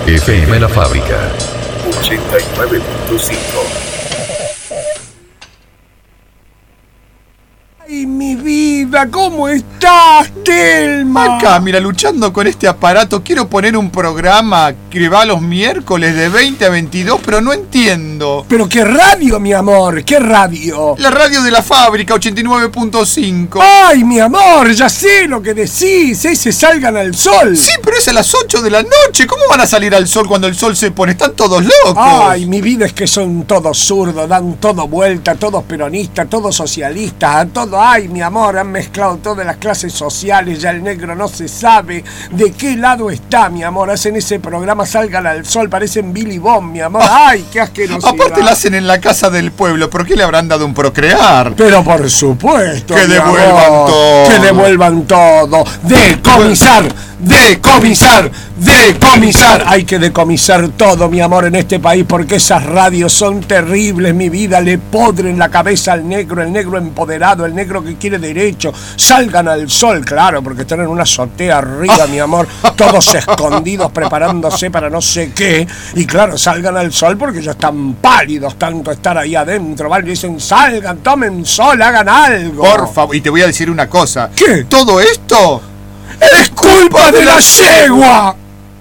FM La Fábrica 89.5. ¡Ay, mi vida! ¿Cómo estás, Telma? Acá, mira, luchando con este aparato, quiero poner un programa que va los miércoles de 20 a 22, pero no entiendo. ¿Pero qué radio, mi amor? ¿Qué radio? La radio de La Fábrica, 89.5. ¡Ay, mi amor! Ya sé lo que decís. Ese Salgan al Sol. Sí, pero es a las 8 de la noche. ¿Cómo van a salir al sol cuando el sol se pone? Están todos locos. Ay, mi vida, es que son todos zurdos, dan todo vuelta, todos peronistas, todos socialistas, todo. Ay, mi amor, han mezclado todas las clases sociales, ya el negro no se sabe de qué lado está, mi amor. Hacen ese programa Salgan al Sol, parecen Billy Bond, mi amor. Ay, qué asquerosidad. Aparte lo hacen en la casa del pueblo. ¿Por qué le habrán dado un procrear? Pero por supuesto, que mi devuelvan amor, todo. que devuelvan todo. Decomisar, decomisar, decomisar. Hay que decomisar todo, mi amor, en este país, porque esas radios son terribles, mi vida. Le podren la cabeza al negro, el negro empoderado, el negro que quiere derecho. Salgan al sol, claro, porque están en una azotea arriba, mi amor, todos escondidos preparándose para no sé qué. Y claro, salgan al sol porque ya están pálidos tanto estar ahí adentro, ¿vale? Dicen, salgan, tomen sol, hagan algo. Por favor, y te voy a decir una cosa. ¿Qué? Todo esto ¡es culpa de la yegua!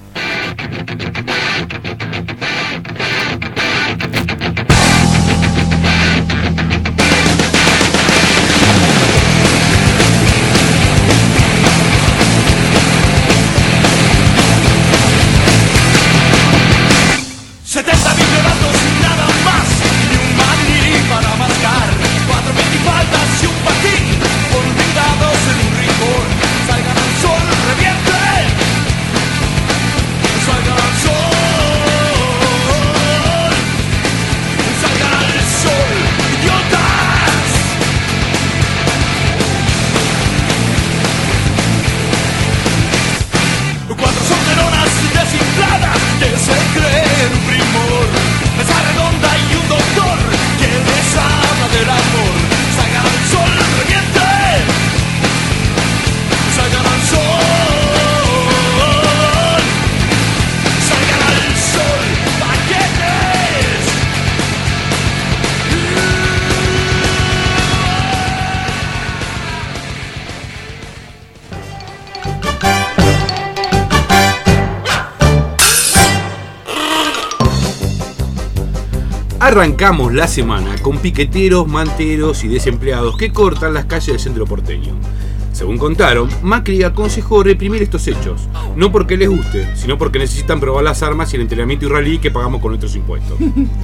Arrancamos la semana con piqueteros, manteros y desempleados que cortan las calles del centro porteño. Según contaron, Macri aconsejó reprimir estos hechos, no porque les guste, sino porque necesitan probar las armas y el entrenamiento israelí que pagamos con nuestros impuestos.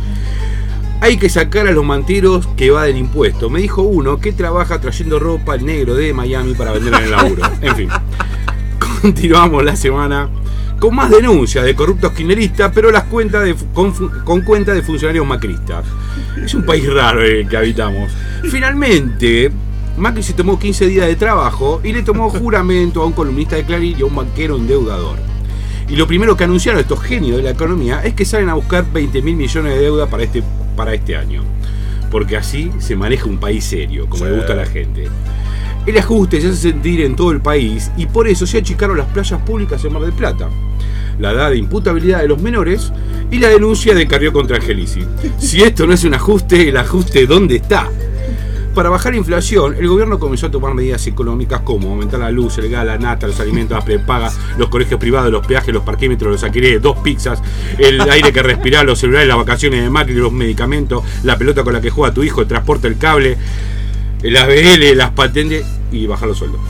Hay que sacar a los manteros que evaden impuestos, me dijo uno que trabaja trayendo ropa al negro de Miami para venderla en el laburo. En fin, continuamos la semana con más denuncias de corruptos kirchneristas, pero las cuentas con cuenta de funcionarios macristas. Es un país raro el que habitamos. Finalmente, Macri se tomó 15 días de trabajo y le tomó juramento a un columnista de Clarín y a un banquero endeudador. Y lo primero que anunciaron estos genios de la economía es que salen a buscar 20.000 millones de deuda para este año. Porque así se maneja un país serio, como le gusta a la gente. El ajuste se hace sentir en todo el país y por eso se achicaron las playas públicas en Mar del Plata, la edad de imputabilidad de los menores y la denuncia de Carrió contra Angelici. Si esto no es un ajuste, ¿el ajuste dónde está? Para bajar la inflación, el gobierno comenzó a tomar medidas económicas como aumentar la luz, el gas, la nata, los alimentos, las prepagas, los colegios privados, los peajes, los parquímetros, los alquileres, 2 pizzas, el aire que respirás, los celulares, las vacaciones de Macri, los medicamentos, la pelota con la que juega tu hijo, el transporte, el cable, el ABL, las patentes y bajar los sueldos.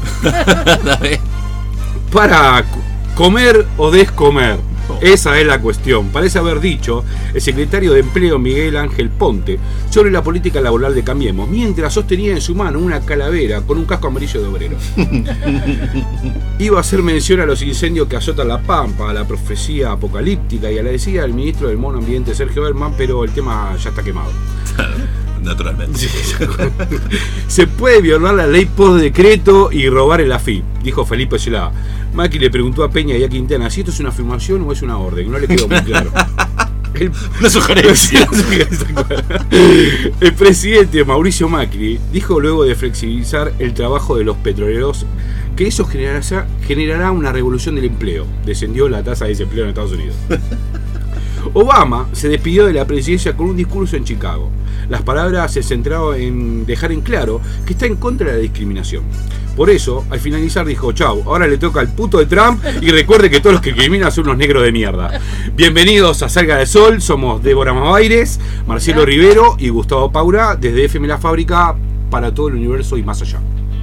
Para comer o descomer, esa es la cuestión. Parece haber dicho el secretario de Empleo Miguel Ángel Ponte sobre la política laboral de Cambiemos, mientras sostenía en su mano una calavera con un casco amarillo de obrero. Iba a hacer mención a los incendios que azotan La Pampa, a la profecía apocalíptica y a la decía del ministro del Mono Ambiente Sergio Berman, pero el tema ya está quemado. Naturalmente. Sí. Se puede violar la ley por decreto y robar el AFIP, dijo Felipe Solá. Macri le preguntó a Peña y a Quintana si esto es una afirmación o es una orden. No le quedó muy claro. Una sugerencia. El presidente Mauricio Macri dijo luego de flexibilizar el trabajo de los petroleros que eso generará una revolución del empleo. Descendió la tasa de desempleo en Estados Unidos. Obama se despidió de la presidencia con un discurso en Chicago. Las palabras se centraron en dejar en claro que está en contra de la discriminación. Por eso, al finalizar dijo: chau, ahora le toca al puto de Trump y recuerde que todos los que discriminan son unos negros de mierda. Bienvenidos a Salga del Sol, somos Débora Mavaires, Marcelo Rivero y Gustavo Paura desde FM La Fábrica para todo el universo y más allá.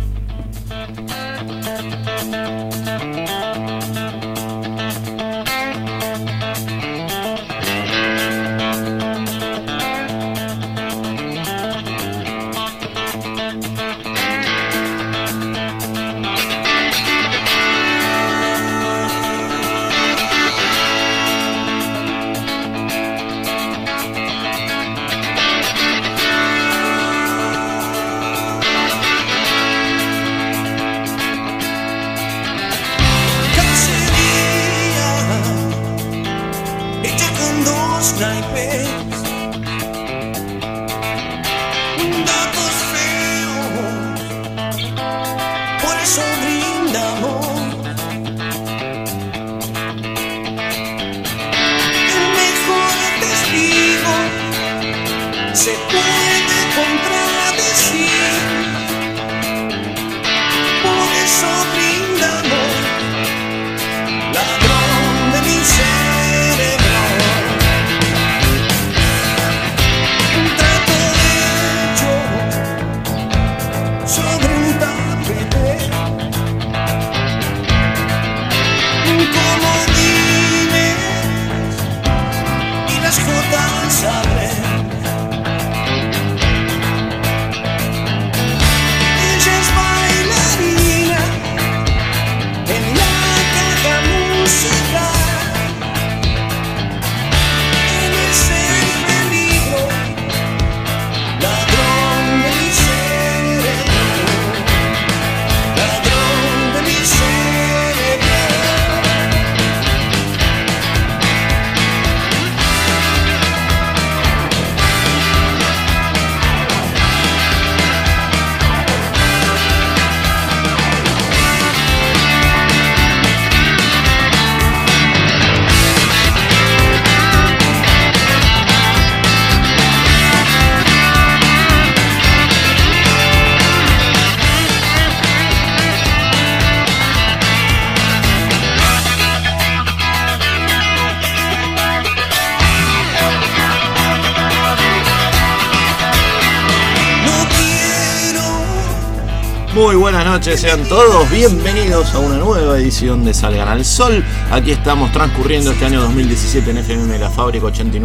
Muy buenas noches, sean todos bienvenidos a una nueva edición de Salgan al Sol. Aquí estamos transcurriendo este año 2017 en FM La Fábrica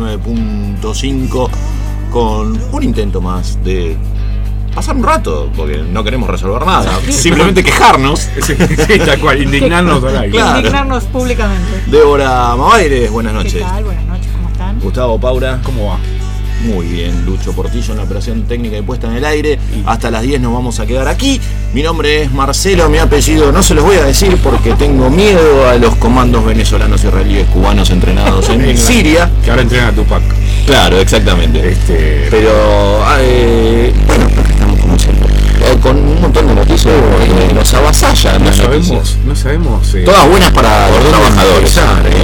89.5 con un intento más de pasar un rato, porque no queremos resolver nada, simplemente quejarnos. Sí, tal cual, indignarnos al aire. Claro. Indignarnos públicamente. Débora Mavaires, buenas noches. ¿Qué tal? Buenas noches, ¿cómo están? Gustavo Paura, ¿Cómo va? muy bien. Lucho Portillo en la operación técnica y puesta en el aire. Hasta las 10 nos vamos a quedar aquí. Mi nombre es Marcelo, mi apellido no se los voy a decir porque tengo miedo a los comandos venezolanos, israelíes, cubanos entrenados en Siria. Que ahora entrenan a Tupac. Claro, exactamente. Pero, bueno, porque estamos como siempre, con un montón de noticias que nos avasallan. No sabemos. Todas buenas para los trabajadores.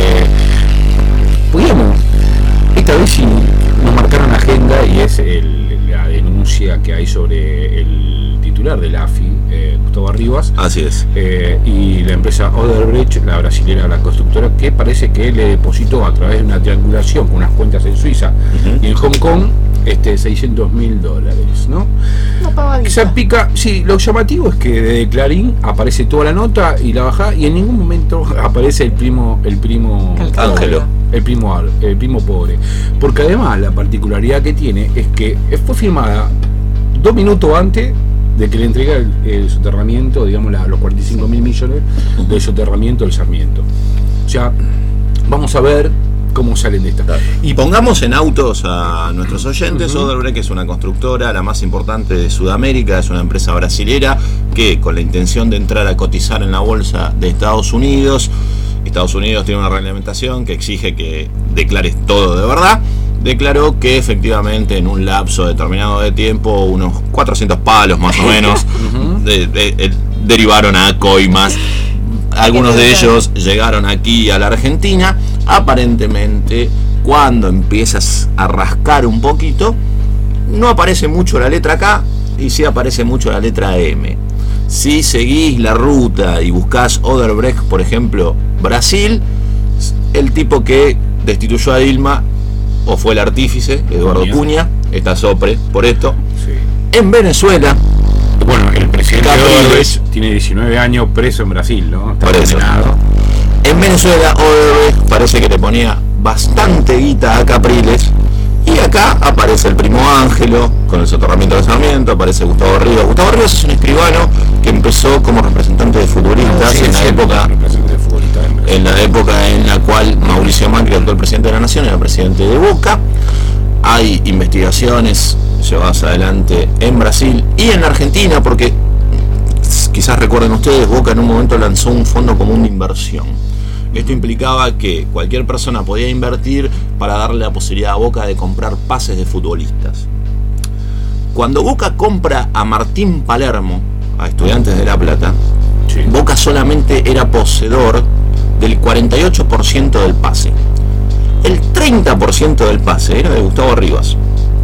Podríamos, esta vez sí nos marcaron agenda y es la denuncia que hay sobre el titular de la AFI, Gustavo Arribas. Así es. Y la empresa Odebrecht, la brasilera, la constructora, que parece que le depositó a través de una triangulación con unas cuentas en Suiza y en Hong Kong $600.000, ¿no? No pagadita. Que salpica, sí, lo llamativo es que de Clarín aparece toda la nota y la baja y en ningún momento aparece el primo Ángelo. el primo pobre, porque además la particularidad que tiene es que fue firmada 2 minutos antes de que le entrega el soterramiento, digamos los 45.000 millones del soterramiento del Sarmiento. O sea, vamos a ver cómo salen de esta. Y pongamos en autos a nuestros oyentes. Odebrecht es una constructora, la más importante de Sudamérica, es una empresa brasilera que, con la intención de entrar a cotizar en la bolsa de Estados Unidos tiene una reglamentación que exige que declares todo de verdad. Declaró que efectivamente en un lapso determinado de tiempo, unos 400 palos más o menos, derivaron a coimas. Algunos de ellos llegaron aquí a la Argentina. Aparentemente, cuando empiezas a rascar un poquito, no aparece mucho la letra K y sí aparece mucho la letra M. Si seguís la ruta y buscás Odebrecht, por ejemplo, Brasil, el tipo que destituyó a Dilma, o fue el artífice, Eduardo Cunha, está sopre por esto. Sí. En Venezuela, Bueno, el presidente Capriles Odebrecht tiene 19 años preso en Brasil, ¿no? Está Por eso. condenado. En Venezuela, Odebrecht parece que le ponía bastante guita a Capriles. Y acá aparece el primo Ángelo con el soterramiento de Sarmiento, aparece Gustavo Rivas. Gustavo Rivas es un escribano que empezó como representante de futbolistas Sí, en la sí, época. representante de futbolista en Brasil. En la época en la cual Mauricio Macri, actual presidente de la Nación, era presidente de Boca. Hay investigaciones llevadas adelante en Brasil y en Argentina, porque quizás recuerden ustedes, Boca en un momento lanzó un fondo común de inversión. Esto implicaba que cualquier persona podía invertir para darle la posibilidad a Boca de comprar pases de futbolistas. Cuando Boca compra a Martín Palermo, a Estudiantes de La Plata, Sí. Boca solamente era poseedor del 48% del pase. El 30% del pase era de Gustavo Rivas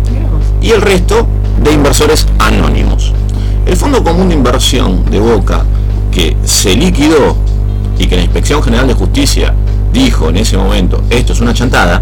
y el resto de inversores anónimos. El Fondo Común de Inversión de Boca, que se liquidó y que la Inspección General de Justicia dijo en ese momento, esto es una chantada,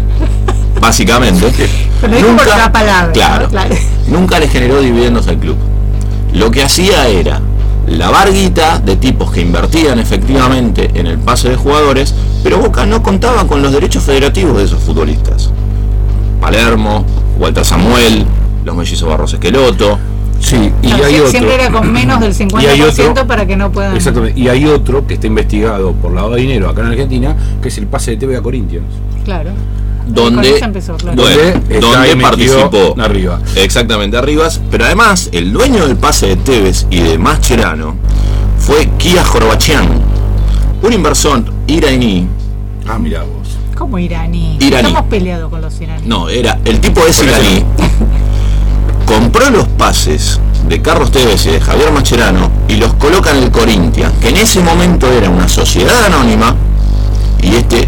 básicamente, Pero dijo por otra palabra, claro, ¿no? Claro. nunca le generó dividendos al club. Lo que hacía era lavar guita de tipos que invertían efectivamente en el pase de jugadores, pero Boca no contaba con los derechos federativos de esos futbolistas. Palermo, Walter Samuel, los mellizos Barros Esqueloto. Sí, y Claro, hay otro. siempre era con menos del 50% Y hay otro- para que no puedan. Exactamente. Y hay otro que está investigado por lavado de dinero acá en Argentina, que es el pase de TV a Corinthians. Claro. Donde, Con eso empezó, claro. bueno, Donde está donde ahí metido participó arriba. exactamente Arribas, pero además el dueño del pase de Tevez y de Mascherano fue Kia Jorbachian, un inversor iraní. Ah, mirá vos. ¿Cómo iraní? Iraní. Estamos peleados con los iraníes. No, el tipo es Por eso iraní. Compró los pases de Carlos Tevez y de Javier Mascherano y los coloca en el Corinthians, que en ese momento era una sociedad anónima, y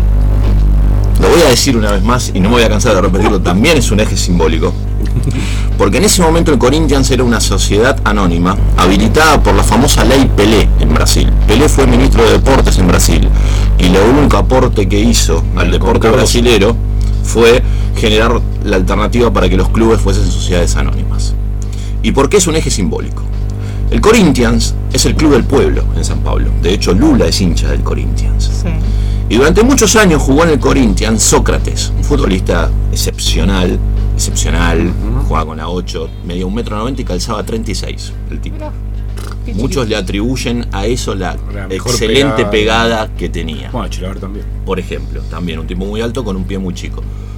lo voy a decir una vez más y no me voy a cansar de repetirlo, también es un eje simbólico, porque en ese momento el Corinthians era una sociedad anónima habilitada por la famosa ley Pelé en Brasil. Pelé fue ministro de Deportes en Brasil y lo único aporte que hizo al deporte Carlos. brasilero fue generar la alternativa para que los clubes fuesen sociedades anónimas. ¿Y por qué es un eje simbólico? El Corinthians es el club del pueblo en San Pablo. De hecho, Lula es hincha del Corinthians. Sí. Y durante muchos años jugó en el Corinthians Sócrates, un futbolista excepcional, jugaba con la 8, medía 1,90 m y calzaba 36, el tipo. Mirá, qué Muchos le chiquito. atribuyen a eso la La mejor excelente pegada. pegada que tenía. Bueno, Chilaver también. Por ejemplo, también un tipo muy alto con un pie muy chico.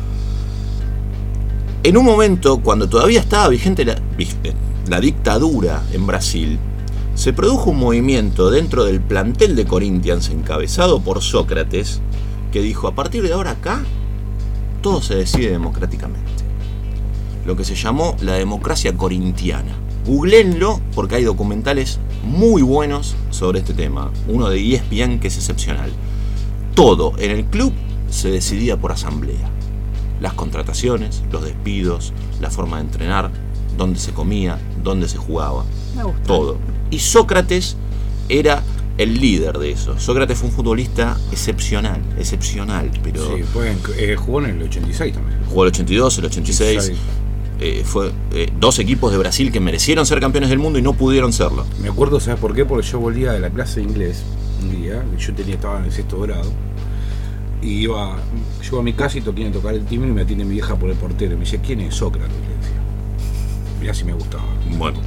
En un momento, cuando todavía estaba vigente la dictadura en Brasil, se produjo un movimiento dentro del plantel de Corinthians encabezado por Sócrates, que dijo, a partir de ahora acá, todo se decide democráticamente. Lo que se llamó la democracia corintiana. Googleenlo porque hay documentales muy buenos sobre este tema. Uno de ESPN que es excepcional. Todo en el club se decidía por asamblea. Las contrataciones, los despidos, la forma de entrenar, dónde se comía, dónde se jugaba. Me gusta. Todo. Y Sócrates era el líder de eso. Sócrates fue un futbolista excepcional, pero Sí, jugó en el 86 también. jugó el 82, el 86. Fue dos equipos de Brasil que merecieron ser campeones del mundo y no pudieron serlo. Me acuerdo, ¿sabes por qué? Porque yo volvía de la clase de inglés un día, yo estaba en el 6º grado, y llego a mi casa y tenía que tocar el timbre y me atiende mi vieja por el portero. Y me dice, ¿quién es Sócrates? Le decía. Mirá si me gustaba. Bueno.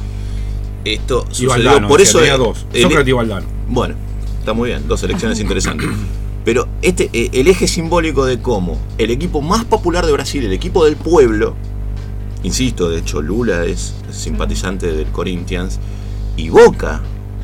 Esto Y sucedió, Valdano, por eso tenía dos, Sócrates y Valdano. Bueno, está muy bien, dos selecciones interesantes. Pero el eje simbólico de cómo el equipo más popular de Brasil, el equipo del pueblo, insisto, de hecho Lula es simpatizante del Corinthians, y Boca,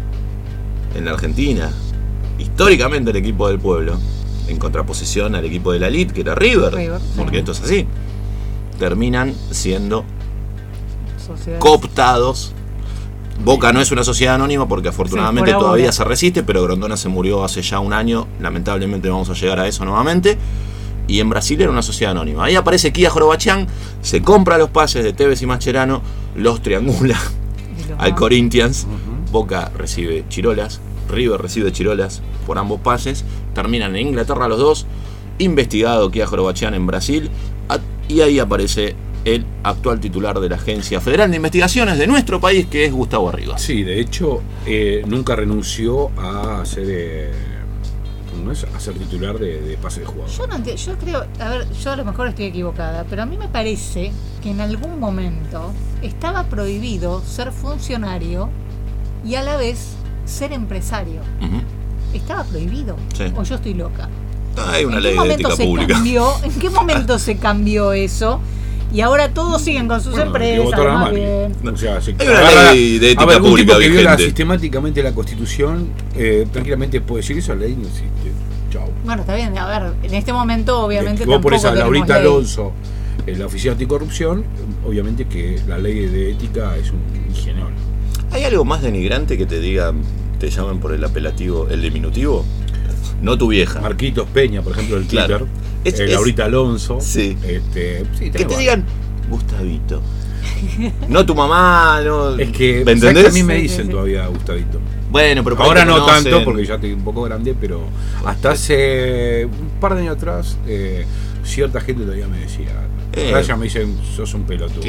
en la Argentina, históricamente el equipo del pueblo, en contraposición al equipo de la elite, que era River, River, sí. porque esto es así, terminan siendo Sociedad. cooptados Boca no es una sociedad anónima porque afortunadamente Sí, por todavía ahora. se resiste, pero Grondona se murió hace ya un año. Lamentablemente vamos a llegar a eso nuevamente. Y en Brasil era una sociedad anónima. Ahí aparece Kia Jorobachian, se compra los pases de Tevez y Mascherano, los triangula Y los al va- Corinthians. Boca recibe Chirolas, River recibe Chirolas por ambos pases. Terminan en Inglaterra los dos. Investigado Kia Jorobachian en Brasil. Y ahí aparece el actual titular de la Agencia Federal de Investigaciones de nuestro país, que es Gustavo Arribas. Sí, de hecho, nunca renunció a ser, ¿cómo es? A ser titular de pase de jugador. Yo no entiendo, yo creo, a ver, yo a lo mejor estoy equivocada, pero a mí me parece que en algún momento estaba prohibido ser funcionario y a la vez ser empresario. Ujú. Estaba prohibido. Sí. O yo estoy loca. Hay una ¿En ley qué de momento ética se pública. cambió? ¿En qué momento se cambió eso? Y ahora todos siguen con sus Bueno, le empresas. votaron a más Macri. bien. O sea, Hay una ley de ética a ver, un pública tipo que viola vigente. sistemáticamente la Constitución, tranquilamente puede decir esa ley no existe. Chao. Bueno, está bien. A ver, en este momento obviamente Vos tampoco pones a tenemos Laurita ley. Alonso en la Oficina Anticorrupción, obviamente que la ley de ética es un ingenio. ¿Hay algo más denigrante que te digan, te llaman por el apelativo, el diminutivo? No tu vieja. Marquitos Peña, por ejemplo, el Claro. Twitter. Es- Laurita Alonso. Sí. Sí, Que te igual. digan, Gustavito. No tu mamá, no. Es que, ¿me ¿sabes que entendés? a mí me Sí, dicen sí, sí. todavía Gustavito? Bueno, pero por ahí Ahora te no conocen. tanto, porque ya estoy un poco grande, pero hasta hace un par de años atrás, cierta gente todavía me decía. Ahora ya me dicen, sos un pelotudo.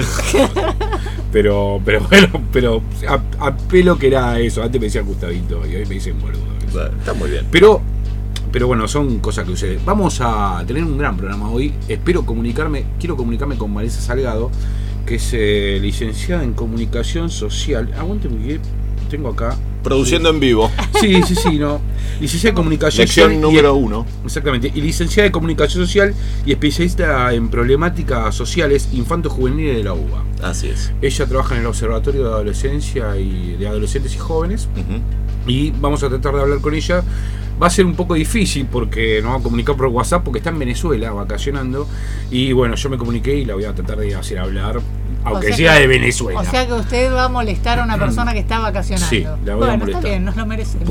pero bueno, a pelo que era eso. Antes me decían Gustavito y hoy me dicen boludo. Bueno, está muy bien. Pero bueno, son cosas que suceden. Vamos a tener un gran programa hoy. Quiero comunicarme con Marisa Salgado, que es licenciada en Comunicación Social. Aguante porque tengo acá. Produciendo en vivo. Sí, no. Licenciada en Comunicación Lección Social. número 1. Exactamente. Y licenciada en Comunicación Social y especialista en problemáticas sociales infanto-juveniles de la UBA. Así es. Ella trabaja en el Observatorio de Adolescencia y de Adolescentes y Jóvenes. Ujú. Y vamos a tratar de hablar con ella. Va a ser un poco difícil porque nos va a comunicar por WhatsApp porque está en Venezuela vacacionando. Y bueno, yo me comuniqué y la voy a tratar de hacer hablar, aunque O sea sea que- de Venezuela. O sea que usted va a molestar a una persona que está vacacionando. Sí, la voy a bueno, molestar. está bien, nos lo merecemos.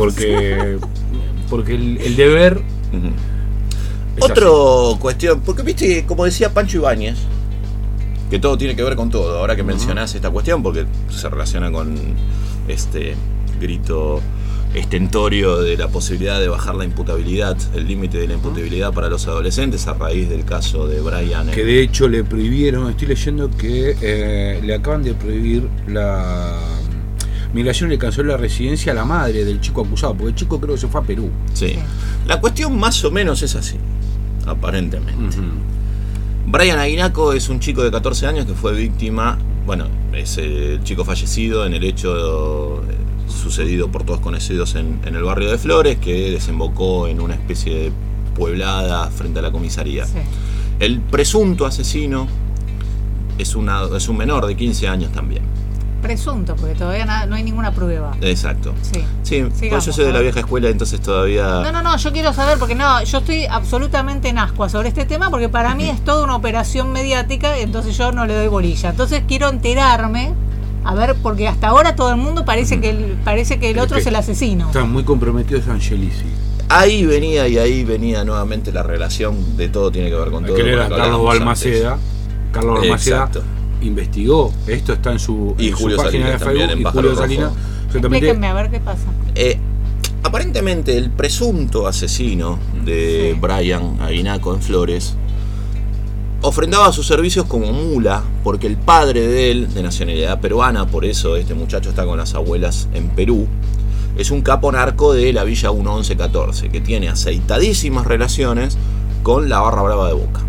Porque el deber. Ujú. es Otro cuestión, porque viste, como decía Pancho Ibáñez, que todo tiene que ver con todo. Ahora que mencionás esta cuestión, porque se relaciona con este grito estentorio de la posibilidad de bajar la imputabilidad, el límite de la imputabilidad para los adolescentes a raíz del caso de Brian. que de hecho le prohibieron, estoy leyendo que le acaban de prohibir la migración, le canceló la residencia a la madre del chico acusado, porque el chico creo que se fue a Perú. Sí. Sí. La cuestión más o menos es así, aparentemente. Ujú. Brian Aguinaco es un chico de 14 años que fue víctima, bueno, es el chico fallecido en el hecho sucedido por todos conocidos en el barrio de Flores, que desembocó en una especie de pueblada frente a la comisaría. Sí. El presunto asesino es un menor de 15 años también. Presunto, porque todavía no hay ninguna prueba. Exacto. Sí. Sí, pues Sigamos, yo soy de a la ver. vieja escuela, entonces todavía... No, yo quiero saber, porque yo estoy absolutamente en ascua sobre este tema, porque para mí es toda una operación mediática, entonces yo no le doy bolilla. Entonces quiero enterarme, a ver, porque hasta ahora todo el mundo parece que el otro es el asesino. Están muy comprometidos Angelici. Ahí venía nuevamente la relación de todo tiene que ver con Hay todo. que leer con a lo que Carlos hablábamos Balmaceda. antes. Carlos Balmaceda Exacto. investigó, esto está en su, Y en su Julio página Salinas de también, Facebook, en y Pájaro Julio Rojo. Salinas, exactamente. Explíquenme a ver qué pasa. Aparentemente el presunto asesino de Sí. Brian Aguinaco en Flores ofrendaba sus servicios como mula porque el padre de él, de nacionalidad peruana, por eso este muchacho está con las abuelas en Perú, es un capo narco de la Villa 1114 que tiene aceitadísimas relaciones con la barra brava de Boca.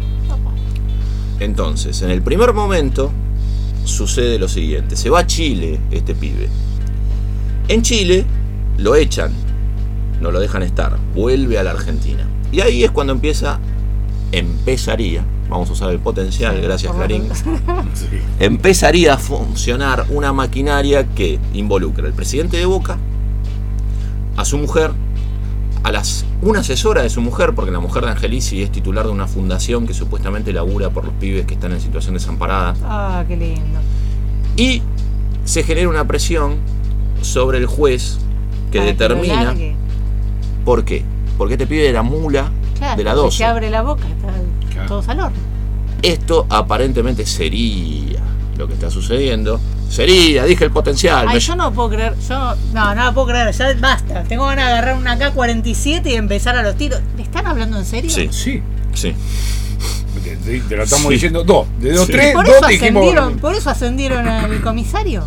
Entonces, en el primer momento sucede lo siguiente, se va a Chile este pibe. En Chile lo echan, no lo dejan estar, vuelve a la Argentina. Y ahí es cuando empezaría, vamos a usar el potencial, gracias por lo Clarín, Sí. empezaría a funcionar una maquinaria que involucra al presidente de Boca, a su mujer, una asesora de su mujer, porque la mujer de Angelici es titular de una fundación que supuestamente labura por los pibes que están en situación desamparada, Ah, qué lindo. y se genera una presión sobre el juez que Para determina. lo largue. ¿Por qué? Porque te pide la mula Claro, de la porque 12. se abre la boca, está Claro. todos al horno. Esto aparentemente sería lo que está sucediendo. Sería, dije el potencial. Ay, Me- yo no puedo creer, no lo puedo creer, ya basta. Tengo ganas de agarrar una K-47 y empezar a los tiros. ¿Me están hablando en serio? Sí. Sí. Sí. Te lo estamos Sí. diciendo dos. De dos, Sí. tres, Por dos eso dijimos. ascendieron al comisario.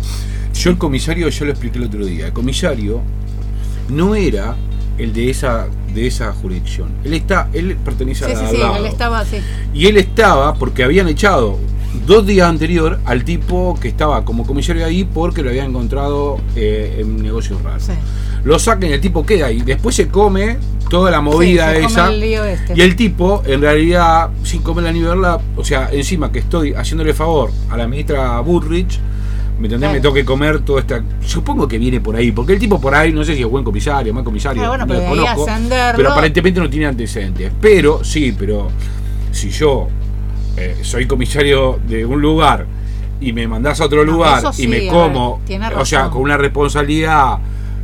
Yo el comisario, yo lo expliqué el otro día. El comisario no era el de esa jurisdicción. Él pertenece Sí, a sí, la sí, al lado. él estaba así. Y él estaba porque habían echado 2 días anterior al tipo que estaba como comisario ahí porque lo habían encontrado en negocios raros. Sí. Lo sacan y el tipo queda ahí. Después se come toda la movida Sí, se come esa. el lío este. Y el tipo, en realidad, sin comer la nivelada, o sea, encima que estoy haciéndole favor a la ministra Bullrich, ¿me entendés? Claro. Me tengo que comer toda esta. Supongo que viene por ahí, porque el tipo por ahí, no sé si es buen comisario, mal comisario, Bueno, no pero lo de ahí conozco, ascenderlo. pero aparentemente no tiene antecedentes. Pero, sí, pero si yo soy comisario de un lugar y me mandás a otro lugar eso y sí, me a como, ver, tiene o sea, razón. con una responsabilidad,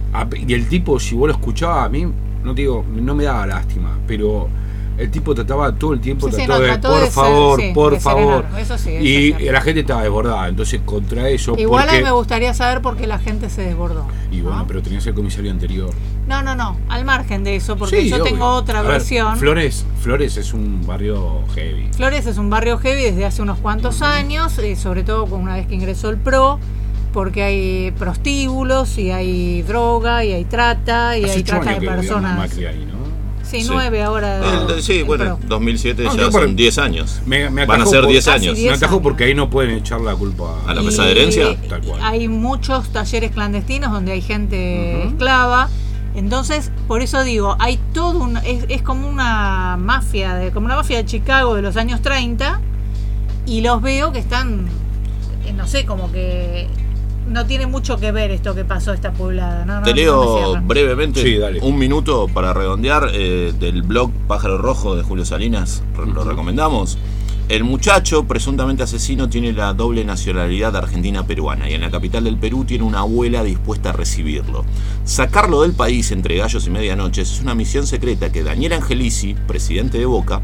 y el tipo, si vos lo escuchabas, a mí, no te digo, no me daba lástima, pero el tipo trataba todo el tiempo, Sí, sí, trató no, de, trató por de ser, favor, sí, por de favor. serenarlo, eso sí, eso Y es cierto. la gente estaba desbordada, entonces contra eso, Igual a porque, mí me gustaría saber por qué la gente se desbordó. y bueno, ¿no? pero tenías el comisario anterior. No, al margen de eso, porque Sí, yo obvio. tengo otra A ver, versión. Flores es un barrio heavy. Flores es un barrio heavy desde hace unos cuantos años, sobre todo una vez que ingresó el PRO, porque hay prostíbulos y hay droga y hay trata y Hace hay 8 trata años de que gobierna personas. Macri ahí, ¿no? Sí, Sí. 9 ahora. Sí, el bueno, PRO. 2007 No, ya yo son por- 10 años. Me Van a atajó ser por- 10 casi años. 10 Me atajó años. porque ahí no pueden echar la culpa ¿A la Y mesa de herencia? Tal cual. Hay muchos talleres clandestinos donde hay gente Ujú. esclava. Entonces, por eso digo, hay todo un. Es como una mafia, como una mafia de Chicago de los años 30. Y los veo que están. No sé, como que. No tiene mucho que ver esto que pasó esta poblada. No, Te no me leo cierran. brevemente Sí, dale. un minuto para redondear del blog Pájaro Rojo de Julio Salinas, lo recomendamos. El muchacho, presuntamente asesino, tiene la doble nacionalidad argentina-peruana y en la capital del Perú tiene una abuela dispuesta a recibirlo. Sacarlo del país entre gallos y medianoches es una misión secreta que Daniel Angelici, presidente de Boca,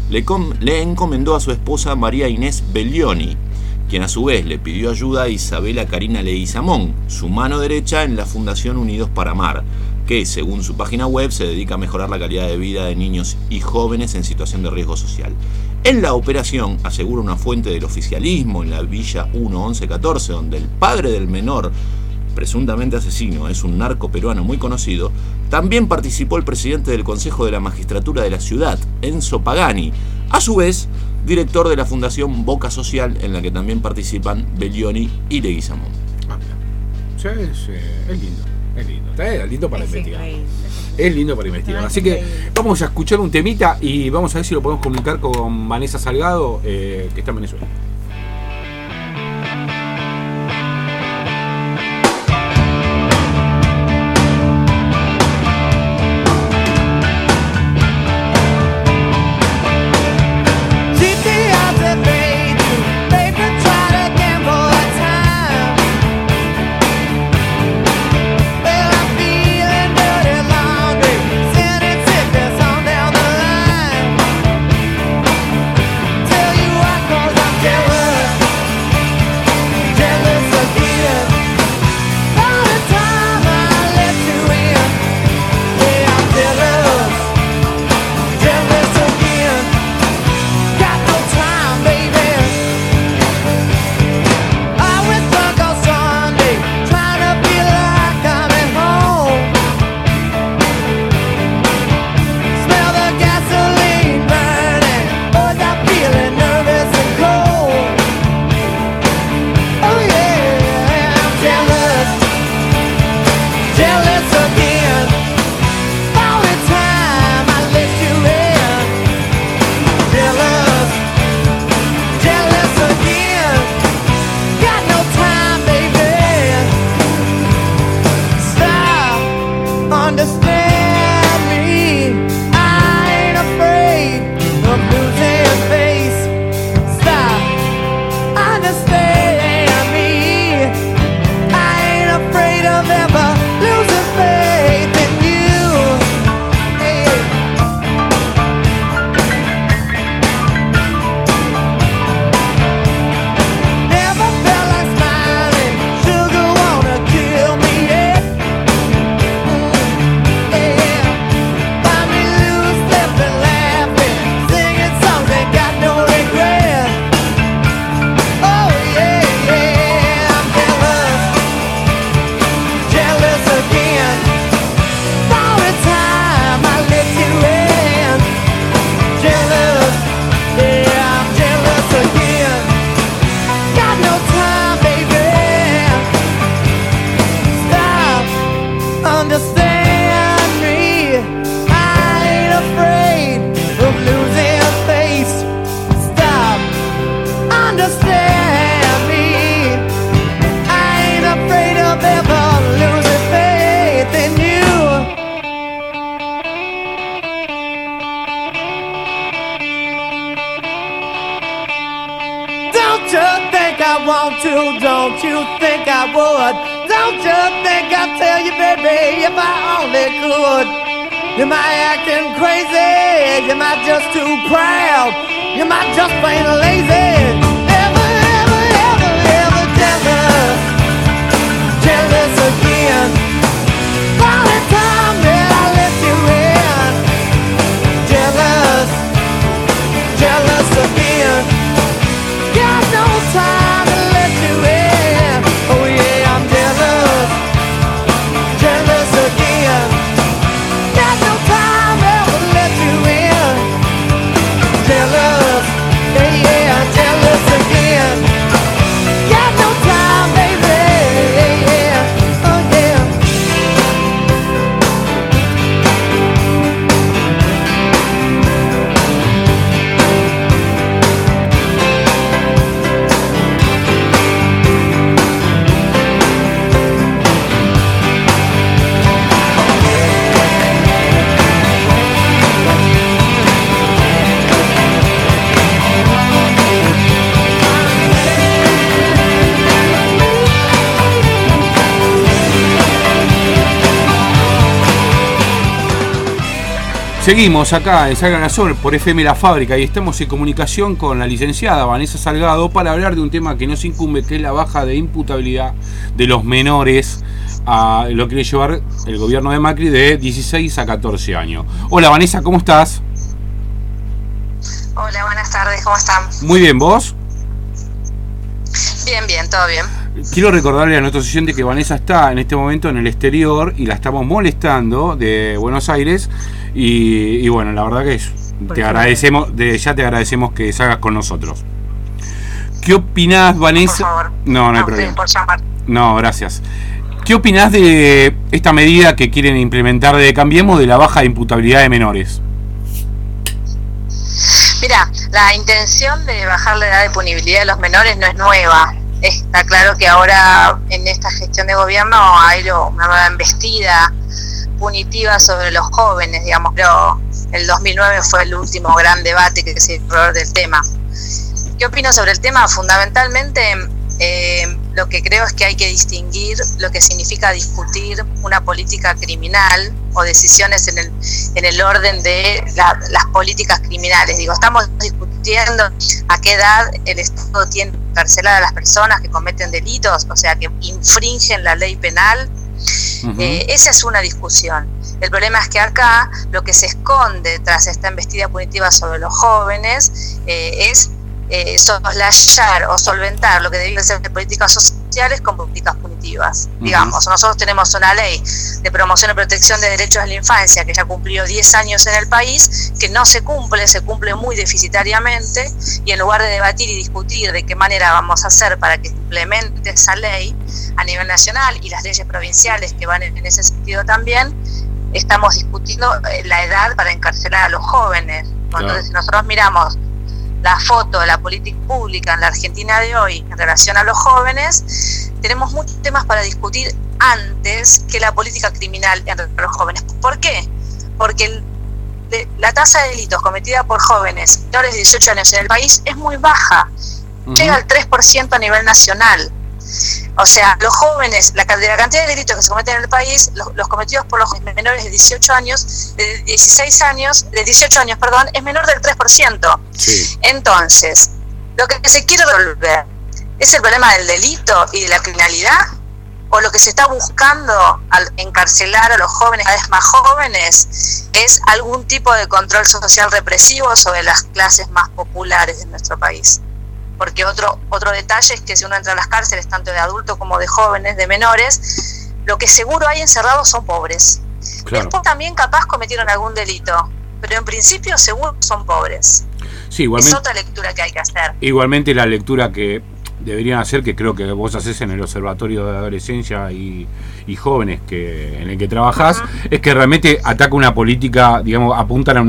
le encomendó a su esposa María Inés Bellioni, quien a su vez le pidió ayuda a Isabela Karina Leguizamón, su mano derecha en la Fundación Unidos para Amar, que, según su página web, se dedica a mejorar la calidad de vida de niños y jóvenes en situación de riesgo social. En la operación, asegura una fuente del oficialismo en la Villa 1-11-14, donde el padre del menor, presuntamente asesino, es un narco peruano muy conocido, también participó el presidente del Consejo de la Magistratura de la ciudad, Enzo Pagani, a su vez, director de la Fundación Boca Social, en la que también participan Bellioni y Leguizamón. Ah, mira. Sí, es lindo. Es lindo. Es lindo para Es investigar. increíble. Es lindo para investigar. Es Así que increíble. vamos a escuchar un temita y vamos a ver si lo podemos comunicar con Vanessa Salgado, que está en Venezuela. Tell you why, 'cause I'm want to, don't you think I would? Don't you think I'd tell you, baby, if I only could? You might acting crazy, you might just too proud, you might just plain lazy. Ever jealous again? By the time that I let you in, jealous again. Got no time to let you in. Oh yeah, I'm jealous again. Got no time ever to let you in. Jealous, yeah, jealous again. Got no time, baby, yeah, oh yeah. Seguimos acá en Salgan al Sol por FM La Fábrica y estamos en comunicación con la licenciada Vanessa Salgado para hablar de un tema que nos incumbe, que es la baja de imputabilidad de los menores. Lo quiere llevar el gobierno de Macri de 16 a 14 años. Hola Vanessa, ¿cómo estás? Hola, buenas tardes, ¿cómo están? Muy bien, ¿vos? Bien, todo bien. Quiero recordarle a nuestros oyentes que Vanessa está en este momento en el exterior y la estamos molestando de Buenos Aires y bueno, la verdad que te agradecemos, ya te agradecemos que salgas con nosotros. ¿Qué opinás, Vanessa? Por favor. No hay problema. Por llamar. No, gracias. ¿Qué opinás de esta medida que quieren implementar de Cambiemos de la baja de imputabilidad de menores? Mira, la intención de bajar la edad de punibilidad de los menores no es nueva. Está claro que ahora en esta gestión de gobierno hay una nueva embestida punitiva sobre los jóvenes, digamos, pero el 2009 fue el último gran debate que se dio del tema. ¿Qué opino sobre el tema? Fundamentalmente, lo que creo es que hay que distinguir lo que significa discutir una política criminal o decisiones en el orden de las políticas criminales. Digo, estamos discutiendo a qué edad el Estado tiene que encarcelar a las personas que cometen delitos, o sea, que infringen la ley penal. Esa es una discusión. El problema es que acá lo que se esconde tras esta embestida punitiva sobre los jóvenes es soslayar o solventar lo que debían ser políticas sociales con políticas punitivas. Digamos, nosotros tenemos una ley de promoción y protección de derechos de la infancia que ya cumplió 10 años en el país, que no se cumple muy deficitariamente, y en lugar de debatir y discutir de qué manera vamos a hacer para que implemente esa ley a nivel nacional y las leyes provinciales que van en ese sentido también, estamos discutiendo la edad para encarcelar a los jóvenes. Entonces, si nosotros miramos la foto de la política pública en la Argentina de hoy en relación a los jóvenes, tenemos muchos temas para discutir antes que la política criminal entre los jóvenes. ¿Por qué? Porque la tasa de delitos cometida por jóvenes menores de 18 años en el país es muy baja, llega al 3% a nivel nacional. O sea, los jóvenes, la cantidad de delitos que se cometen en el país, los cometidos por los menores de 18 años, de 18 años, es menor del 3%. Sí. Entonces, lo que se quiere resolver es el problema del delito y de la criminalidad, o lo que se está buscando al encarcelar a los jóvenes, cada vez más jóvenes, es algún tipo de control social represivo sobre las clases más populares de nuestro país. Porque otro detalle es que si uno entra a las cárceles, tanto de adultos como de jóvenes, de menores, lo que seguro hay encerrados son pobres. Claro. Después también capaz cometieron algún delito, pero en principio seguro son pobres. Sí, igualmente, es otra lectura que hay que hacer. Igualmente la lectura que deberían hacer, que creo que vos haces en el Observatorio de Adolescencia y Jóvenes en el que trabajás, es que realmente ataca una política, digamos, apuntan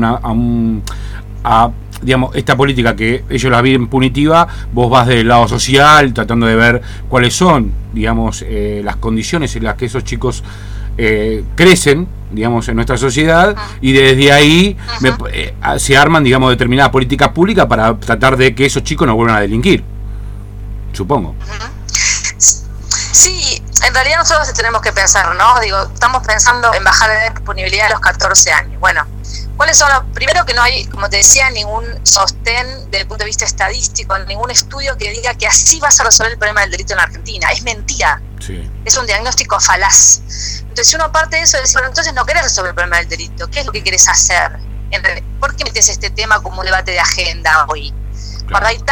a digamos, esta política que ellos la ven punitiva, vos vas del lado social tratando de ver cuáles son, digamos, las condiciones en las que esos chicos crecen, digamos, en nuestra sociedad, y desde ahí se arman, digamos, determinadas políticas públicas para tratar de que esos chicos no vuelvan a delinquir. supongo. Sí, en realidad nosotros tenemos que pensar, ¿no? Digo, estamos pensando en bajar la edad de disponibilidad a los 14 años. Bueno, ¿cuáles son los? Primero que no hay, como te decía, ningún sostén desde el punto de vista estadístico, ningún estudio que diga que así vas a resolver el problema del delito en Argentina. Es mentira. Sí. Es un diagnóstico falaz. Entonces, si uno parte de eso, dice, bueno, entonces no querés resolver el problema del delito. ¿Qué es lo que querés hacer? ¿Por qué metes este tema como un debate de agenda hoy? Cuando hay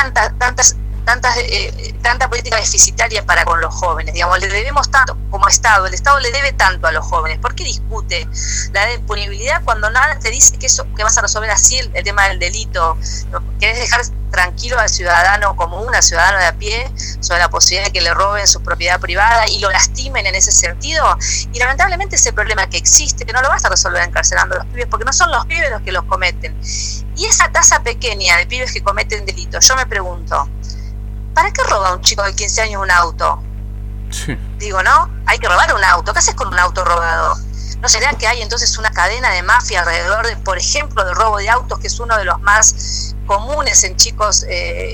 tanta política deficitaria para con los jóvenes, digamos, le debemos tanto como Estado, el Estado le debe tanto a los jóvenes. ¿Por qué discute la edad de disponibilidad cuando nada te dice que vas a resolver así el tema del delito? ¿Querés dejar tranquilo al ciudadano común, al ciudadano de a pie, sobre la posibilidad de que le roben su propiedad privada y lo lastimen en ese sentido? Y lamentablemente ese problema que existe, que no lo vas a resolver encarcelando a los pibes, porque no son los pibes los que los cometen. Y esa tasa pequeña de pibes que cometen delitos, yo me pregunto, ¿para qué roba un chico de 15 años un auto? Sí. Digo, ¿no? Hay que robar un auto. ¿Qué haces con un auto robado? ¿No será que hay entonces una cadena de mafia alrededor de, por ejemplo, del robo de autos, que es uno de los más comunes en chicos?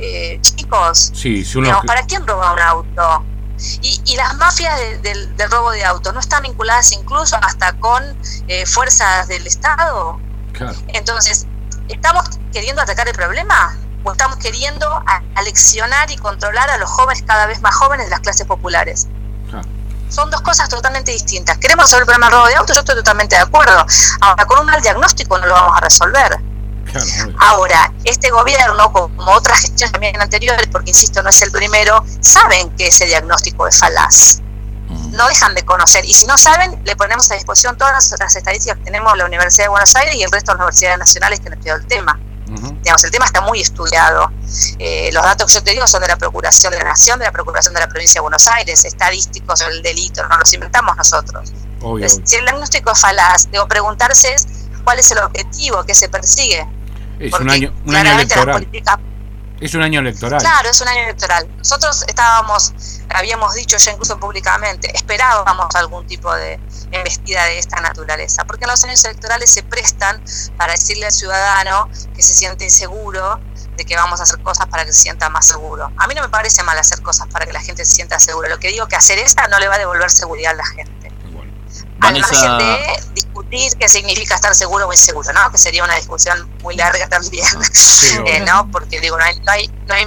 Sí, si uno... Digamos, ¿para quién roba un auto? Y las mafias del robo de autos, ¿no están vinculadas incluso hasta con fuerzas del Estado? Claro. Entonces, ¿estamos queriendo atacar el problema? ¿O estamos queriendo aleccionar y controlar a los jóvenes cada vez más jóvenes de las clases populares? Son dos cosas totalmente distintas. ¿Queremos resolver el problema del robo de autos? Yo estoy totalmente de acuerdo. Ahora, con un mal diagnóstico no lo vamos a resolver. Claro. Ahora, este gobierno, como otras gestiones también anteriores, porque insisto, no es el primero, saben que ese diagnóstico es falaz. No dejan de conocer. Y si no saben, le ponemos a disposición todas las estadísticas que tenemos en la Universidad de Buenos Aires y el resto de las universidades nacionales que han estudiado el tema. Digamos, el tema está muy estudiado. Los datos que yo te digo son de la Procuración de la Nación, de la Procuración de la Provincia de Buenos Aires, estadísticos sobre el delito, no los inventamos nosotros. Entonces, si el diagnóstico es falaz, preguntarse es cuál es el objetivo que se persigue. Es un año electoral. Es un año electoral. Claro, es un año electoral. Nosotros habíamos dicho ya incluso públicamente, esperábamos algún tipo de embestida de esta naturaleza, porque en los años electorales se prestan para decirle al ciudadano que se siente inseguro, de que vamos a hacer cosas para que se sienta más seguro. A mí no me parece mal hacer cosas para que la gente se sienta segura. Lo que digo que hacer esta no le va a devolver seguridad a la gente. Bueno. Al margen de discutir qué significa estar seguro o inseguro, ¿no? Que sería una discusión muy larga también, sí, ¿no? Porque digo, no hay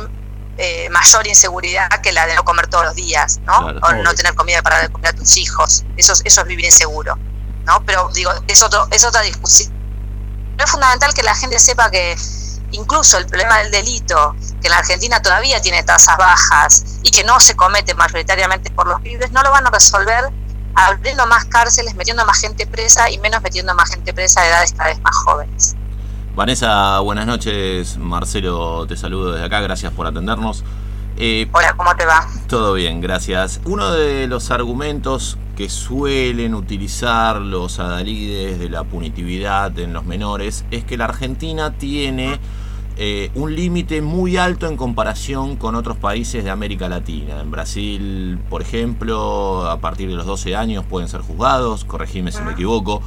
mayor inseguridad que la de no comer todos los días, ¿no? Claro, o no tener comida para dar comer a tus hijos. Eso es vivir inseguro, ¿no? Pero digo, es otra discusión. Pero es fundamental que la gente sepa que incluso el problema del delito, que en la Argentina todavía tiene tasas bajas y que no se comete mayoritariamente por los pibes, no lo van a resolver abriendo más cárceles, metiendo más gente presa y menos metiendo más gente presa de edades cada vez más jóvenes. Vanessa, buenas noches. Marcelo, te saludo desde acá. Gracias por atendernos. Hola, ¿cómo te va? Todo bien, gracias. Uno de los argumentos que suelen utilizar los adalides de la punitividad en los menores es que la Argentina tiene un límite muy alto en comparación con otros países de América Latina. En Brasil, por ejemplo, a partir de los 12 años pueden ser juzgados, corregime si me equivoco.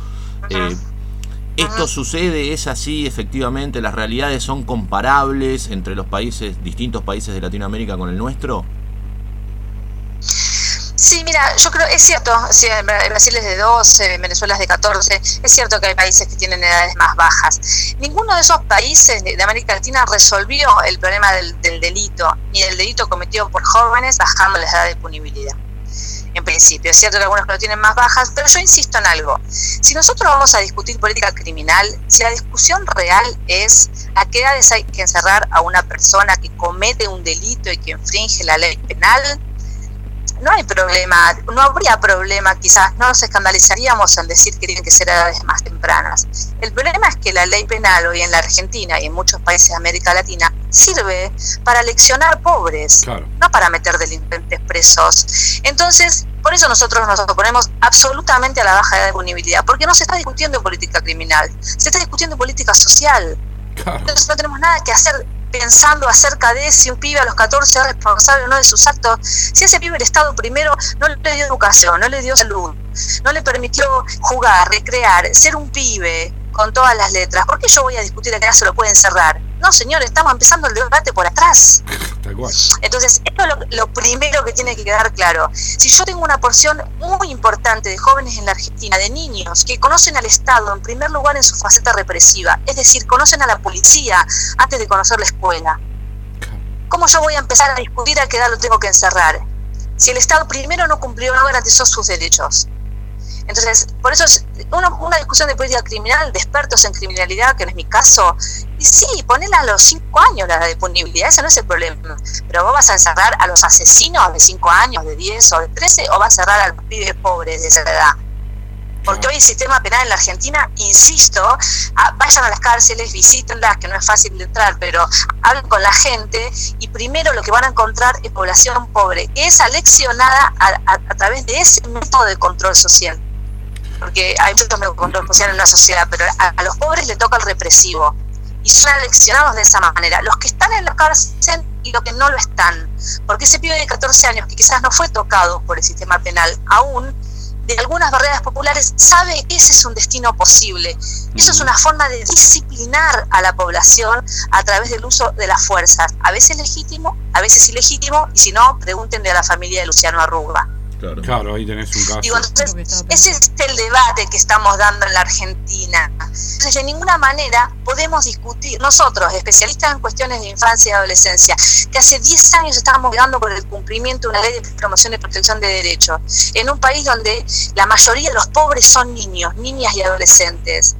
¿Esto sucede? ¿Es así efectivamente? ¿Las realidades son comparables entre los distintos países de Latinoamérica con el nuestro? Sí, mira, yo creo, es cierto, Brasil es de 12, Venezuela es de 14, es cierto que hay países que tienen edades más bajas. Ninguno de esos países de América Latina resolvió el problema del delito, ni del delito cometido por jóvenes bajando la edad de punibilidad. En principio, es cierto que algunos lo tienen más bajas, pero yo insisto en algo. Si nosotros vamos a discutir política criminal, si la discusión real es a qué edades hay que encerrar a una persona que comete un delito y que infringe la ley penal, no hay problema, no habría problema, quizás no nos escandalizaríamos en decir que tienen que ser edades más tempranas. El problema es que la ley penal hoy en la Argentina y en muchos países de América Latina sirve para leccionar pobres, claro, no para meter delincuentes presos. Entonces, por eso nosotros nos oponemos absolutamente a la baja edad de punibilidad, porque no se está discutiendo política criminal, se está discutiendo política social. Claro. Entonces no tenemos nada que hacer pensando acerca de si un pibe a los 14 es responsable o no de sus actos. Si ese pibe el Estado primero no le dio educación, no le dio salud, no le permitió jugar, recrear, ser un pibe con todas las letras, ¿por qué yo voy a discutir a qué edad se lo puede encerrar? No, señor, estamos empezando el debate por atrás. Tal cual. Entonces, esto es lo primero que tiene que quedar claro. Si yo tengo una porción muy importante de jóvenes en la Argentina, de niños que conocen al Estado en primer lugar en su faceta represiva, es decir, conocen a la policía antes de conocer la escuela, ¿cómo yo voy a empezar a discutir a qué edad lo tengo que encerrar? Si el Estado primero no cumplió, no garantizó sus derechos. Entonces, por eso es una discusión de política criminal, de expertos en criminalidad, que no es mi caso. Y sí, ponela a los 5 años la de punibilidad, ese no es el problema. Pero vos vas a encerrar a los asesinos de 5 años, de 10 o de 13, o vas a encerrar a los pibes pobres de esa edad. Porque hoy el sistema penal en la Argentina, insisto, vayan a las cárceles, visítenlas, que no es fácil de entrar, pero hablen con la gente y primero lo que van a encontrar es población pobre, que es aleccionada a través de ese método de control social. Porque hay muchos métodos de control social en una sociedad, pero a los pobres le toca el represivo. Y son aleccionados de esa manera. Los que están en la cárcel y los que no lo están. Porque ese pibe de 14 años que quizás no fue tocado por el sistema penal aún, de algunas barreras populares, sabe que ese es un destino posible. Eso es una forma de disciplinar a la población a través del uso de las fuerzas, a veces legítimo, a veces ilegítimo, y si no, pregúntenle a la familia de Luciano Arruga. Claro, ahí tenés un caso. Digo, entonces, ese es el debate que estamos dando en la Argentina. Entonces, de ninguna manera podemos discutir, nosotros, especialistas en cuestiones de infancia y adolescencia, que hace 10 años estábamos peleando por el cumplimiento de una ley de promoción y protección de derechos, en un país donde la mayoría de los pobres son niños, niñas y adolescentes.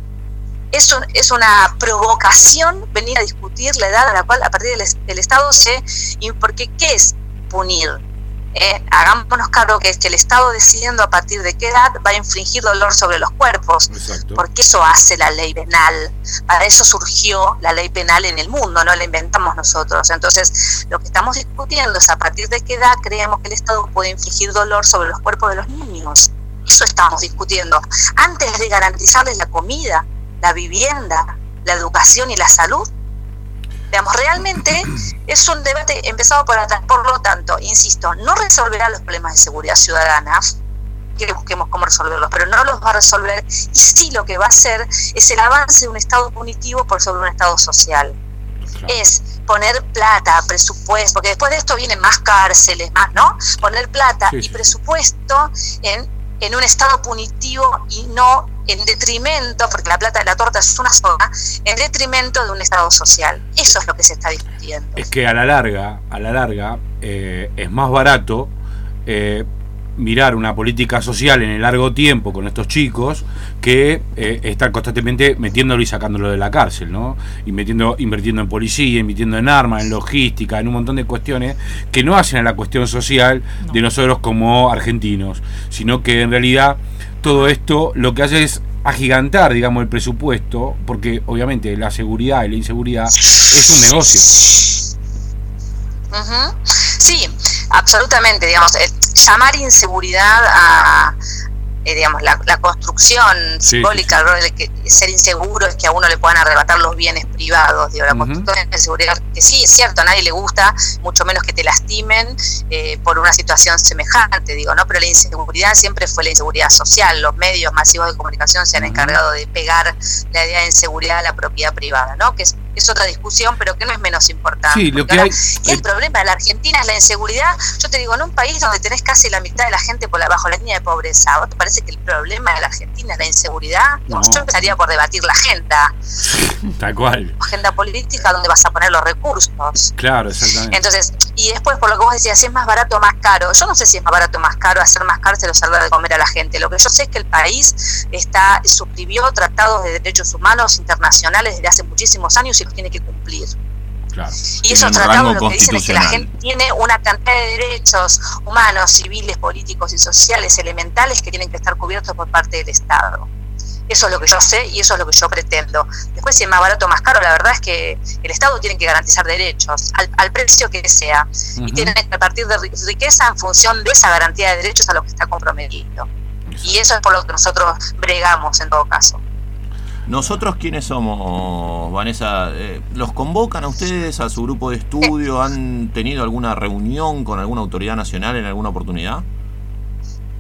Es una provocación venir a discutir la edad a la cual a partir del Estado porque ¿qué es punir? Hagámonos cargo que es que el Estado decidiendo a partir de qué edad va a infligir dolor sobre los cuerpos. Exacto. Porque eso hace la ley penal. Para eso surgió la ley penal en el mundo, no la inventamos nosotros. Entonces, lo que estamos discutiendo es a partir de qué edad creemos que el Estado puede infligir dolor sobre los cuerpos de los niños. Eso estamos discutiendo. Antes de garantizarles la comida, la vivienda, la educación y la salud. Digamos, realmente es un debate empezado por atrás. Por lo tanto, insisto, no resolverá los problemas de seguridad ciudadana, que busquemos cómo resolverlos, pero no los va a resolver, y sí lo que va a hacer es el avance de un Estado punitivo por sobre un Estado social. Claro. Es poner plata, presupuesto, porque después de esto vienen más cárceles, más, ¿no? Poner plata y presupuesto en un Estado punitivo y no en detrimento, porque la plata de la torta es una sola, en detrimento de un Estado social. Eso es lo que se está discutiendo. Es que a la larga, es más barato mirar una política social en el largo tiempo con estos chicos que estar constantemente metiéndolo y sacándolo de la cárcel, ¿no? Y invirtiendo en policía, invirtiendo en armas, en logística, en un montón de cuestiones que no hacen a la cuestión social de nosotros como argentinos, sino que en realidad todo esto lo que hace es agigantar, digamos, el presupuesto, porque obviamente la seguridad y la inseguridad es un negocio. Sí, absolutamente, digamos, llamar inseguridad a digamos, la construcción simbólica de que ser inseguro es que a uno le puedan arrebatar los bienes privados. Digo, la construcción de seguridad, que sí, es cierto, a nadie le gusta, mucho menos que te lastimen por una situación semejante, digo, ¿no? Pero la inseguridad siempre fue la inseguridad social. Los medios masivos de comunicación se han encargado de pegar la idea de inseguridad a la propiedad privada, ¿no? Que es otra discusión, pero que no es menos importante. Sí, lo que hay... El problema de la Argentina es la inseguridad. Yo te digo, en un país donde tenés casi la mitad de la gente bajo la línea de pobreza, ¿vos te parece que el problema de la Argentina es la inseguridad? No. Yo empezaría por debatir la agenda. Tal cual. Agenda política, donde vas a poner los recursos. Claro, exactamente. Entonces, y después, por lo que vos decías, si es más barato o más caro. Yo no sé si es más barato o más caro hacer más cárcel o hacerle de comer a la gente. Lo que yo sé es que el país suscribió tratados de derechos humanos internacionales desde hace muchísimos años y los tiene que cumplir. Claro. Y esos tratados lo que dicen es que la gente tiene una cantidad de derechos humanos, civiles, políticos y sociales elementales que tienen que estar cubiertos por parte del Estado. Eso es lo que yo sé y eso es lo que yo pretendo. Después, si es más barato o más caro, la verdad es que el Estado tiene que garantizar derechos al precio que sea. Y tiene que repartir de riqueza en función de esa garantía de derechos a lo que está comprometido. Y eso es por lo que nosotros bregamos en todo caso. ¿Nosotros quiénes somos, Vanessa? ¿Los convocan a ustedes, a su grupo de estudio? ¿Han tenido alguna reunión con alguna autoridad nacional en alguna oportunidad?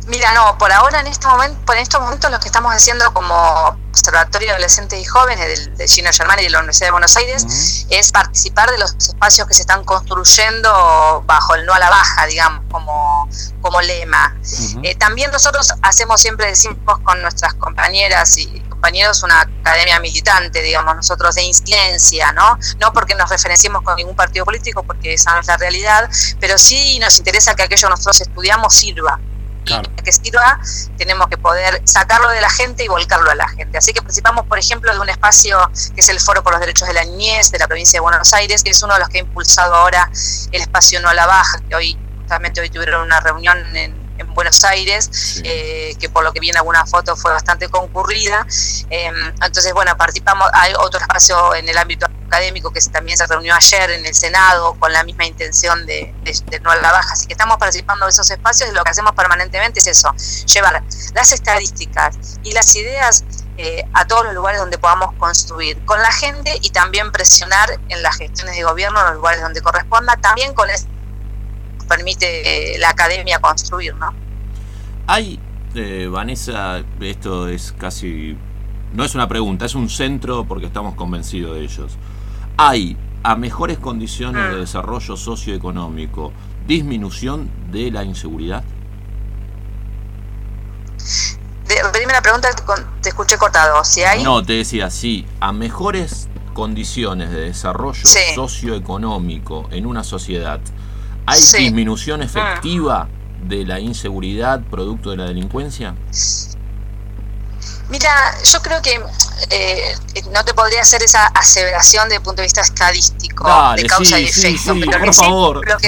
Mira, no, por ahora en estos momentos lo que estamos haciendo como Observatorio de Adolescentes y Jóvenes de Gino Germán y de la Universidad de Buenos Aires es participar de los espacios que se están construyendo bajo el no a la baja, digamos, como lema. También nosotros decimos con nuestras compañeras y compañeros una academia militante, digamos, nosotros de incidencia, ¿no? No porque nos referenciemos con ningún partido político, porque esa no es la realidad, pero sí nos interesa que aquello que nosotros estudiamos sirva. Claro. Y para que sirva, tenemos que poder sacarlo de la gente y volcarlo a la gente. Así que participamos, por ejemplo, de un espacio que es el Foro por los Derechos de la Niñez de la provincia de Buenos Aires, que es uno de los que ha impulsado ahora el espacio No a la Baja, que justamente hoy tuvieron una reunión en Buenos Aires, sí. Que por lo que vi en alguna foto fue bastante concurrida. Entonces, bueno, participamos. Hay otro espacio en el ámbito académico que también se reunió ayer en el Senado con la misma intención de No a la Baja. Así que estamos participando de esos espacios y lo que hacemos permanentemente es eso, llevar las estadísticas y las ideas a todos los lugares donde podamos construir con la gente y también presionar en las gestiones de gobierno en los lugares donde corresponda, también con eso permite la academia construir, ¿no? Hay, Vanessa, esto es casi, no es una pregunta, es un centro porque estamos convencidos de ellos. ¿Hay, a mejores condiciones de desarrollo socioeconómico, disminución de la inseguridad? Primera pregunta, te escuché cortado. ¿Si hay? No, te decía, sí, a mejores condiciones de desarrollo socioeconómico en una sociedad, ¿hay disminución efectiva de la inseguridad producto de la delincuencia? Mira, yo creo que no te podría hacer esa aseveración desde el punto de vista estadístico. Dale, de causa y efecto. Pero por favor. Lo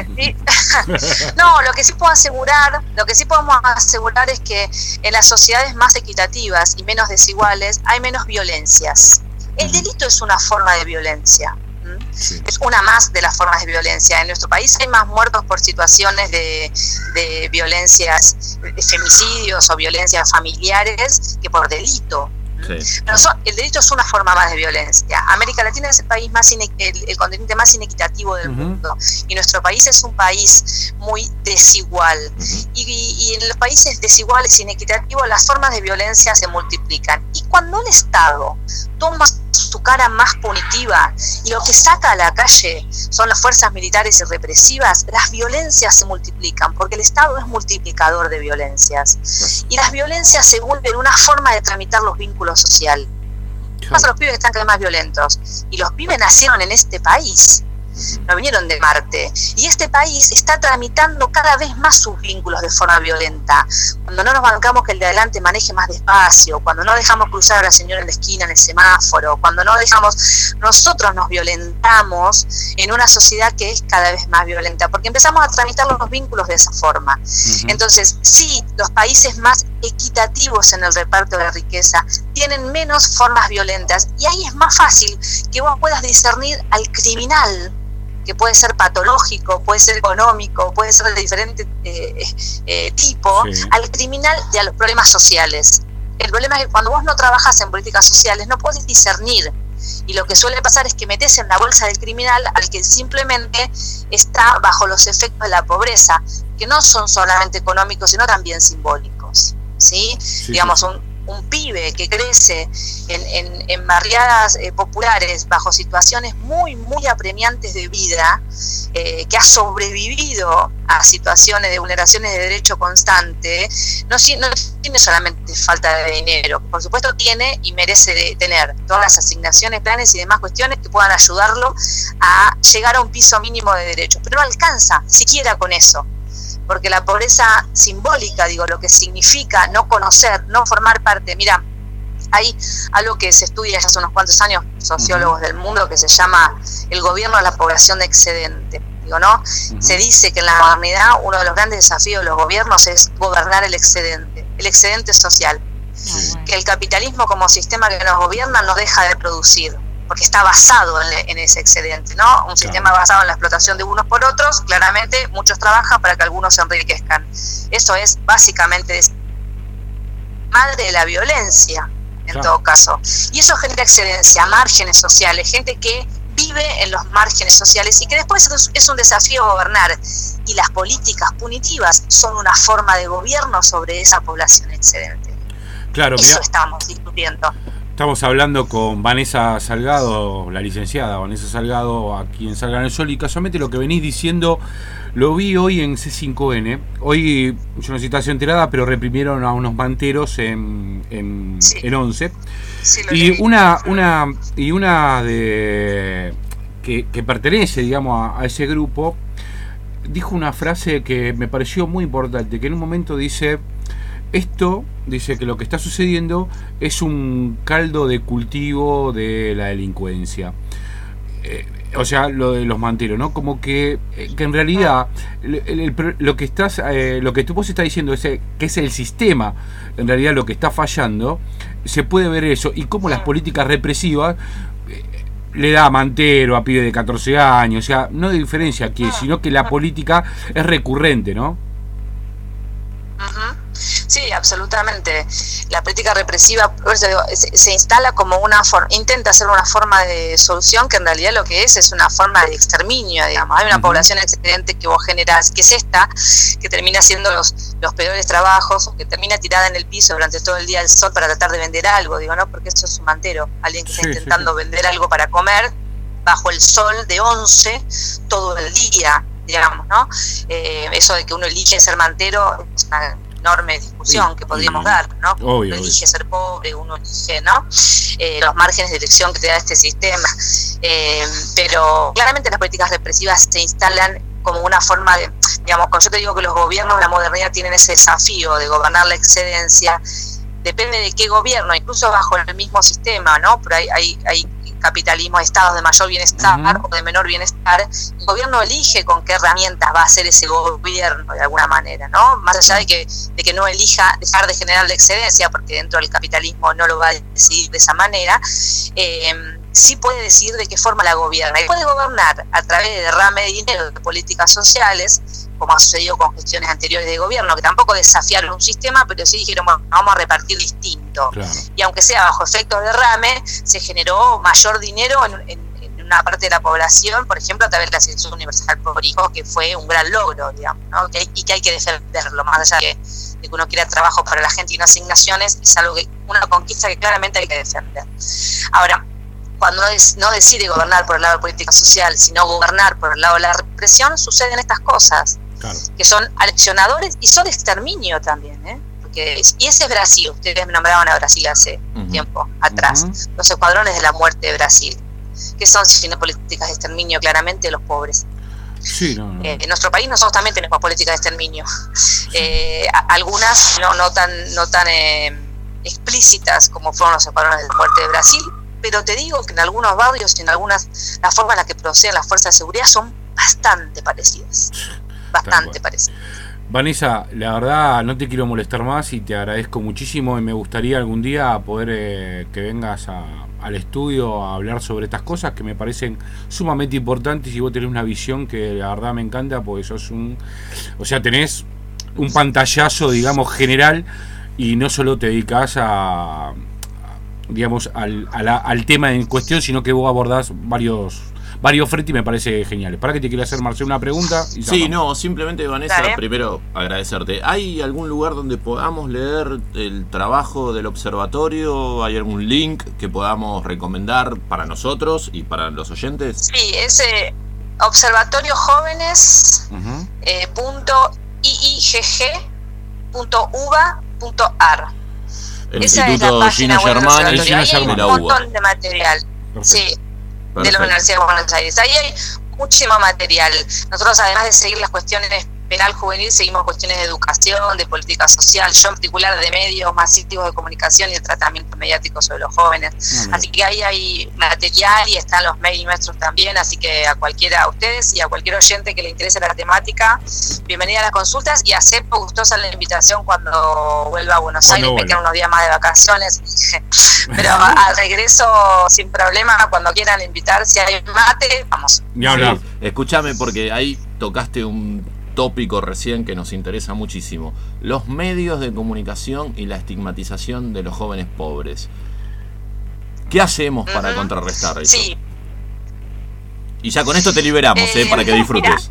que sí podemos asegurar es que en las sociedades más equitativas y menos desiguales hay menos violencias. El delito es una forma de violencia. Sí. Es una más de las formas de violencia. En nuestro país hay más muertos por situaciones de violencias, de femicidios o violencias familiares que por delito. Sí. Pero el delito es una forma más de violencia. América Latina es el país más el continente más inequitativo del mundo, y nuestro país es un país muy desigual. Y en los países desiguales e inequitativos las formas de violencia se multiplican. Y cuando un Estado toma su cara más punitiva y lo que saca a la calle son las fuerzas militares y represivas, las violencias se multiplican, porque el Estado es multiplicador de violencias. Y las violencias se vuelven una forma de tramitar los vínculos sociales. Más a los pibes que están cada vez más violentos. Y los pibes nacieron en este país, no vinieron de Marte. Y este país está tramitando cada vez más sus vínculos de forma violenta. Cuando no nos bancamos que el de adelante maneje más despacio, cuando no dejamos cruzar a la señora en la esquina en el semáforo, cuando no dejamos, nosotros nos violentamos en una sociedad que es cada vez más violenta, porque empezamos a tramitar los vínculos de esa forma. Entonces, sí, los países más equitativos en el reparto de la riqueza tienen menos formas violentas, y ahí es más fácil que vos puedas discernir al criminal, que puede ser patológico, puede ser económico, puede ser de diferente tipo, al criminal y a los problemas sociales. El problema es que cuando vos no trabajas en políticas sociales no podés discernir, y lo que suele pasar es que metés en la bolsa del criminal al que simplemente está bajo los efectos de la pobreza, que no son solamente económicos, sino también simbólicos. ¿Sí? Digamos, un pibe que crece en barriadas populares bajo situaciones muy, muy apremiantes de vida, que ha sobrevivido a situaciones de vulneraciones de derecho constante, no tiene solamente falta de dinero, por supuesto tiene y merece tener todas las asignaciones, planes y demás cuestiones que puedan ayudarlo a llegar a un piso mínimo de derechos, pero no alcanza siquiera con eso. Porque la pobreza simbólica, digo, lo que significa no conocer, no formar parte. Mira, hay algo que se estudia ya hace unos cuantos años, sociólogos del mundo, que se llama el gobierno de la población de excedente. Digo, ¿no? Se dice que en la modernidad uno de los grandes desafíos de los gobiernos es gobernar el excedente social. Que el capitalismo como sistema que nos gobierna no deja de producir, porque está basado en ese excedente, ¿no? Un sistema basado en la explotación de unos por otros. Claramente muchos trabajan para que algunos se enriquezcan. Eso es básicamente madre de la violencia, en todo caso. Y eso genera excedencia, márgenes sociales, gente que vive vive en los márgenes sociales y que después es un desafío gobernar. Y las políticas punitivas son una forma de gobierno sobre esa población excedente. Claro, Eso estamos discutiendo. Estamos hablando con Vanessa Salgado, la licenciada Vanessa Salgado, aquí en Salga en el Sol, y casualmente lo que venís diciendo lo vi hoy en C5N. Hoy, yo no sé si estás enterada, pero reprimieron a unos manteros en 11. Sí, y una de que pertenece, digamos, a ese grupo, dijo una frase que me pareció muy importante, que en un momento dice que lo que está sucediendo es un caldo de cultivo de la delincuencia. O sea, lo de los manteros, ¿no? Como que en realidad lo que vos estás diciendo es que es el sistema, en realidad lo que está fallando. Se puede ver eso, y cómo las políticas represivas le da a mantero a pibe de 14 años, o sea, no de diferencia aquí, sino que la política es recurrente, ¿no? Sí, absolutamente. La política represiva se instala como intenta ser una forma de solución que en realidad lo que es una forma de exterminio, digamos. Hay una población excedente que vos generás, que es esta, que termina haciendo los peores trabajos, que termina tirada en el piso durante todo el día al sol para tratar de vender algo, digo, ¿no? Porque eso es un mantero, alguien que está intentando vender algo para comer bajo el sol de 11 todo el día, digamos, ¿no? Eso de que uno elige ser mantero es una enorme discusión que podríamos dar, ¿no? Uno elige ser pobre, uno elige, ¿no? Los márgenes de elección que te da este sistema. Pero claramente las políticas represivas se instalan como una forma de, digamos, cuando yo te digo que los gobiernos de la modernidad tienen ese desafío de gobernar la excedencia, depende de qué gobierno, incluso bajo el mismo sistema, ¿no? Pero hay capitalismo, estados de mayor bienestar o de menor bienestar. El gobierno elige con qué herramientas va a hacer ese gobierno de alguna manera, ¿no? Más allá de que no elija dejar de generar la excedencia, porque dentro del capitalismo no lo va a decidir de esa manera, sí puede decidir de qué forma la gobierna. Y puede gobernar a través de derrame de dinero de políticas sociales, como ha sucedido con gestiones anteriores de gobierno, que tampoco desafiaron un sistema, pero sí dijeron, bueno, vamos a repartir distinto. Claro. Y aunque sea bajo efectos de derrame, se generó mayor dinero en una parte de la población, por ejemplo, a través de la asignación universal por hijos, que fue un gran logro, digamos, ¿no? Y que hay que defenderlo, más allá de que uno quiera trabajo para la gente y no asignaciones, es algo que una conquista que claramente hay que defender. Ahora, cuando no decide gobernar por el lado de política social, sino gobernar por el lado de la represión, suceden estas cosas. Claro. Que son aleccionadores y son de exterminio también, y ese es Brasil. Ustedes me nombraban a Brasil hace tiempo atrás, los escuadrones de la muerte de Brasil, que son sino políticas de exterminio claramente de los pobres. Sí, no. En nuestro país nosotros también tenemos políticas de exterminio, algunas no tan explícitas como fueron los escuadrones de la muerte de Brasil, pero te digo que en algunos barrios y en algunas las formas en las que proceden las fuerzas de seguridad son bastante parecidas. Bastante parecido. Vanessa, la verdad no te quiero molestar más y te agradezco muchísimo, y me gustaría algún día poder que vengas al estudio a hablar sobre estas cosas que me parecen sumamente importantes, y vos tenés una visión que la verdad me encanta, porque sos tenés un pantallazo, digamos, general, y no solo te dedicás digamos, al tema en cuestión, sino que vos abordás varios frentes y me parece genial. ¿Para qué te quiero hacer, Marcelo, una pregunta? Sí, no, simplemente, Vanessa, primero agradecerte. ¿Hay algún lugar donde podamos leer el trabajo del observatorio? ¿Hay algún link que podamos recomendar para nosotros y para los oyentes? Sí, es observatoriojóvenes .iigg.uva.ar. El Instituto Gina Germán y hay un montón de material. Perfecto. Sí. De la Universidad de Buenos Aires. Ahí hay muchísimo material. Nosotros, además de seguir las cuestiones penal juvenil, seguimos cuestiones de educación, de política social, yo en particular de medios masivos de comunicación y el tratamiento mediático sobre los jóvenes. Así que ahí hay material y están los mails nuestros también, así que a cualquiera de ustedes y a cualquier oyente que le interese la temática, bienvenida a las consultas, y acepto gustosa la invitación cuando vuelva a Buenos Aires. Me quedan unos días más de vacaciones, pero al regreso sin problema, cuando quieran invitar, si hay mate, vamos. Sí, escúchame, porque ahí tocaste un tópico recién que nos interesa muchísimo: los medios de comunicación y la estigmatización de los jóvenes pobres. ¿Qué hacemos para contrarrestar eso? Sí. Y ya con esto te liberamos, para que disfrutes.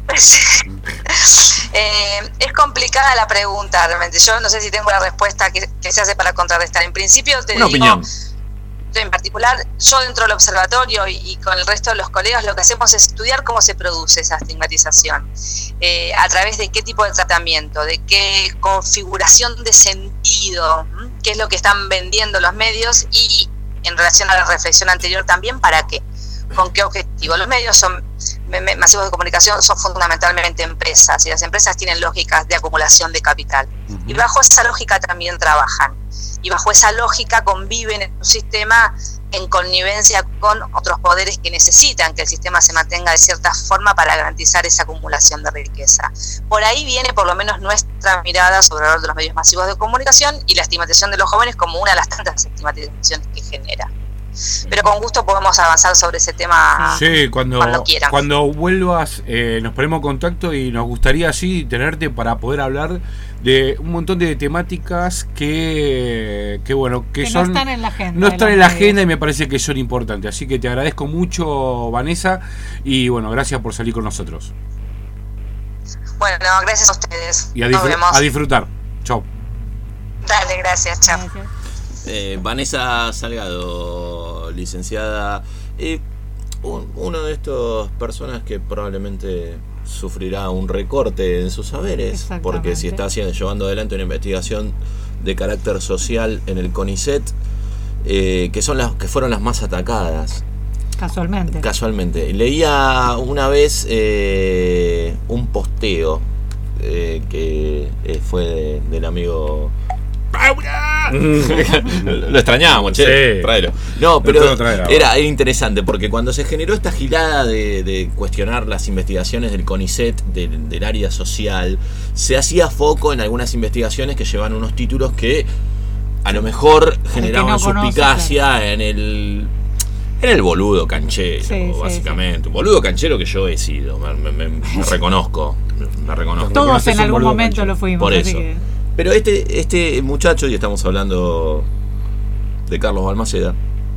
Es complicada la pregunta, realmente. Yo no sé si tengo la respuesta que se hace para contrarrestar. En principio te digo, opinión. En particular, yo dentro del observatorio y con el resto de los colegas lo que hacemos es estudiar cómo se produce esa estigmatización, a través de qué tipo de tratamiento, de qué configuración de sentido, qué es lo que están vendiendo los medios y en relación a la reflexión anterior también, ¿para qué? ¿Con qué objetivo? Los medios masivos de comunicación son fundamentalmente empresas y las empresas tienen lógicas de acumulación de capital y bajo esa lógica también trabajan. Y bajo esa lógica conviven en un sistema en connivencia con otros poderes que necesitan que el sistema se mantenga de cierta forma para garantizar esa acumulación de riqueza. Por ahí viene por lo menos nuestra mirada sobre el rol de los medios masivos de comunicación y la estigmatización de los jóvenes como una de las tantas estigmatizaciones que genera. Pero con gusto podemos avanzar sobre ese tema cuando quieran. Cuando vuelvas nos ponemos en contacto y nos gustaría así tenerte para poder hablar de un montón de temáticas que son, no están en la agenda. No están en la agenda y me parece que son importantes. Así que te agradezco mucho, Vanessa, y bueno, gracias por salir con nosotros. Bueno, gracias a ustedes. Y a disfrutar. Chau. Dale, gracias, chao. Vanessa Salgado, licenciada, uno de estos personas que probablemente sufrirá un recorte en sus saberes, porque si está llevando adelante una investigación de carácter social en el CONICET, que fueron las más atacadas. Casualmente. Leía una vez un posteo que fue del amigo ¡Paula! Lo extrañábamos, che, tráelo. No, pero era interesante porque cuando se generó esta gilada de cuestionar las investigaciones del CONICET, del área social, se hacía foco en algunas investigaciones que llevan unos títulos que a lo mejor generaban suspicacia en el boludo canchero, básicamente. Un boludo canchero que yo he sido, me reconozco. Todos en algún momento lo fuimos. Por eso. Pero este muchacho, y estamos hablando de Carlos Balmaceda,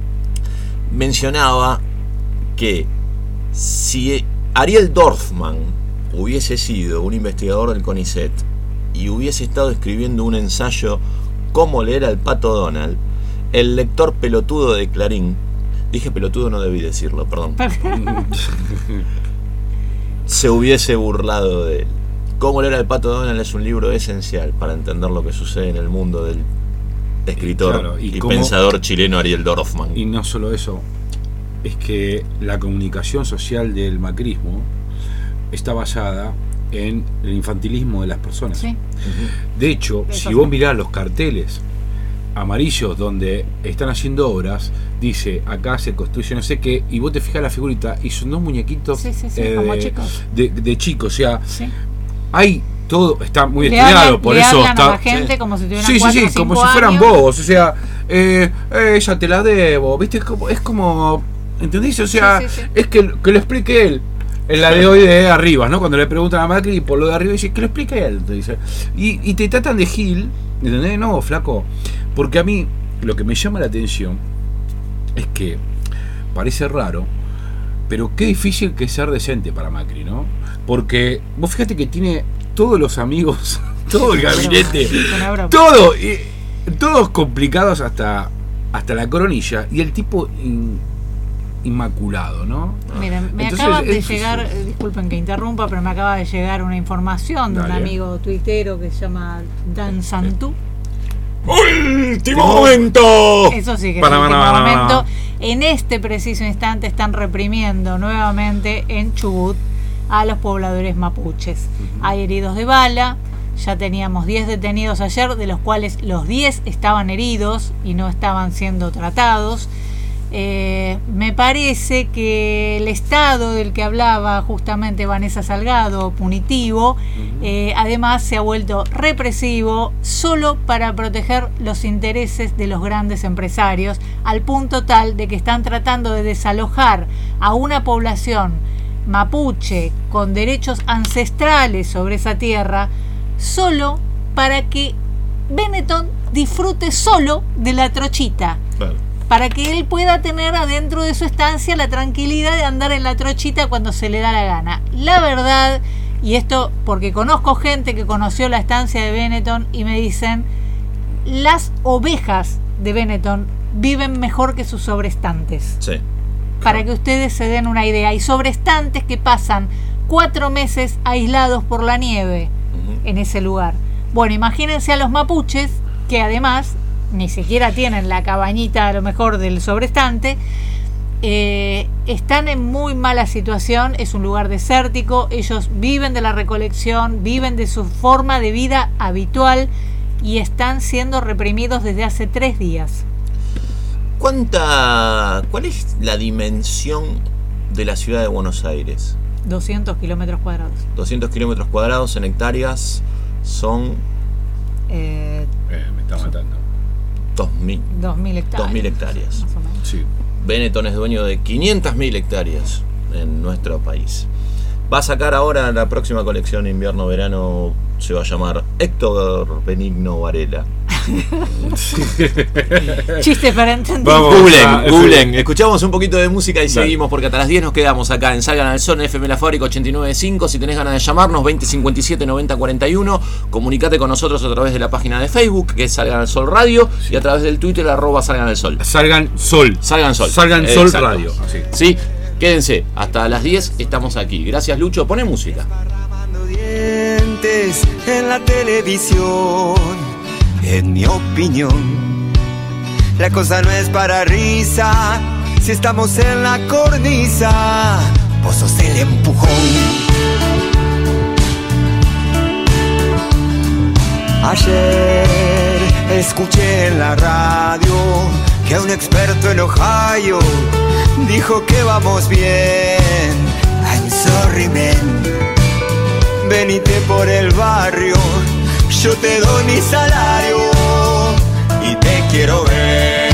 mencionaba que si Ariel Dorfman hubiese sido un investigador del CONICET y hubiese estado escribiendo un ensayo cómo leer al Pato Donald, el lector pelotudo de Clarín, dije pelotudo, no debí decirlo, perdón, se hubiese burlado de él. Cómo leer al Pato Donald es un libro esencial para entender lo que sucede en el mundo del escritor y pensador chileno Ariel Dorfman. Y no solo eso, es que la comunicación social del macrismo está basada en el infantilismo de las personas. Sí. De hecho, si vos mirás los carteles amarillos donde están haciendo obras, dice acá se construye no sé qué, y vos te fijas la figurita y son dos muñequitos como chicos. De chicos, o sea, hay todo, está muy estudiado, por eso está. A la gente como si tuvieran 4 o 5 como si fueran bobos, o sea, ella te la debo, ¿viste? Es como ¿entendés? O sea, es que lo explique él. En la de hoy de arriba, ¿no? Cuando le preguntan a Macri por lo de arriba, dice que lo explique él, te dice. Y te tratan de gil, ¿entendés? No, flaco. Porque a mí lo que me llama la atención es que parece raro, pero qué difícil que es ser decente para Macri, ¿no? Porque vos fíjate que tiene todos los amigos, todo el gabinete, todos complicados hasta la coronilla, y el tipo inmaculado, ¿no? Miren, me acaba de llegar, disculpen que interrumpa, pero me acaba de llegar una información de un amigo tuitero que se llama Dan Santú. ¡Último momento! Eso sí que es último momento. En este preciso instante están reprimiendo nuevamente en Chubut a los pobladores mapuches. Hay heridos de bala, ya teníamos 10 detenidos ayer, de los cuales los 10 estaban heridos y no estaban siendo tratados. Me parece que el estado del que hablaba justamente Vanessa Salgado, punitivo, además se ha vuelto represivo solo para proteger los intereses de los grandes empresarios, al punto tal de que están tratando de desalojar a una población mapuche con derechos ancestrales sobre esa tierra solo para que Benetton disfrute solo de la trochita. Claro. para que él pueda tener adentro de su estancia la tranquilidad de andar en la trochita cuando se le da la gana. La verdad, y esto porque conozco gente que conoció la estancia de Benetton y me dicen, las ovejas de Benetton viven mejor que sus sobrestantes. Sí. Para que ustedes se den una idea. Y sobrestantes que pasan 4 meses aislados por la nieve en ese lugar. Bueno, imagínense a los mapuches, que además ni siquiera tienen la cabañita a lo mejor del sobrestante. Están en muy mala situación, es un lugar desértico, ellos viven de la recolección, viven de su forma de vida habitual y están siendo reprimidos desde hace 3 días. ¿Cuál es la dimensión de la ciudad de Buenos Aires? 200 kilómetros cuadrados. 200 kilómetros cuadrados en hectáreas son... me está matando. 2.000 hectáreas. 2.000 hectáreas. Más o menos. Sí. Benetton es dueño de 500.000 hectáreas en nuestro país. Va a sacar ahora la próxima colección invierno-verano, se va a llamar Héctor Benigno Varela. Chiste para entender. Googlen. Escuchamos un poquito de música y seguimos, porque hasta las 10 nos quedamos acá en Salgan al Sol, FM La Fábrica 89.5. Si tenés ganas de llamarnos, 2057 9041. Comunicate con nosotros a través de la página de Facebook, que es Salgan al Sol Radio, y a través del Twitter, @Salgan al Sol. Salgan Sol Radio. Así. Sí, quédense. Hasta las 10 estamos aquí. Gracias, Lucho. Pone música. Dientes en la televisión. En mi opinión, la cosa no es para risa. Si estamos en la cornisa, vos sos el empujón. Ayer escuché en la radio que un experto en Ohio dijo que vamos bien. I'm sorry, man. Venite por el barrio, yo te doy mi salario y te quiero ver.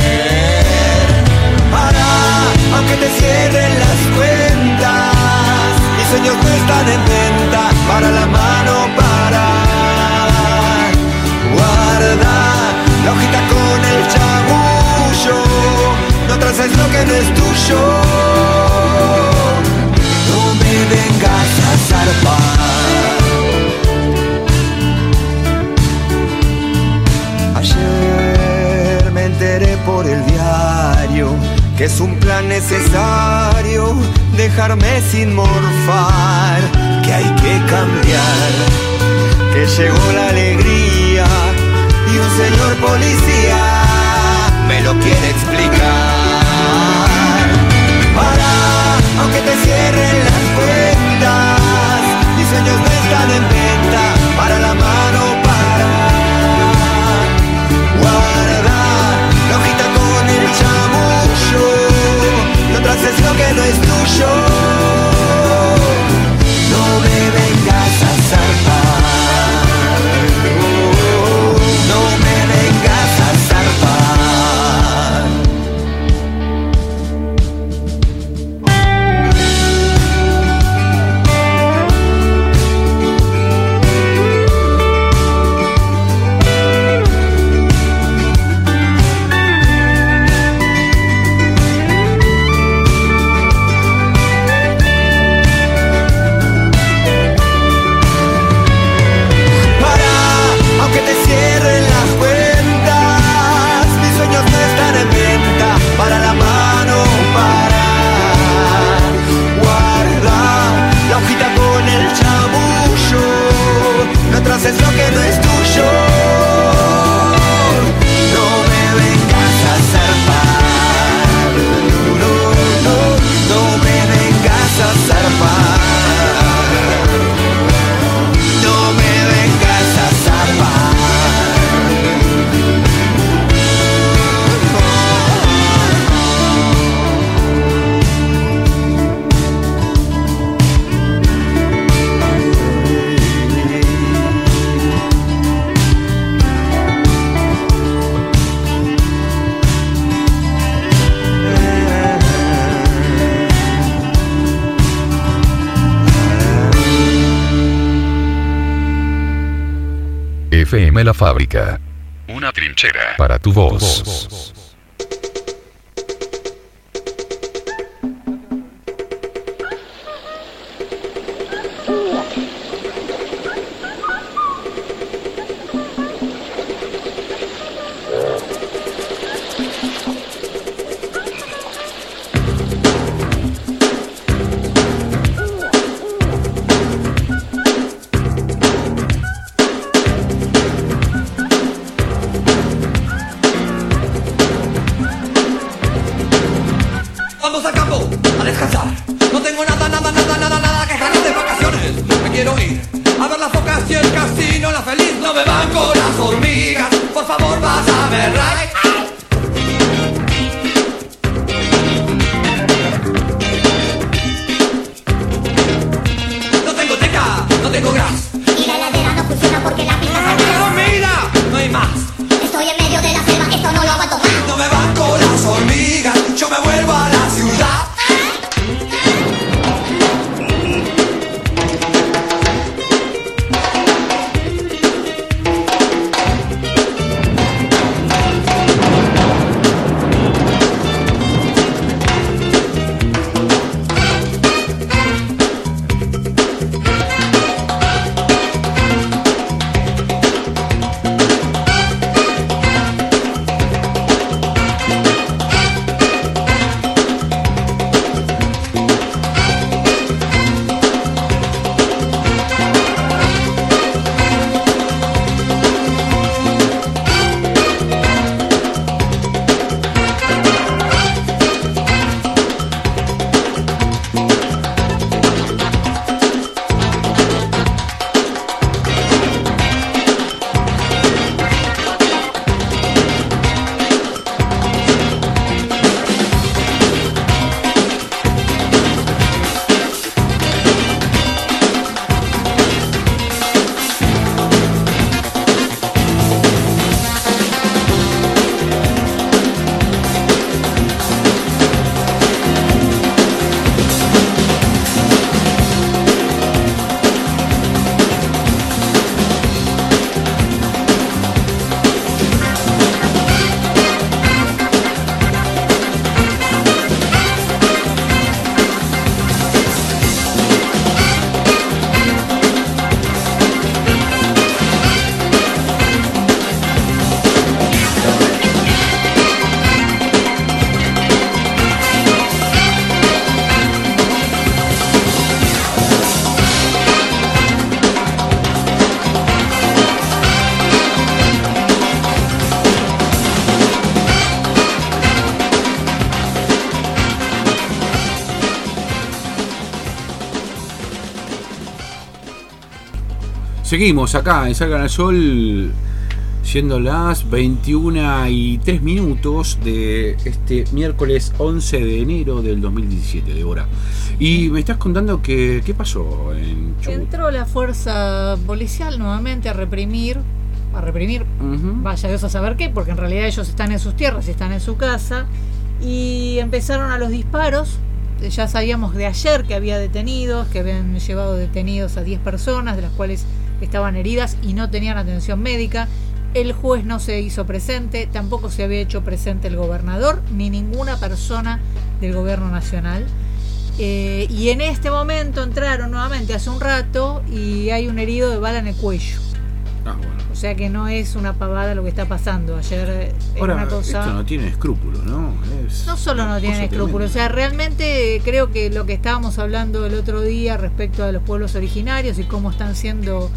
Para, aunque te cierren las cuentas, mis sueños no están en venta. Para la mano, para. Guarda la hojita con el chamullo, no traces lo que no es tuyo. No me vengas a zarpar. Ayer me enteré por el diario que es un plan necesario dejarme sin morfar, que hay que cambiar, que llegó la alegría y un señor policía me lo quiere explicar. Para, aunque te cierren las cuentas, mis sueños no están en venta. Para la mano, para. Guarda la hojita con el chamullo, no traces lo que no es tuyo. No me vengas a zarpar, no me vengas a zarpar. Para la mano, para. Guarda la hojita con el chamullo, no traces lo que no es tuyo. No me vengas a zarpar, no me vengas a zarpar, no me vengas a zarpar. FM La Fábrica. Una trinchera para tu voz. Seguimos acá en Salgan al Sol, siendo las 21:03 de este miércoles 11 de enero del 2017, Débora. Y me estás contando que qué pasó en Chubut. Entró la fuerza policial nuevamente a reprimir, vaya Dios a saber qué, porque en realidad ellos están en sus tierras y están en su casa, y empezaron a los disparos. Ya sabíamos de ayer que había detenidos, que habían llevado detenidos a 10 personas, de las cuales estaban heridas y no tenían atención médica. El juez no se hizo presente, tampoco se había hecho presente el gobernador, ni ninguna persona del gobierno nacional. Y en este momento entraron nuevamente hace un rato y hay un herido de bala en el cuello. Bueno. O sea que no es una pavada lo que está pasando. Ayer Ahora, una cosa... esto no tiene escrúpulos, ¿no? No solo no tienen escrúpulos, o sea, realmente creo que lo que estábamos hablando el otro día respecto a los pueblos originarios y cómo están siendo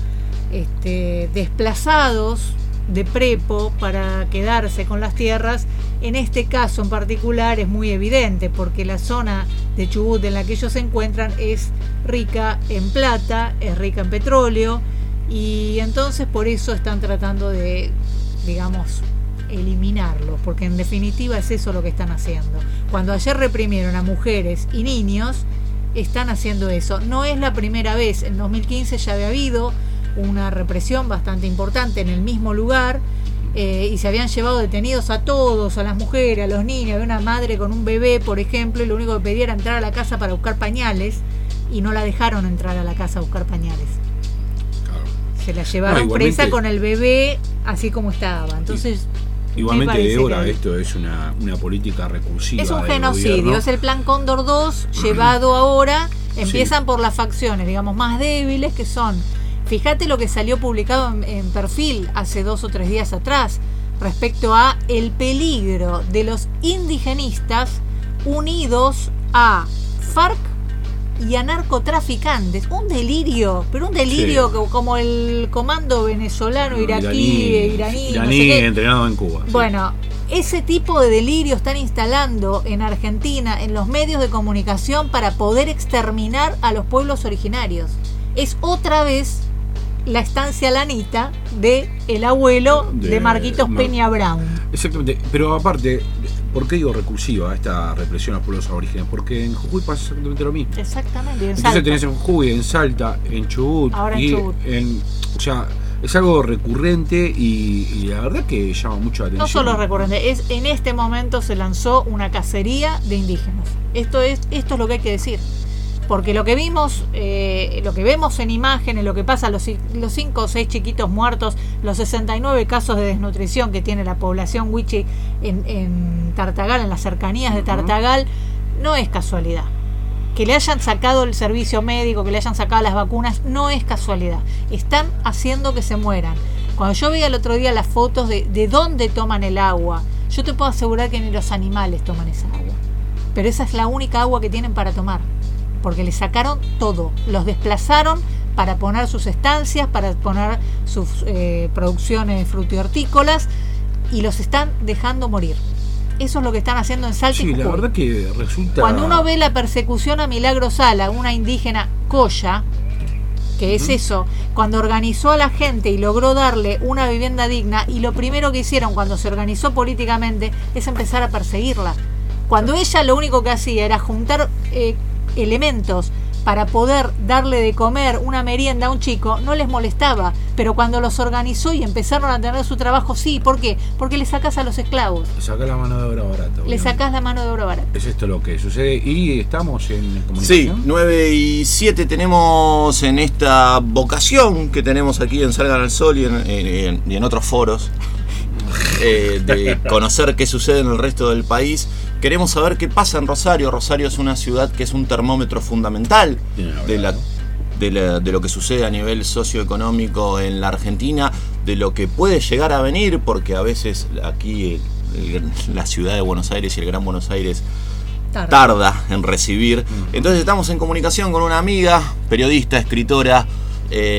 desplazados de prepo para quedarse con las tierras, en este caso en particular es muy evidente, porque la zona de Chubut en la que ellos se encuentran es rica en plata, es rica en petróleo, y entonces por eso están tratando de, digamos, eliminarlos, porque en definitiva es eso lo que están haciendo. Cuando ayer reprimieron a mujeres y niños, están haciendo eso. No es la primera vez, en 2015 ya había habido una represión bastante importante en el mismo lugar, y se habían llevado detenidos a todos, a las mujeres, a los niños. Había una madre con un bebé, por ejemplo, y lo único que pedía era entrar a la casa para buscar pañales, y no la dejaron entrar a la casa a buscar pañales. Se la llevaron presa con el bebé así como estaba. Entonces, igualmente, Débora, esto es una política recursiva. Es un genocidio, es el plan Cóndor 2 llevado ahora. Empiezan por las facciones, digamos, más débiles, que son... Fíjate lo que salió publicado en Perfil hace 2 o 3 días atrás respecto a el peligro de los indigenistas unidos a FARC y a narcotraficantes. Un delirio, pero un delirio como el comando venezolano, iraní, no sé qué, entrenado en Cuba. Bueno, ese tipo de delirio están instalando en Argentina, en los medios de comunicación, para poder exterminar a los pueblos originarios. Es otra vez la estancia lanita de el abuelo de Marquitos Peña Brown. Exactamente, pero aparte, ¿por qué digo recursiva esta represión a los pueblos aborígenes? Porque en Jujuy pasa exactamente lo mismo. Exactamente, en Entonces Salta. tenés en Jujuy, en Salta, en Chubut. Ahora en Chubut. O sea, es algo recurrente y la verdad que llama mucho la atención. No solo recurrente, en este momento se lanzó una cacería de indígenas. Esto es lo que hay que decir. Porque lo que vimos, lo que vemos en imágenes, lo que pasa, los 5 o 6 chiquitos muertos, los 69 casos de desnutrición que tiene la población wichi en Tartagal, en las cercanías de Tartagal, no es casualidad. Que le hayan sacado el servicio médico, que le hayan sacado las vacunas, no es casualidad. Están haciendo que se mueran. Cuando yo veía el otro día las fotos de dónde toman el agua, yo te puedo asegurar que ni los animales toman esa agua. Pero esa es la única agua que tienen para tomar. Porque le sacaron todo, los desplazaron para poner sus estancias, para poner sus producciones frutihortícolas, y los están dejando morir. Eso es lo que están haciendo en Salta y Jujuy. La verdad que resulta... Cuando uno ve la persecución a Milagro Sala, una indígena coya, que es eso, cuando organizó a la gente y logró darle una vivienda digna, y lo primero que hicieron cuando se organizó políticamente es empezar a perseguirla. Cuando ella lo único que hacía era juntar elementos para poder darle de comer una merienda a un chico, no les molestaba, pero cuando los organizó y empezaron a tener su trabajo, sí. ¿Por qué? Porque le sacás a los esclavos. Le sacás la mano de obra barata. Le sacás la mano de obra barata. Es esto lo que sucede. Y estamos en comunicación. Sí, 9:07 tenemos en esta vocación que tenemos aquí en Salgan al Sol y en otros foros, de conocer qué sucede en el resto del país. Queremos saber qué pasa en Rosario. Rosario es una ciudad que es un termómetro fundamental de lo que sucede a nivel socioeconómico en la Argentina, de lo que puede llegar a venir, porque a veces aquí la ciudad de Buenos Aires y el Gran Buenos Aires tarda en recibir. Entonces estamos en comunicación con una amiga, periodista, escritora,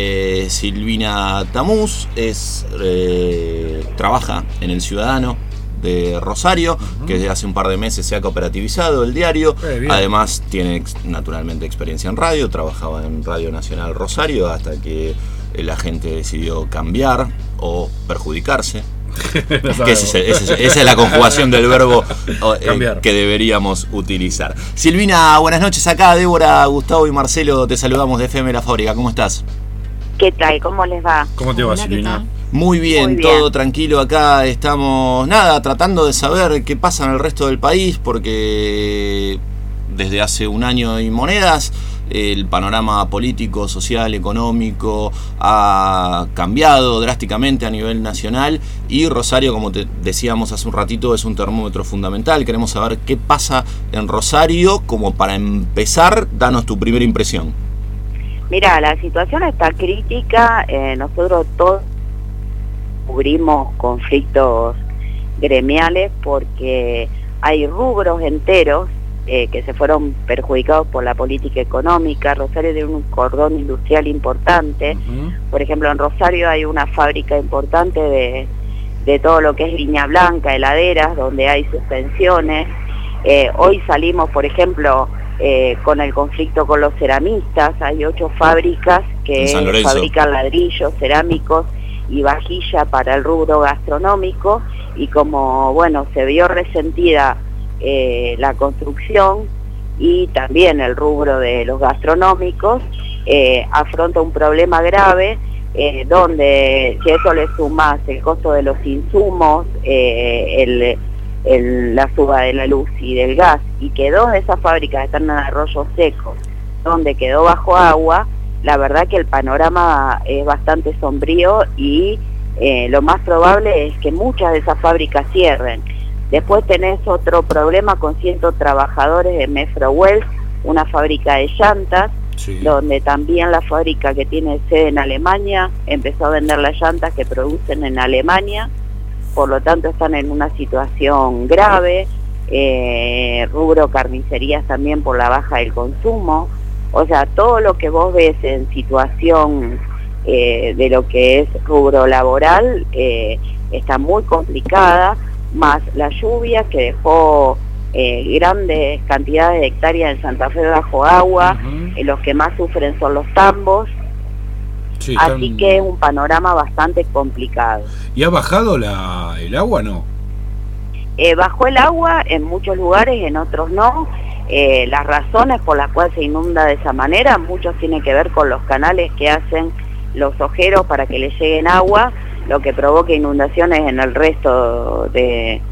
Silvina Tamuz, trabaja en El Ciudadano, de Rosario, que desde hace un par de meses se ha cooperativizado el diario. Además tiene naturalmente experiencia en radio, trabajaba en Radio Nacional Rosario hasta que la gente decidió cambiar o perjudicarse. Que esa es la conjugación del verbo que deberíamos utilizar. Silvina, buenas noches. Acá Débora, Gustavo y Marcelo te saludamos de FM La Fábrica. ¿Cómo estás? ¿Qué tal? ¿Cómo les va? ¿Cómo te va, Silvina? Muy bien, todo tranquilo. Acá estamos, tratando de saber qué pasa en el resto del país, porque desde hace un año y monedas el panorama político, social, económico ha cambiado drásticamente a nivel nacional y Rosario, como te decíamos hace un ratito, es un termómetro fundamental. Queremos saber qué pasa en Rosario. Como para empezar, danos tu primera impresión. Mira, la situación está crítica. Nosotros todos cubrimos conflictos gremiales porque hay rubros enteros que se fueron perjudicados por la política económica. Rosario tiene un cordón industrial importante. Por ejemplo, en Rosario hay una fábrica importante de todo lo que es línea blanca, heladeras, donde hay suspensiones. Hoy salimos, por ejemplo, con el conflicto con los ceramistas. Hay 8 fábricas que fabrican ladrillos, cerámicos y vajilla para el rubro gastronómico, y como se vio resentida la construcción y también el rubro de los gastronómicos, afronta un problema grave, donde si eso le sumas el costo de los insumos, la suba de la luz y del gas, y que 2 de esas fábricas están en Arroyo Seco, donde quedó bajo agua, la verdad que el panorama es bastante sombrío y lo más probable es que muchas de esas fábricas cierren. Después tenés otro problema con 100 trabajadores de Mefro Wells, una fábrica de llantas, donde también la fábrica, que tiene sede en Alemania, empezó a vender las llantas que producen en Alemania, por lo tanto están en una situación grave. Rubro carnicerías también por la baja del consumo. O sea, todo lo que vos ves en situación de lo que es rubro laboral está muy complicada, más la lluvia que dejó grandes cantidades de hectáreas en Santa Fe bajo agua. Los que más sufren son los tambos. Así que es un panorama bastante complicado. ¿Y ha bajado el agua, no? Bajó el agua en muchos lugares, en otros no. Las razones por las cuales se inunda de esa manera, muchos tienen que ver con los canales que hacen los ojeros para que le lleguen agua, lo que provoca inundaciones en el resto de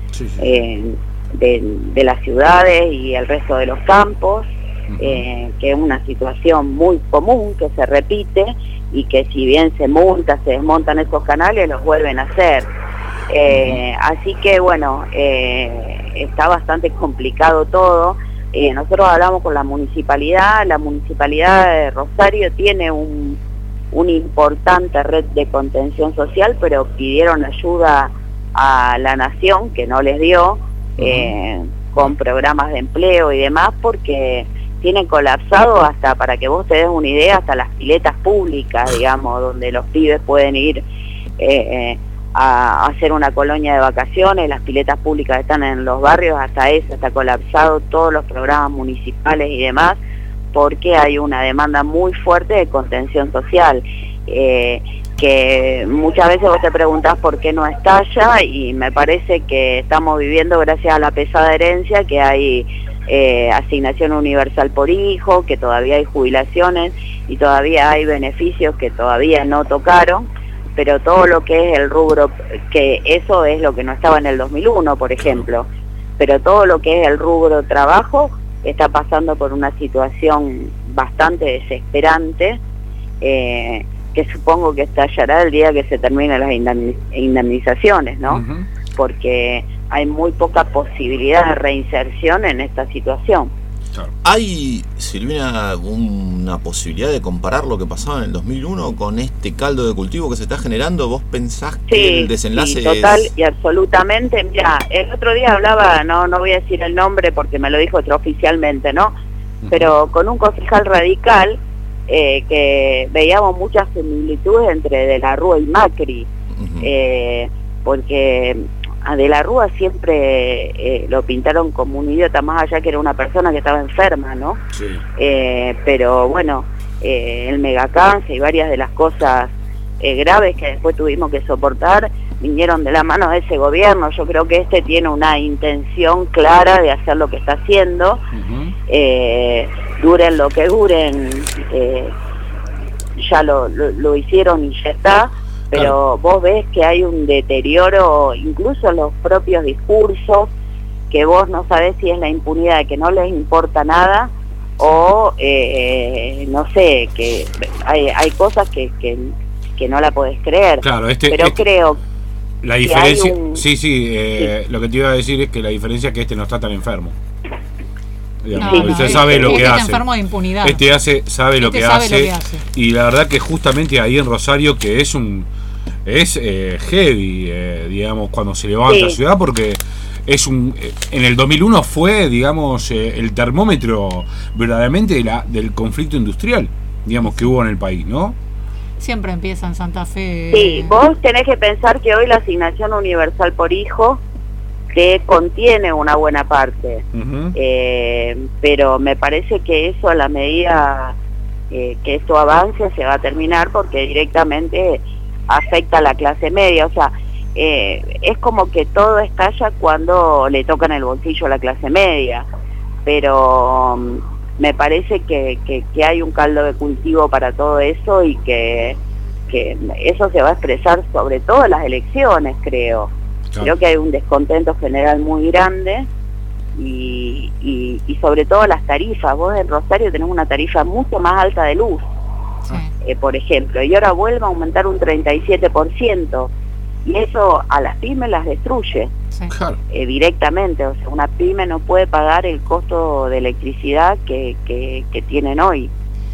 las ciudades y el resto de los campos, que es una situación muy común que se repite, y que si bien se desmontan esos canales, los vuelven a hacer. Así que está bastante complicado todo. Nosotros hablamos con la municipalidad de Rosario tiene una importante red de contención social, pero pidieron ayuda a la nación, que no les dio, con programas de empleo y demás, porque tienen colapsado, hasta, para que vos te des una idea, hasta las piletas públicas, digamos, donde los pibes pueden ir a hacer una colonia de vacaciones. Las piletas públicas están en los barrios, hasta eso está colapsado, todos los programas municipales y demás, porque hay una demanda muy fuerte de contención social, que muchas veces vos te preguntás por qué no estalla, y me parece que estamos viviendo gracias a la pesada herencia, que hay asignación universal por hijo, que todavía hay jubilaciones y todavía hay beneficios que todavía no tocaron, pero todo lo que es el rubro, que eso es lo que no estaba en el 2001, por ejemplo, pero todo lo que es el rubro trabajo está pasando por una situación bastante desesperante, que supongo que estallará el día que se terminen las indemnizaciones, ¿no? Porque hay muy poca posibilidad de reinserción en esta situación. ¿Hay, Silvina, una posibilidad de comparar lo que pasaba en el 2001 con este caldo de cultivo que se está generando? ¿Vos pensás que el desenlace total y absolutamente? Mira, el otro día hablaba, no voy a decir el nombre porque me lo dijo extraoficialmente, ¿no? Pero con un concejal radical, que veíamos muchas similitudes entre De la Rúa y Macri, porque a De la Rúa siempre lo pintaron como un idiota, más allá que era una persona que estaba enferma, ¿no? Sí. Pero bueno, el megacáncer y varias de las cosas graves que después tuvimos que soportar vinieron de la mano de ese gobierno. Yo creo que este tiene una intención clara de hacer lo que está haciendo. Duren lo que duren, ya lo hicieron y ya está. Pero vos ves que hay un deterioro, incluso en los propios discursos, que vos no sabés si es la impunidad, que no les importa nada, o no sé, que hay cosas que no la podés creer. Claro, pero creo la diferencia, sí. Lo que te iba a decir es que la diferencia es que este no está tan enfermo. Usted sabe lo que hace. Enfermo de impunidad. Sabe lo que hace. Y la verdad que justamente ahí en Rosario, que es heavy, digamos, cuando se levanta la ciudad, porque en el 2001 fue, digamos, el termómetro verdaderamente del conflicto industrial, digamos, que hubo en el país, ¿no? Siempre empieza en Santa Fe. Sí, vos tenés que pensar que hoy la asignación universal por hijo te contiene una buena parte, pero me parece que eso, a la medida que esto avance, se va a terminar, porque directamente afecta a la clase media. O sea, es como que todo estalla cuando le tocan el bolsillo a la clase media, pero me parece que hay un caldo de cultivo para todo eso, y que eso se va a expresar sobre todo en las elecciones, creo. Creo que hay un descontento general muy grande, y sobre todo las tarifas. Vos en Rosario tenés una tarifa mucho más alta de luz, por ejemplo, y ahora vuelve a aumentar un 37%, y eso a las pymes las destruye directamente. O sea, una pyme no puede pagar el costo de electricidad que tienen hoy,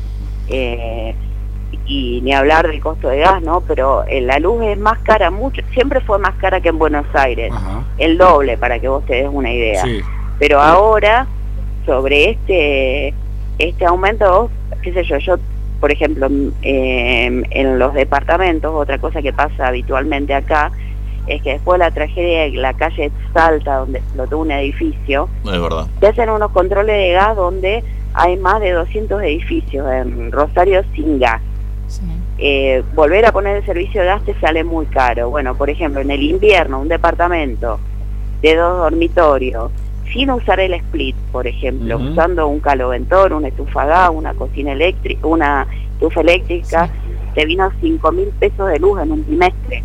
y ni hablar del costo de gas, ¿no? Pero la luz es más cara, siempre fue más cara que en Buenos Aires, el doble, para que vos te des una idea. Pero ahora, sobre este aumento, qué sé yo, por ejemplo, en los departamentos, otra cosa que pasa habitualmente acá, es que después de la tragedia de la calle Salta, donde explotó un edificio, es verdad, te hacen unos controles de gas donde hay más de 200 edificios en Rosario sin gas. Volver a poner el servicio de gas te sale muy caro. Bueno, por ejemplo, en el invierno, un departamento de 2 dormitorios, sin usar el split, por ejemplo, usando un caloventor, una estufa a gas, una cocina eléctrica, una estufa eléctrica, te vino 5.000 pesos de luz en un trimestre.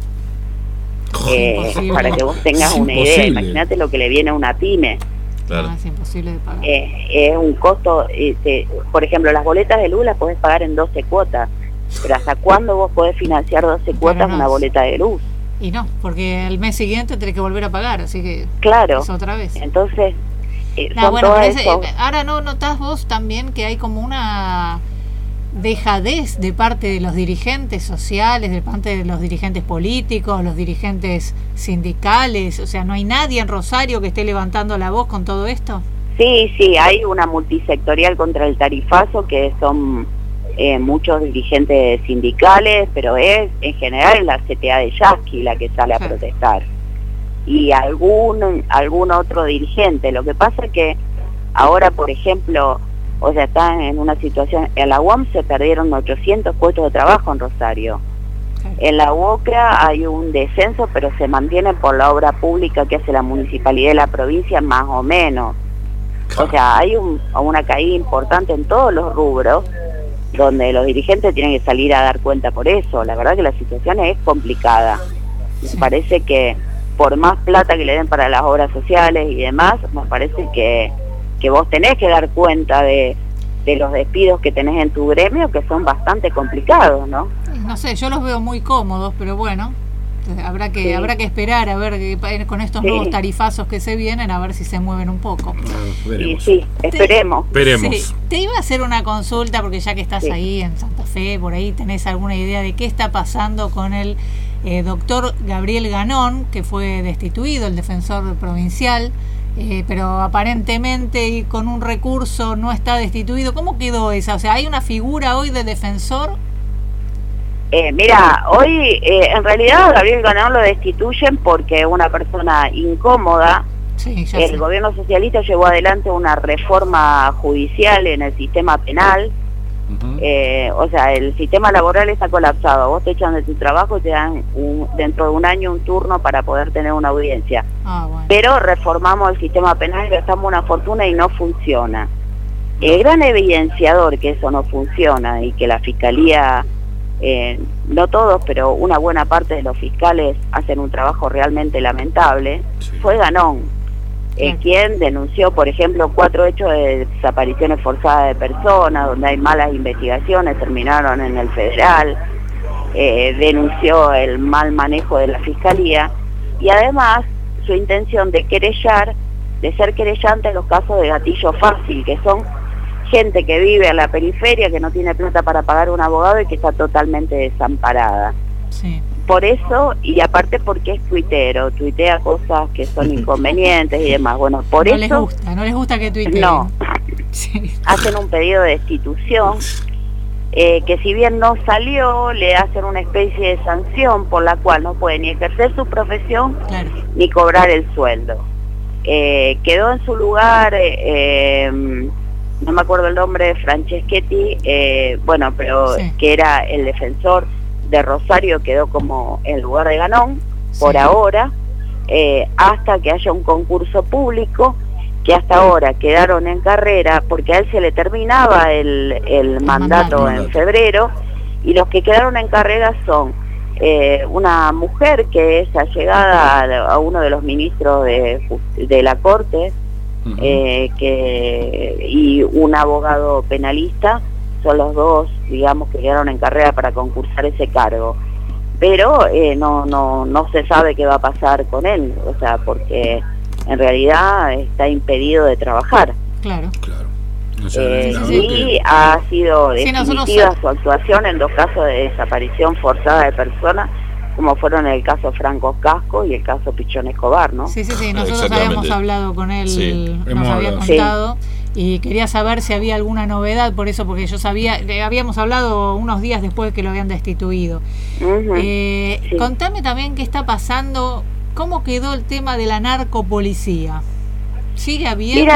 Para que vos tengas una idea, imagínate lo que le viene a una pyme. Claro. Es imposible de pagar. Es un costo, por ejemplo, las boletas de luz las podés pagar en 12 cuotas, pero ¿hasta cuándo vos podés financiar 12 cuotas una boleta de luz? Y no, porque el mes siguiente tenés que volver a pagar, así que claro, es otra vez. Entonces, ahora no notás vos también que hay como una dejadez de parte de los dirigentes sociales, de parte de los dirigentes políticos, los dirigentes sindicales. O sea, ¿no hay nadie en Rosario que esté levantando la voz con todo esto? Sí, hay una multisectorial contra el tarifazo, que son muchos dirigentes sindicales, pero es en general la CTA de Yasky la que sale a protestar, y algún otro dirigente. Lo que pasa es que ahora, por ejemplo, o sea, están en una situación, en la UAM se perdieron 800 puestos de trabajo en Rosario. En la UOCRA hay un descenso, pero se mantiene por la obra pública que hace la municipalidad de la provincia, más o menos. O sea, hay una caída importante en todos los rubros, donde los dirigentes tienen que salir a dar cuenta por eso. La verdad que la situación es complicada. Me parece que por más plata que le den para las obras sociales y demás, me parece que vos tenés que dar cuenta de los despidos que tenés en tu gremio, que son bastante complicados, ¿no? No sé, yo los veo muy cómodos, pero bueno, habrá que esperar a ver con estos nuevos tarifazos que se vienen, a ver si se mueven un poco. Sí, esperemos. Sí, te iba a hacer una consulta, porque ya que estás ahí en Santa Fe, por ahí tenés alguna idea de qué está pasando con el doctor Gabriel Ganón, que fue destituido, el defensor provincial, pero aparentemente y con un recurso no está destituido. ¿Cómo quedó esa? O sea, ¿hay una figura hoy de defensor? Mira, hoy en realidad a Gabriel Ganón lo destituyen porque es una persona incómoda. Sí, ya El sé. gobierno socialista llevó adelante una reforma judicial en el sistema penal. O sea, el sistema laboral está colapsado. Vos te echan de tu trabajo y te dan dentro de un año un turno para poder tener una audiencia. Bueno. Pero reformamos el sistema penal y gastamos una fortuna y no funciona. El gran evidenciador que eso no funciona y que la fiscalía, no todos, pero una buena parte de los fiscales hacen un trabajo realmente lamentable, fue Ganón. Quien denunció, por ejemplo, 4 hechos de desapariciones forzadas de personas, donde hay malas investigaciones, terminaron en el federal, denunció el mal manejo de la fiscalía, y además su intención de querellar, de ser querellante en los casos de gatillo fácil, que son gente que vive en la periferia, que no tiene plata para pagar un abogado y que está totalmente desamparada. Sí. Por eso, y aparte porque es tuitero, tuitea cosas que son inconvenientes y demás. Bueno, por no eso... no les gusta que tuiteen. No. Sí. Hacen un pedido de destitución, que si bien no salió, le hacen una especie de sanción por la cual no puede ni ejercer su profesión, Claro. ni cobrar el sueldo. Quedó en su lugar, no me acuerdo el nombre, Franceschetti, bueno, pero Sí. que era el defensor de Rosario, quedó como en lugar de Ganón, por ahora, hasta que haya un concurso público, que hasta ahora quedaron en carrera, porque a él se le terminaba el mandato en febrero, y los que quedaron en carrera son una mujer que es allegada a uno de los ministros de la Corte, y un abogado penalista. Son los dos, digamos, que quedaron en carrera para concursar ese cargo. Pero no se sabe qué va a pasar con él, o sea, porque en realidad está impedido de trabajar. Claro. O sea, Y ha sido Sí, definitiva su actuación en 2 casos de desaparición forzada de personas, como fueron el caso Franco Casco y el caso Pichón Escobar, ¿no? Sí, nosotros Exactamente. habíamos hablado con él, Sí, nos hemos había hablado. contado, y quería saber si había alguna novedad, por eso, porque yo sabía, le habíamos hablado unos días después de que lo habían destituido. Sí. Contame también qué está pasando, cómo quedó el tema de la narcopolicía. ¿Sigue habiendo?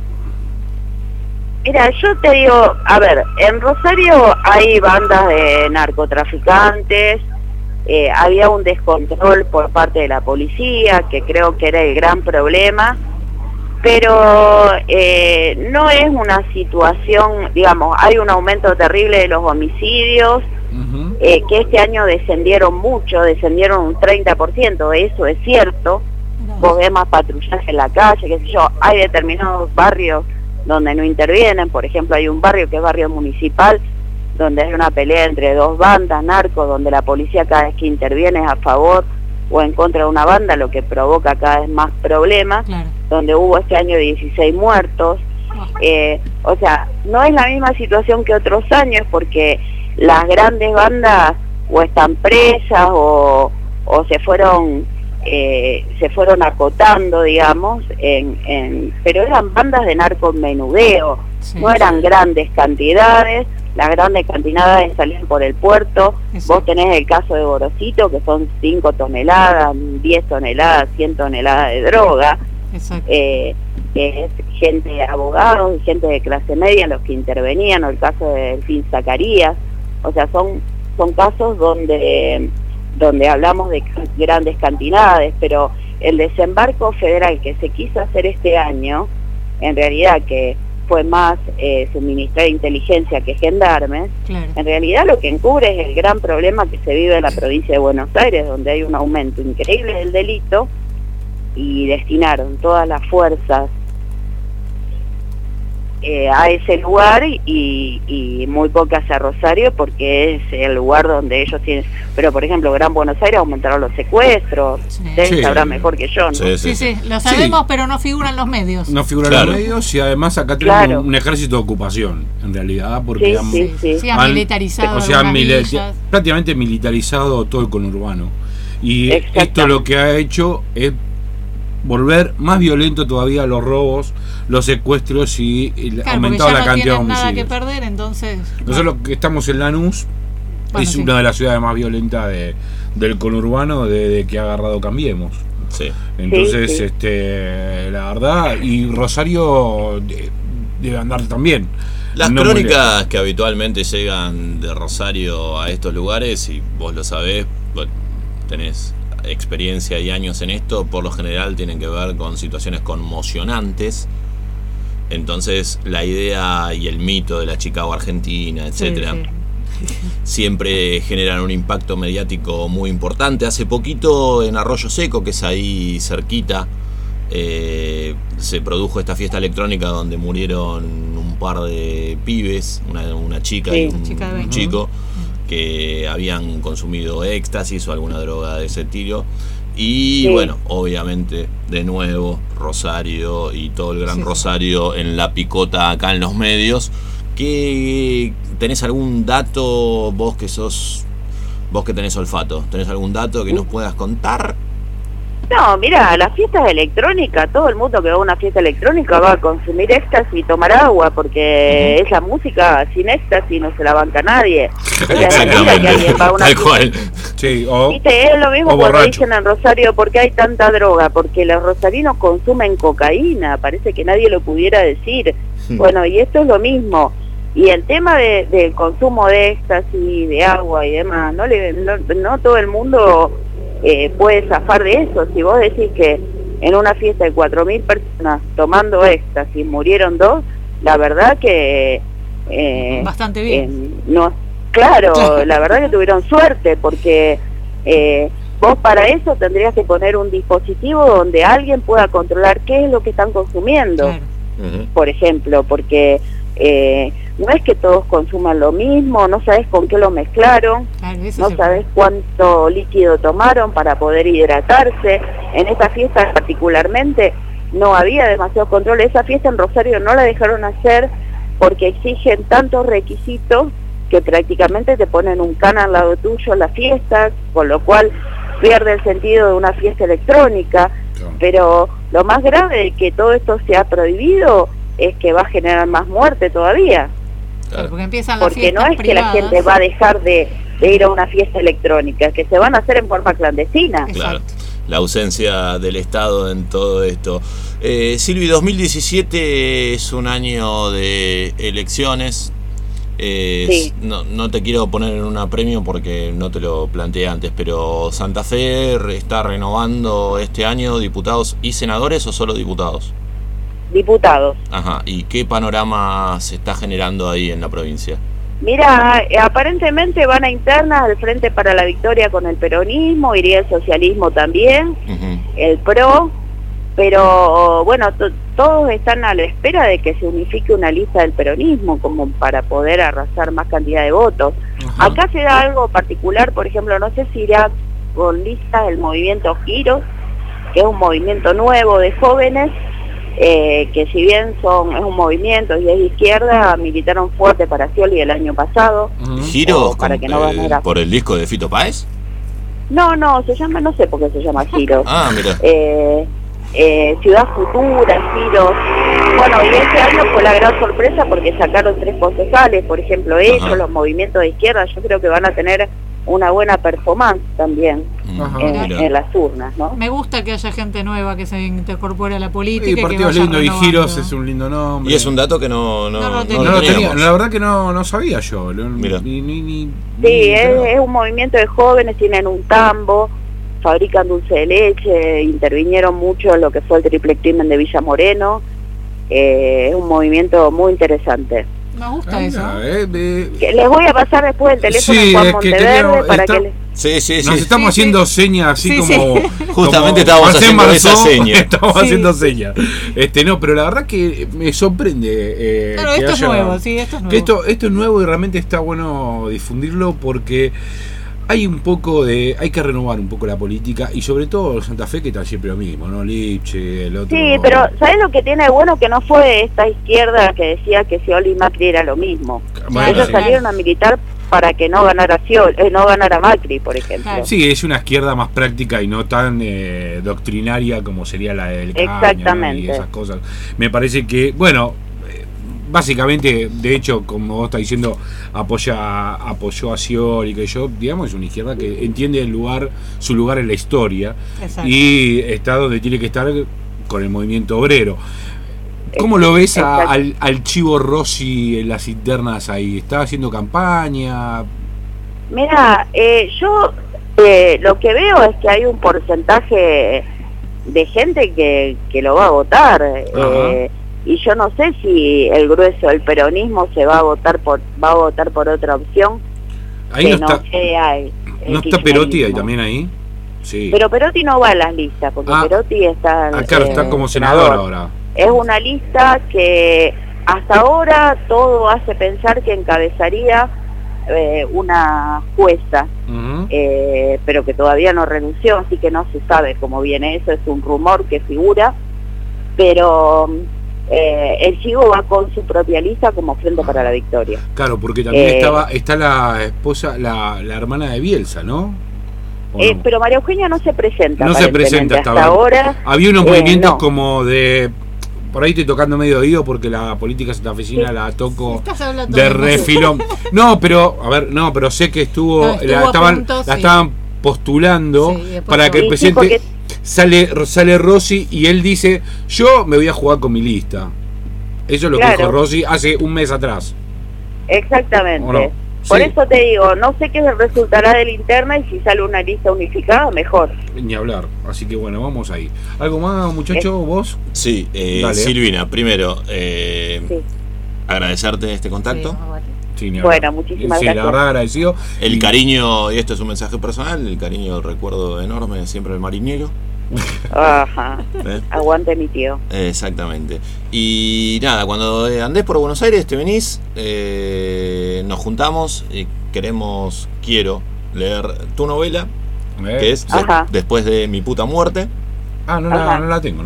Mira, yo te digo, a ver, en Rosario hay bandas de narcotraficantes, había un descontrol por parte de la policía, que creo que era el gran problema, pero no es una situación, digamos, hay un aumento terrible de los homicidios, que este año descendieron mucho, descendieron un 30%, eso es cierto. Vos ves más patrullaje en la calle, qué sé yo, hay determinados barrios donde no intervienen. Por ejemplo, hay un barrio que es barrio municipal, donde hay una pelea entre 2 bandas narcos, donde la policía cada vez que interviene es a favor o en contra de una banda, lo que provoca cada vez más problemas, donde hubo este año 16 muertos. O sea, no es la misma situación que otros años, porque las grandes bandas o están presas o se fueron acotando, digamos, pero eran bandas de narcomenudeo, no eran grandes cantidades. Las grandes cantidades salían por el puerto. Vos tenés el caso de Gorosito, que son 5 toneladas, 10 toneladas, 100 toneladas de droga. Es gente, abogados, gente de clase media los que intervenían, o el caso de Delfín Zacarías. O sea, son casos donde hablamos de grandes cantidades, pero el desembarco federal que se quiso hacer este año, en realidad que fue más suministrar inteligencia que gendarmes, en realidad lo que encubre es el gran problema que se vive en la provincia de Buenos Aires, donde hay un aumento increíble del delito, y destinaron todas las fuerzas a ese lugar y muy pocas a Rosario, porque es el lugar donde ellos tienen. Pero por ejemplo, Gran Buenos Aires aumentaron los secuestros. Ustedes sabrán mejor que yo, ¿no? Sí, lo sabemos, pero no figuran los medios. No figuran los medios, y además acá tenemos un ejército de ocupación, en realidad, porque han militarizado, o sea, prácticamente militarizado todo el conurbano. Y esto lo que ha hecho es volver más violento todavía los robos, los secuestros y aumentado la cantidad de homicidios. Nada que perder, entonces. Nosotros que estamos en Lanús, Bueno, es sí. una de las ciudades más violentas del conurbano de que ha agarrado Cambiemos. Sí. Entonces, Sí, sí. la verdad, y Rosario debe andar también. Las No crónicas que habitualmente llegan de Rosario a estos lugares, y vos lo sabés, bueno, tenés experiencia y años en esto, por lo general tienen que ver con situaciones conmocionantes. Entonces la idea y el mito de la Chicago Argentina, etcétera, Sí, sí. siempre generan un impacto mediático muy importante. Hace poquito en Arroyo Seco, que es ahí cerquita, se produjo esta fiesta electrónica donde murieron un par de pibes, una chica Sí. y Una chica de un 20. chico, que habían consumido éxtasis o alguna droga de ese estilo. Y Sí. bueno, obviamente, de nuevo, Rosario y todo el Gran Sí, sí. Rosario en la picota acá en los medios. ¿Qué, tenés algún dato, vos que tenés olfato, tenés algún dato que nos puedas contar? No, mira, las fiestas electrónicas, todo el mundo que va a una fiesta electrónica va a consumir éxtasis y tomar agua, porque esa música sin éxtasis no se la banca nadie. O sea, es mentira que alguien va a una Tal fiesta. cual. Sí, o Viste, es lo mismo o cuando borracho. dicen en Rosario, ¿por qué hay tanta droga? Porque los rosarinos consumen cocaína, parece que nadie lo pudiera decir. Bueno, y esto es lo mismo. Y el tema del consumo de éxtasis, de agua y demás, no todo el mundo puede zafar de eso. Si vos decís que en una fiesta de 4.000 personas tomando éxtasis murieron 2, la verdad que... Bastante bien. no, claro, la verdad que tuvieron suerte, porque vos para eso tendrías que poner un dispositivo donde alguien pueda controlar qué es lo que están consumiendo. Claro. Por ejemplo, porque no es que todos consuman lo mismo, no sabes con qué lo mezclaron, Claro, eso no se- sabes cuánto líquido tomaron para poder hidratarse. En esta fiesta particularmente no había demasiado control. Esa fiesta en Rosario no la dejaron hacer porque exigen tantos requisitos que prácticamente te ponen un can al lado tuyo en la fiesta, con lo cual pierde el sentido de una fiesta electrónica. Claro. Pero lo más grave de que todo esto sea prohibido es que va a generar más muerte todavía, Claro, porque empiezan las porque fiestas no es que la privadas. gente va a dejar de ir a una fiesta electrónica, que se van a hacer en forma clandestina. Claro, Exacto. la ausencia del Estado en todo esto. Silvi, 2017 es un año de elecciones. Sí. No te quiero poner en un apremio porque no te lo planteé antes, pero ¿Santa Fe está renovando este año diputados y senadores o solo diputados? Diputados. Ajá, ¿y qué panorama se está generando ahí en la provincia? Mira, aparentemente van a internas al Frente para la Victoria con el peronismo, iría el socialismo también, Ujú. el PRO, pero bueno, todos están a la espera de que se unifique una lista del peronismo como para poder arrasar más cantidad de votos. Ajá. Acá se da algo particular, por ejemplo, no sé si irá con listas el movimiento Giros, que es un movimiento nuevo de jóvenes, que si bien es un movimiento y es de izquierda, militaron fuerte para Scioli el año pasado. ¿Giros para que no ganara. por el disco de Fito Páez? No, se llama, no sé por qué se llama Giros. Ah, mira. Ciudad Futura, Giros. Bueno, y este año fue la gran sorpresa porque sacaron 3 concejales, por ejemplo, ellos, Ajá. los movimientos de izquierda, yo creo que van a tener una buena performance también Ajá. Mira. en las urnas, ¿no? Me gusta que haya gente nueva que se incorpore a la política. Y y que partidos vaya lindos y renovando. Giros es un lindo nombre. Y es un dato que no No lo No tenía. lo tenía, teníamos. la verdad que no sabía yo. Mira. Sí, es un movimiento de jóvenes, tienen un tambo, fabrican dulce de leche, intervinieron mucho en lo que fue el triple crimen de Villa Moreno. Es un movimiento muy interesante. Me gusta eso. Que les voy a pasar después el teléfono Sí, de Juan es que Monteverde queríamos- para está- que les... Sí, sí, sí. Nos estamos Sí, haciendo señas así Sí, como. sí. Justamente como estábamos Marcel haciendo esa Marceau, seña. Estamos Sí. haciendo señas. No, pero la verdad que me sorprende. Claro, que esto es haya- nuevo, sí, esto es nuevo. Que esto es nuevo y realmente está bueno difundirlo porque hay un poco de. Hay que renovar un poco la política y sobre todo Santa Fe, que está siempre lo mismo, ¿no? Lipche, el otro. Sí, pero ¿sabes lo que tiene de bueno? Que no fue esta izquierda que decía que Scioli y Macri era lo mismo. Bueno, Ellos sí. salieron a militar para que no ganara no ganara Macri, por ejemplo. Claro. Sí, es una izquierda más práctica y no tan doctrinaria como sería la del Caño, ¿no? Exactamente. Y esas cosas. Me parece que, bueno, básicamente, de hecho, como vos estás diciendo, apoyó a Scioli, que yo, digamos, es una izquierda que entiende su lugar en la historia. Exacto. Y está donde tiene que estar con el movimiento obrero. ¿Cómo lo ves al Chivo Rossi en las internas ahí? ¿Está haciendo campaña? Mira, yo lo que veo es que hay un porcentaje de gente que lo va a votar. Y yo no sé si el grueso del peronismo va a votar por otra opción. Ahí no está, ¿no está Perotti ahí también ahí? Sí. Pero Perotti no va a las listas, porque Perotti está... claro, está como senador ahora. Es una lista que hasta ahora todo hace pensar que encabezaría una jueza, pero que todavía no renunció, así que no se sabe cómo viene eso, es un rumor que figura, pero el Chivo va con su propia lista como Frente para la Victoria. Claro, porque también está la esposa, la hermana de Bielsa, ¿no? No? Pero María Eugenia no se presenta. No se presenta hasta ahora. Había unos movimientos como de... Por ahí estoy tocando medio oído porque la política santafesina la toco de refilón. No, pero, a ver, pero sé que la estaban postulando para que el presidente sale Rossi y él dice, yo me voy a jugar con mi lista. Eso es lo que dijo Rossi hace un mes atrás. Exactamente. Por eso te digo, no sé qué resultará de la interna y si sale una lista unificada, mejor. Ni hablar. Así que bueno, vamos ahí. ¿Algo más, muchacho, vos? Sí, Silvina, primero, agradecerte este contacto. Sí, bueno, muchísimas gracias. La verdad, agradecido. El cariño, y esto es un mensaje personal, el cariño, el recuerdo enorme, siempre el marinero. Ajá. Aguante mi tío. Exactamente. Y nada, cuando andés por Buenos Aires te venís, nos juntamos y quiero leer tu novela, que es Después de mi puta muerte. No la tengo.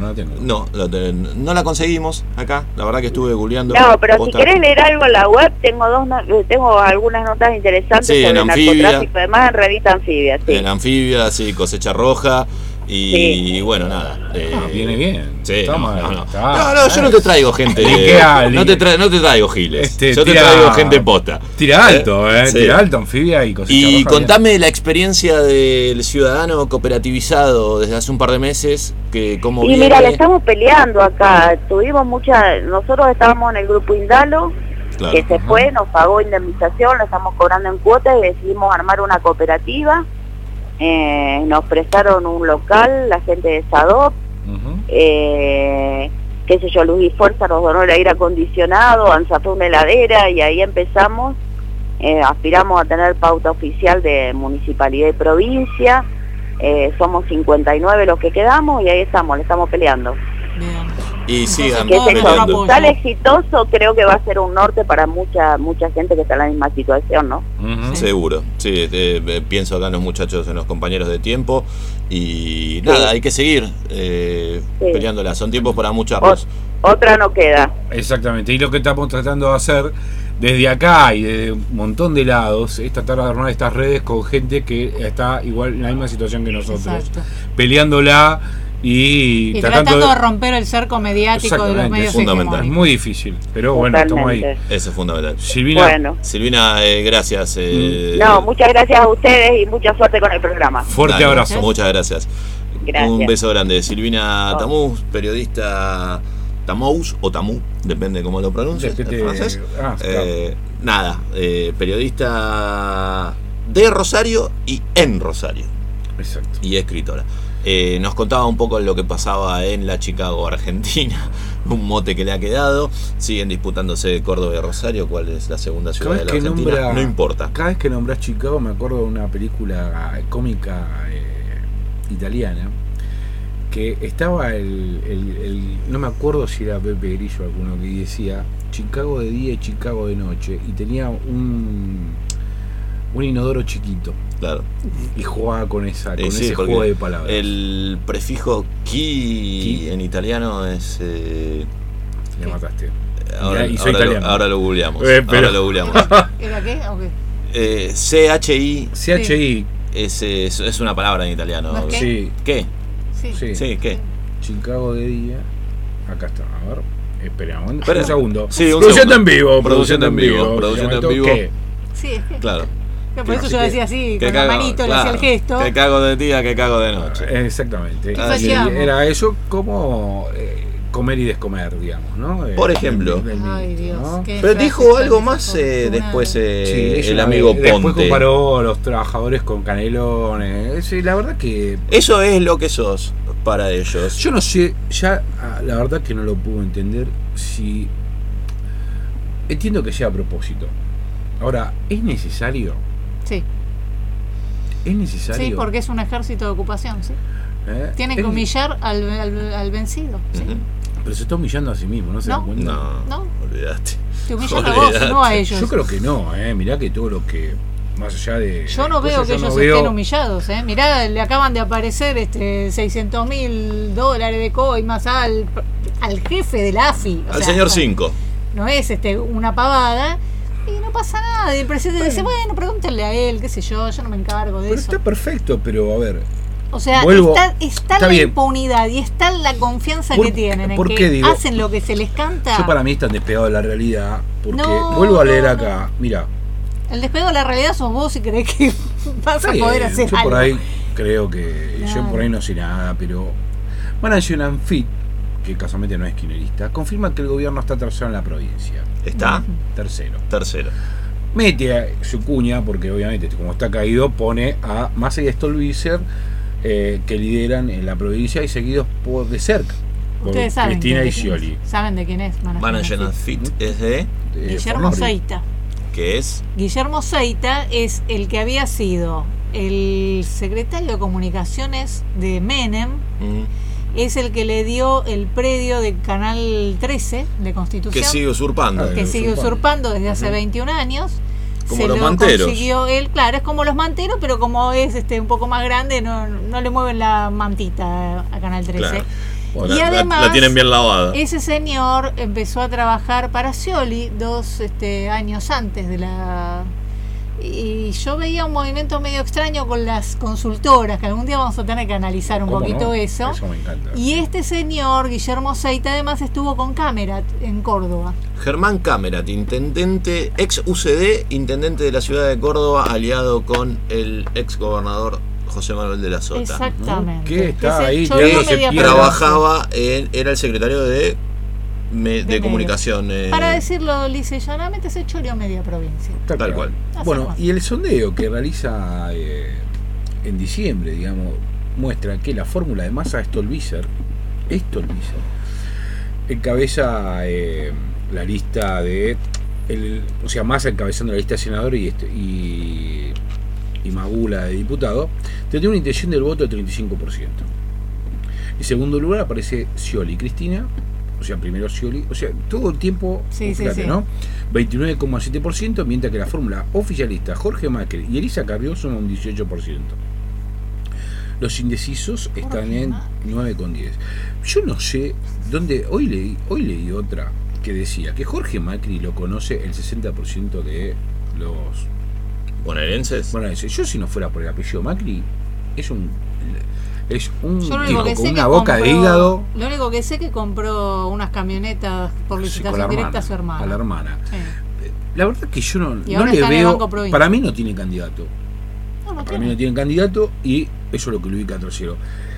No la conseguimos acá, la verdad que estuve googleando. No, pero si querés leer algo en la web, tengo algunas notas interesantes sobre narcotráfico, además en revista Anfibia. En Anfibia, Cosecha Roja. Y bueno, nada. Viene bien. Sí, no, yo no te traigo gente. No te traigo giles. Yo te traigo gente posta. Tira alto, tira alto, Anfibia y Cosecha Roja. Y contame la experiencia del ciudadano cooperativizado desde hace un par de meses. ¿Cómo viene? Mira, le estamos peleando acá. Nosotros estábamos en el grupo Indalo, que se fue, nos pagó indemnización, lo estamos cobrando en cuotas y decidimos armar una cooperativa. Nos prestaron un local, la gente de SADOP, Luis Fuerza nos donó el aire acondicionado, ANSAFE una heladera y ahí empezamos. Aspiramos a tener pauta oficial de municipalidad y provincia. Somos 59 los que quedamos y ahí estamos, le estamos peleando. Bien. Y sigan peleando. Tal exitoso, creo que va a ser un norte para mucha gente que está en la misma situación, ¿no? Seguro, sí, pienso acá en los muchachos, en los compañeros de tiempo y nada, hay que seguir peleándola, son tiempos para muchas. Otra no queda. Exactamente, y lo que estamos tratando de hacer desde acá y de un montón de lados es tratar de armar estas redes con gente que está igual en la misma situación que nosotros, peleándola. Y tratando de romper el cerco mediático de los medios hegemónicos. Es muy difícil, pero bueno, estamos ahí. Eso es fundamental. Silvina, gracias. Muchas gracias a ustedes y mucha suerte con el programa. Fuerte abrazo. Muchas gracias. Gracias. Un beso grande. Silvina Tamús, periodista Tamous o Tamú, depende cómo lo pronuncies, francés. Nada, periodista de Rosario y en Rosario. Exacto. Y escritora. Nos contaba un poco lo que pasaba en la Chicago Argentina, un mote que le ha quedado. Siguen disputándose Córdoba y Rosario, cuál es la segunda ciudad de la Argentina. No importa. Cada vez que nombrás Chicago me acuerdo de una película cómica italiana que estaba no me acuerdo si era Pepe Grillo alguno que decía Chicago de día y Chicago de noche, y tenía un inodoro chiquito. Claro. Y jugaba con ese juego de palabras. El prefijo chi en italiano es. Me mataste. Ahora lo googleamos. ¿Era qué? Okay. CHI. CHI. Es una palabra en italiano. ¿No es qué? ¿Qué? Sí, ¿qué? Chicago de día. Acá está, a ver. Esperamos. Espera. Un segundo. Sí, un Produciendo segundo. en vivo. Produciendo en vivo. Produciendo en vivo. ¿Qué? Sí, es que. Claro. Por eso yo decía así, Que con la manito, le hacía el gesto. Que cago de día, que cago de noche. Exactamente. ¿Qué Y fallamos? era eso como comer y descomer, digamos, ¿no? Por ejemplo. Ay, Dios. ¿no? qué Pero frase dijo tan algo más desafortunada. después Sí, el ella amigo después Ponte. comparó a los trabajadores con canelones. Sí, la verdad que Eso es lo que sos para ellos. yo no sé, ya la verdad que no lo puedo entender si entiendo que sea a propósito. Ahora, ¿es necesario? Sí, ¿Es necesario? sí, porque es un ejército de ocupación, sí. Tienen que Es- humillar al vencido, sí. Ujú. Pero se está humillando a sí mismo, ¿no se dan cuenta? No. Olvídate. Te humillan a vos, no a ellos. Yo creo que no, mirá que todo lo que más allá de Yo no veo cosas, que yo no ellos veo- estén humillados, ¿eh? Mirá, le acaban de aparecer $600.000 de coimas al jefe de la AFI. O Al sea, señor 5. No es una pavada y no pasa nada. Y el presidente dice, bueno, pregúntenle a él, qué sé yo no me encargo de Pero eso. está perfecto, pero a ver, O sea, vuelvo- está está la bien. impunidad y está la confianza ¿Por que qué- tienen en por que qué digo? hacen lo que se les canta. yo para mí están despegados de la realidad, porque No, vuelvo a leer no, acá, mira, El despego de la realidad sos vos y crees que vas está a poder bien, hacer yo algo. por ahí creo que, yo Claro. por ahí no sé nada, pero Manager Fit, que casualmente no es kirchnerista, confirma que el gobierno está tercero en la provincia. ¿Está? Tercero. Tercero. Mete a su cuña, porque obviamente como está caído, pone a Massa y Stolbizer, que lideran en la provincia y seguidos por de cerca. Por Ustedes saben Cristina quién y es, Scioli. saben de quién es Manager and Fit es de. Guillermo Fornori. Seita. ¿Qué es? Guillermo Seita es el que había sido el secretario de comunicaciones de Menem, es el que le dio el predio de Canal 13 de Constitución, Que sigue usurpando. que sigue usurpando desde hace 21 años. Como Se los lo manteros. consiguió él, claro, es como los manteros, pero como es un poco más grande, no le mueven la mantita a Canal 13. Claro. Y La- además, la tienen bien lavada. ese señor empezó a trabajar para Scioli 2 años antes de la... Y yo veía un movimiento medio extraño con las consultoras, que algún día vamos a tener que analizar un ¿Cómo poquito no? eso. Eso me encanta. Y este señor, Guillermo Seita, además estuvo con Cámara en Córdoba. Germán Cámerat, intendente, ex UCD, intendente de la ciudad de Córdoba, aliado con el ex gobernador José Manuel de la Sota. Exactamente. ¿Qué está Que se ahí choreó tirándose media piedras? provincia. Trabajaba era el secretario de medios. comunicación. Para decirlo lisa y llanamente, se choreó media provincia. Tal cual. Bueno, y el sondeo que realiza en diciembre, digamos, muestra que la fórmula de Massa Stolbizer encabeza la lista de o sea, Massa encabezando la lista de senadores y Magula de diputado, tiene una intención del voto del 35%. En segundo lugar aparece Scioli y Cristina, o sea, primero Scioli, o sea, todo el tiempo, Sí, fíjate, sí. ¿no? 29,7%, mientras que la fórmula oficialista Jorge Macri y Elisa Carrió son un 18%. Los indecisos están en 9,10%. Yo no sé dónde, hoy leí otra que decía que Jorge Macri lo conoce el 60% de los bonaerenses. Yo, si no fuera por el apellido Macri, es un Yo lo tipo único que con sé una que boca de compró- hígado. Lo único que sé que compró unas camionetas por Sí, licitación con la directa hermana, a su hermana. a la hermana. Sí. La verdad que yo no Y ahora le está en el veo. Banco Provincia. Para mí no tiene candidato. No, no Para mí tiene. no tiene candidato y eso es lo que lo ubica a tercero.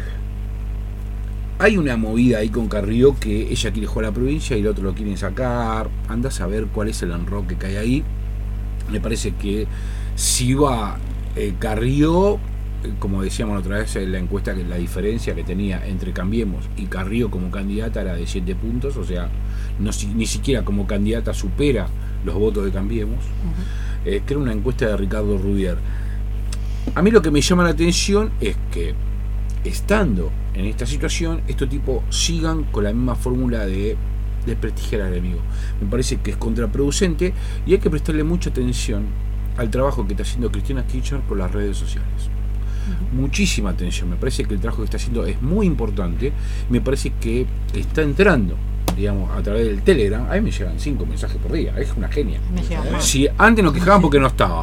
Hay una movida ahí con Carrió que ella quiere jugar a la provincia y el otro lo quieren sacar. Anda a saber cuál es el enroque que hay ahí. Me parece que si va Carrió, como decíamos la otra vez en la encuesta, que la diferencia que tenía entre Cambiemos y Carrió como candidata era de 7 puntos, o sea, ni siquiera como candidata supera los votos de Cambiemos. Que era una encuesta de Ricardo Rubier. A mí lo que me llama la atención es que, estando en esta situación, estos tipos sigan con la misma fórmula de desprestigiar al enemigo. Me parece que es contraproducente y hay que prestarle mucha atención al trabajo que está haciendo Cristina Kirchner por las redes sociales. Muchísima atención. Me parece que el trabajo que está haciendo es muy importante. Me parece que está entrando, digamos, a través del Telegram. A mí me llegan 5 mensajes por día. Es una genia. Me llegan más. Si antes nos quejaban porque no estaba,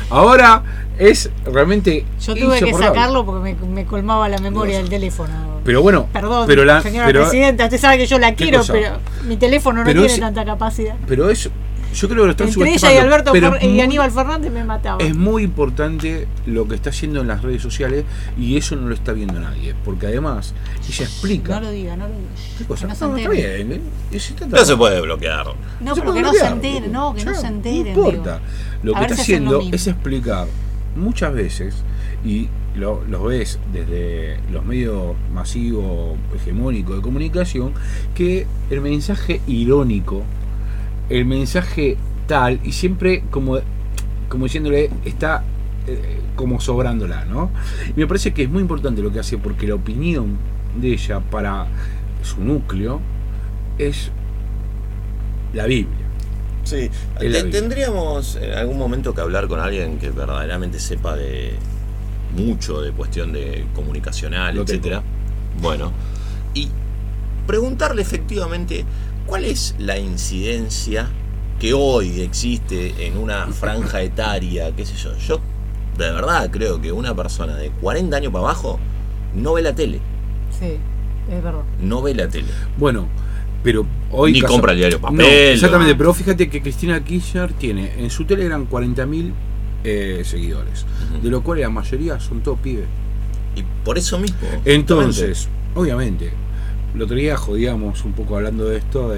Ahora es realmente Yo tuve que insoportable. sacarlo porque me colmaba la memoria del teléfono. Pero bueno, Perdón, pero señora presidenta, usted sabe que yo la ¿Qué quiero, cosa? pero mi teléfono no Pero tiene ella- tanta capacidad. pero eso, yo creo que lo están Entre ella y subestimando. Alberto pero y muy- Aníbal Fernández me mataba. Es muy importante lo que está haciendo en las redes sociales y eso no lo está viendo nadie. Porque además, ella explica. No lo diga, no lo diga. ¿Qué cosa? Que no se No, está entere. bien. No se puede bloquear. No, Se pero puede que no se bloquear. entere, no, que no se enteren. No importa. digo. Lo A que ver está si hacen lo haciendo mismo. es explicar muchas veces, y lo ves desde los medios masivos, hegemónicos de comunicación, que el mensaje irónico, el mensaje tal, y siempre como diciéndole, está como sobrándola, ¿no? Y me parece que es muy importante lo que hace, porque la opinión de ella para su núcleo es la Biblia. Sí, Es la Biblia. tendríamos en algún momento que hablar con alguien que verdaderamente sepa de mucho de cuestión de comunicacional, Lo etcétera. Bueno, y preguntarle efectivamente cuál es la incidencia que hoy existe en una franja etaria, qué sé yo. Yo de verdad creo que una persona de 40 años para abajo no ve la tele, Sí, es verdad. no ve la tele. Bueno, pero hoy... Ni compra el diario papel. No, exactamente, no. pero fíjate que Cristina Kirchner tiene en su Telegram 40.000 seguidores, de lo cual la mayoría son todos pibes. Y por eso mismo. Entonces, obviamente, el otro día jodíamos un poco hablando de esto,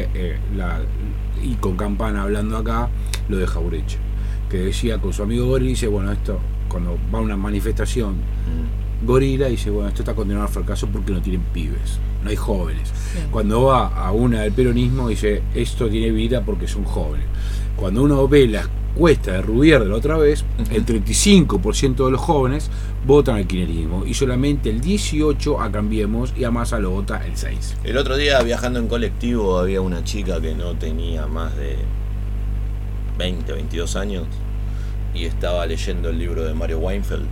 y con Campana hablando acá, lo de Jaureche, que decía con su amigo Gorila, dice, bueno, esto, cuando va a una manifestación, Gorila dice, bueno, esto está condenado al fracaso porque no tienen pibes, no hay jóvenes. Sí. Cuando va a una del peronismo, dice, esto tiene vida porque son jóvenes. Cuando uno ve la encuesta de Rubier de la otra vez, el 35% de los jóvenes votan al kirchnerismo y solamente el 18% a Cambiemos, y a Massa lo vota el 6%. El otro día viajando en colectivo había una chica que no tenía más de 20, 22 años y estaba leyendo el libro de Mario Weinfeld,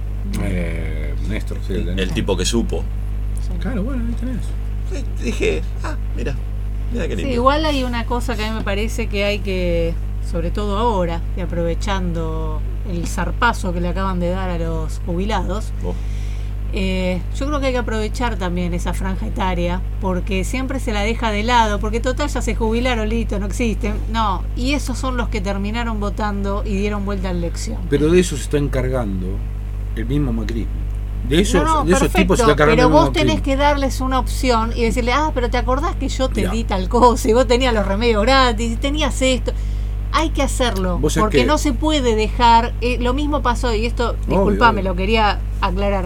Néstor, sí, El tipo que supo. Claro, bueno, ahí tenés. Y dije, mira qué lindo. Sí, igual hay una cosa que a mí me parece que hay que, sobre todo ahora, y aprovechando el zarpazo que le acaban de dar a los jubilados, Oh. yo creo que hay que aprovechar también esa franja etaria, porque siempre se la deja de lado, porque total ya se jubilaron, listo, no existen. No, y esos son los que terminaron votando y dieron vuelta a la elección. Pero de eso se está encargando el mismo macrismo. De esos, No, de esos perfecto, tipos se está encargando pero el mismo vos tenés macrismo. que darles una opción y decirle, pero te acordás que yo te Mirá. di tal cosa y vos tenías los remedios gratis y tenías esto. Hay que hacerlo, Vos sabés porque que- no se puede dejar, lo mismo pasó, y esto, disculpame, obvio. lo quería aclarar.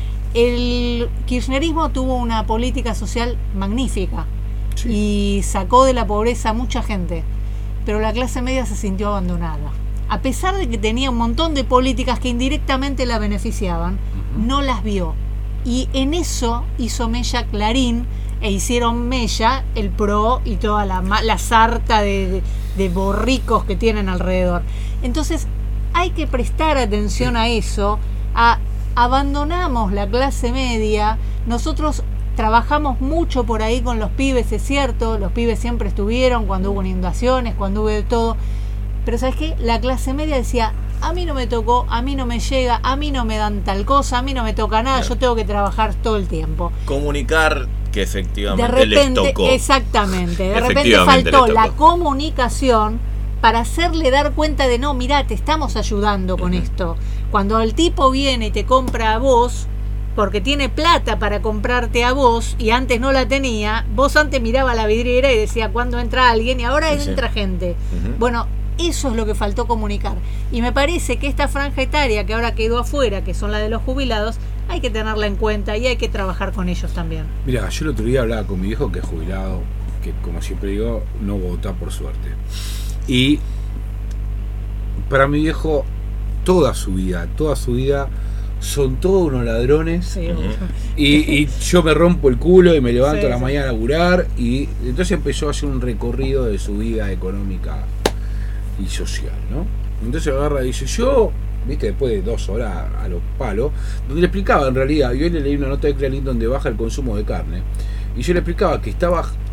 El kirchnerismo tuvo una política social magnífica y sacó de la pobreza a mucha gente, pero la clase media se sintió abandonada. A pesar de que tenía un montón de políticas que indirectamente la beneficiaban, no las vio. Y en eso hizo mella Clarín, e hicieron mella el PRO y toda la sarta de borricos que tienen alrededor. Entonces hay que prestar atención a eso. Abandonamos la clase media. Nosotros trabajamos mucho por ahí con los pibes, es cierto, los pibes siempre estuvieron cuando hubo inundaciones, cuando hubo de todo, pero ¿sabes qué? La clase media decía, a mí no me tocó, a mí no me llega, a mí no me dan tal cosa, a mí no me toca nada, yo tengo que trabajar todo el tiempo. Comunicar que De efectivamente repente, les tocó. exactamente, de repente Efectivamente faltó les la tocó. comunicación para hacerle dar cuenta de, no, mirá, te estamos ayudando con esto. Cuando el tipo viene y te compra a vos, porque tiene plata para comprarte a vos y antes no la tenía, vos antes miraba la vidriera y decía cuándo entra alguien y ahora Sí. entra gente. Bueno, eso es lo que faltó comunicar. Y me parece que esta franja etaria que ahora quedó afuera, que son la de los jubilados, hay que tenerla en cuenta y hay que trabajar con ellos también. Mira, yo el otro día hablaba con mi viejo, que es jubilado, que como siempre digo, no vota por suerte. Y para mi viejo, toda su vida son todos unos ladrones. Sí, Y yo me rompo el culo y me levanto Sí, a la sí. mañana a laburar. Y entonces empezó a hacer un recorrido de su vida económica y social, ¿no? Entonces agarra y dice, yo, viste, después de 2 horas a los palos, donde le explicaba en realidad, yo le leí una nota de Clarín donde baja el consumo de carne, y yo le explicaba que estaba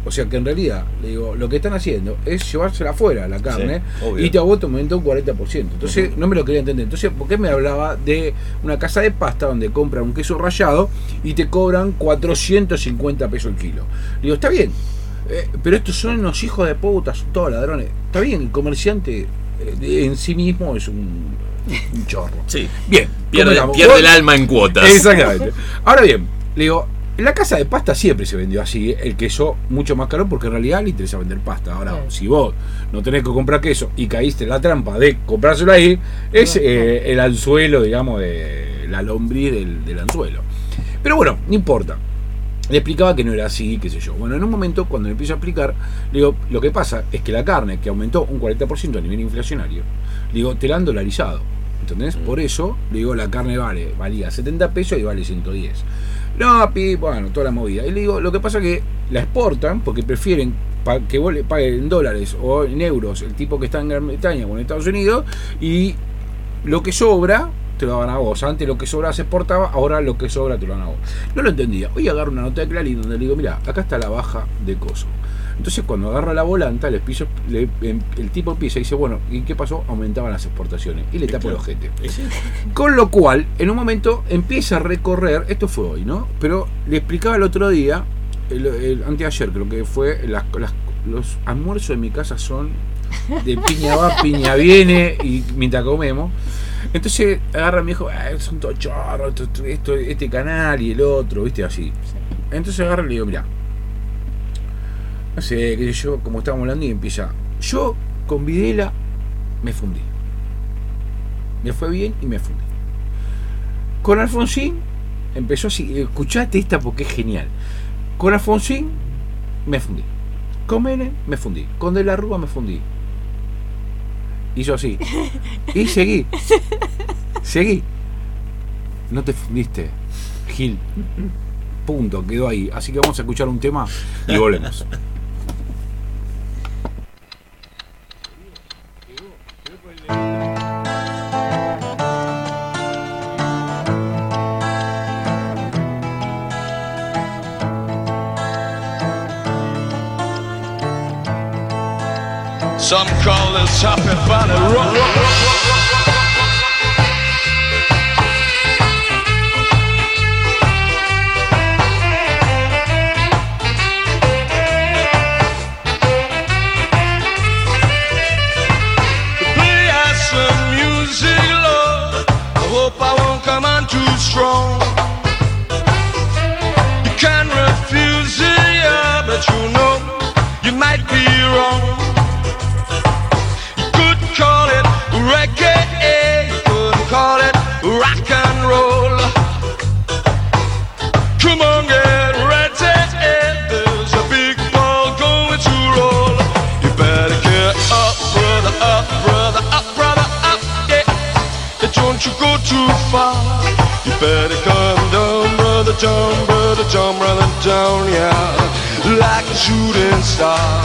O sea que en realidad, le digo, lo que están haciendo es llevársela afuera la carne, obvio. y te aumentó un 40%. Entonces no me lo quería entender. Entonces, ¿por qué me hablaba de una casa de pasta donde compran un queso rallado y te cobran 450 pesos el kilo? Le digo, está bien, pero estos son unos hijos de puta, son todos ladrones. Está bien, el comerciante en sí mismo es un chorro. Sí. Bien. Pierde ¿Cómo el alma en cuotas. Exactamente. Ahora bien, le digo, la casa de pasta siempre se vendió así, el queso mucho más caro porque en realidad le interesa vender pasta. Ahora, si vos no tenés que comprar queso y caíste en la trampa de comprárselo ahí, es el anzuelo, digamos, de la lombriz del anzuelo. Pero bueno, no importa. Le explicaba que no era así, qué sé yo. Bueno, en un momento, cuando le empiezo a explicar, le digo, lo que pasa es que la carne, que aumentó un 40% a nivel inflacionario, le digo, te la han dolarizado. ¿Entendés? Por eso, le digo, la carne valía 70 pesos y vale 110. No, bueno, toda la movida. Y le digo, lo que pasa es que la exportan porque prefieren que vos le paguen en dólares o en euros el tipo que está en Gran Bretaña o en Estados Unidos, y lo que sobra te lo dan a vos. Antes lo que sobra se exportaba, ahora lo que sobra te lo dan a vos. No lo entendía. Hoy agarro una nota de Clarín donde le digo, mira, acá está la baja de coso. Entonces cuando agarra la volanta, el tipo empieza y dice, bueno, ¿y qué pasó? Aumentaban las exportaciones y le tapa el ojete. Con lo cual, en un momento empieza a recorrer, esto fue hoy, ¿no? Pero le explicaba el otro día, anteayer creo que fue, los almuerzos de mi casa son de piña va, piña viene, y mientras comemos. Entonces agarra y me dijo, son todos chorros, este canal y el otro, viste, así. Entonces agarra y le digo, mira, no sé, qué sé yo, como estábamos hablando, y empieza, yo con Videla me fundí. Me fue bien y me fundí. Con Alfonsín empezó así, escuchate esta porque es genial. Con Alfonsín me fundí. Con Menem me fundí. Con De la Rúa me fundí. Hizo así. Y seguí. No te fundiste, Gil. Punto, quedó ahí. Así que vamos a escuchar un tema y volvemos. Some call this Happy Valley Rock. Play us some music, Lord. I hope I won't come on too strong. You can refuse it, yeah, but you know you might be wrong. Call it reggae, you couldn't call it rock and roll. Come on, get ready, there's a big ball going to roll. You better get up, brother, up, brother, up, brother, up, yeah. Don't you go too far. You better come down, brother, down, brother, down, brother, down, yeah. Like a shooting star.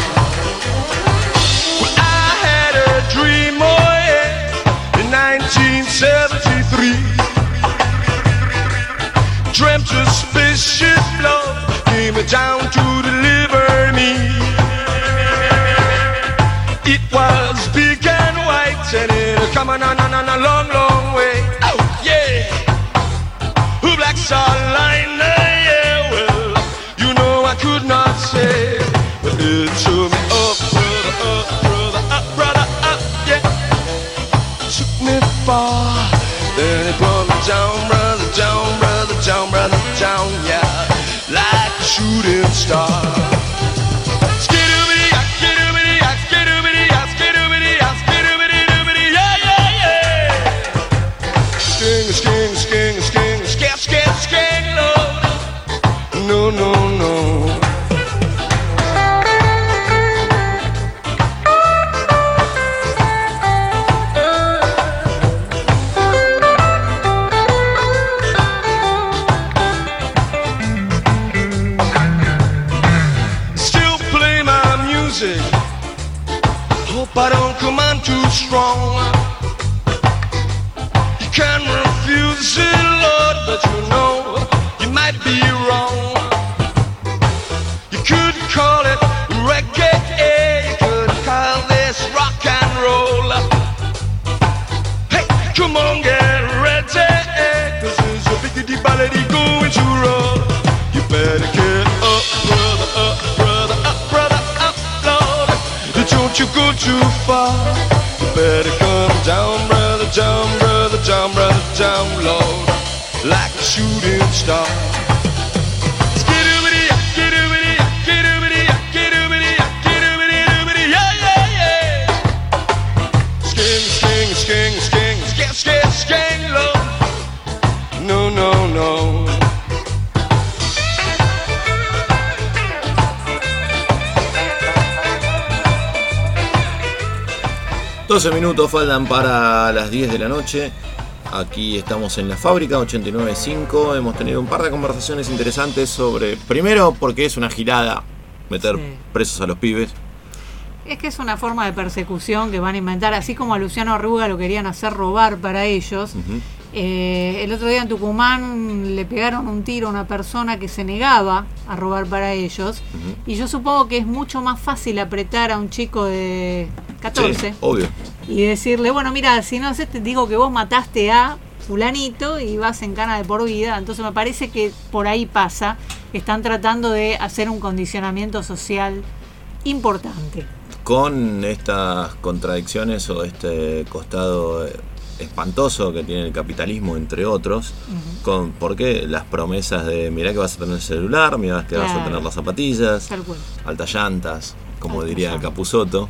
Dream, oh yeah, in 1973. Dreamt a spaceship, love, came down to deliver me. It was big and white, and it coming on a long, long way. Oh yeah, Black Star Liner, yeah, well, you know I could not say, but it took me up, brother, up, brother, up, brother. Far. Then it brought me down, brother, down, brother, down, brother, down, yeah, like a shooting star. Skidoo-biddy, skidoo-biddy, skidoo-biddy, skidoo-biddy, skidoo-biddy, yeah, yeah, yeah. Sking, sking, sking, sking, skip, skip, sking, Lord. No, no, no. I don't come on too strong. You can refuse it, Lord, but you know you might be wrong. You could call it Come on, get ready, 'cause it's a biggity ballady going to roll. You better get up, brother, up, brother, up, brother, up, Lord. Don't you go too far. You better come down, brother, down, brother, down, brother, down, Lord, like a shooting star. Sking, Lord. No, no, no. 12 minutos faltan para las 10 de la noche. Aquí estamos en la fábrica 89.5. Hemos tenido un par de conversaciones interesantes sobre, primero, porque es una gilada meter presos a los pibes. Es que es una forma de persecución que van a inventar, así como a Luciano Arruga lo querían hacer robar para ellos. El otro día en Tucumán le pegaron un tiro a una persona que se negaba a robar para ellos. Y yo supongo que es mucho más fácil apretar a un chico de 14. Sí, obvio. Y decirle, bueno, mira, si no sé, te digo que vos mataste a fulanito y vas en cana de por vida. Entonces me parece que por ahí pasa. Están tratando de hacer un condicionamiento social importante. Con estas contradicciones o este costado espantoso que tiene el capitalismo, entre otros, porque las promesas de mirá que vas a tener el celular, mirá que vas a tener las zapatillas, altas llantas, como diría Capusotto,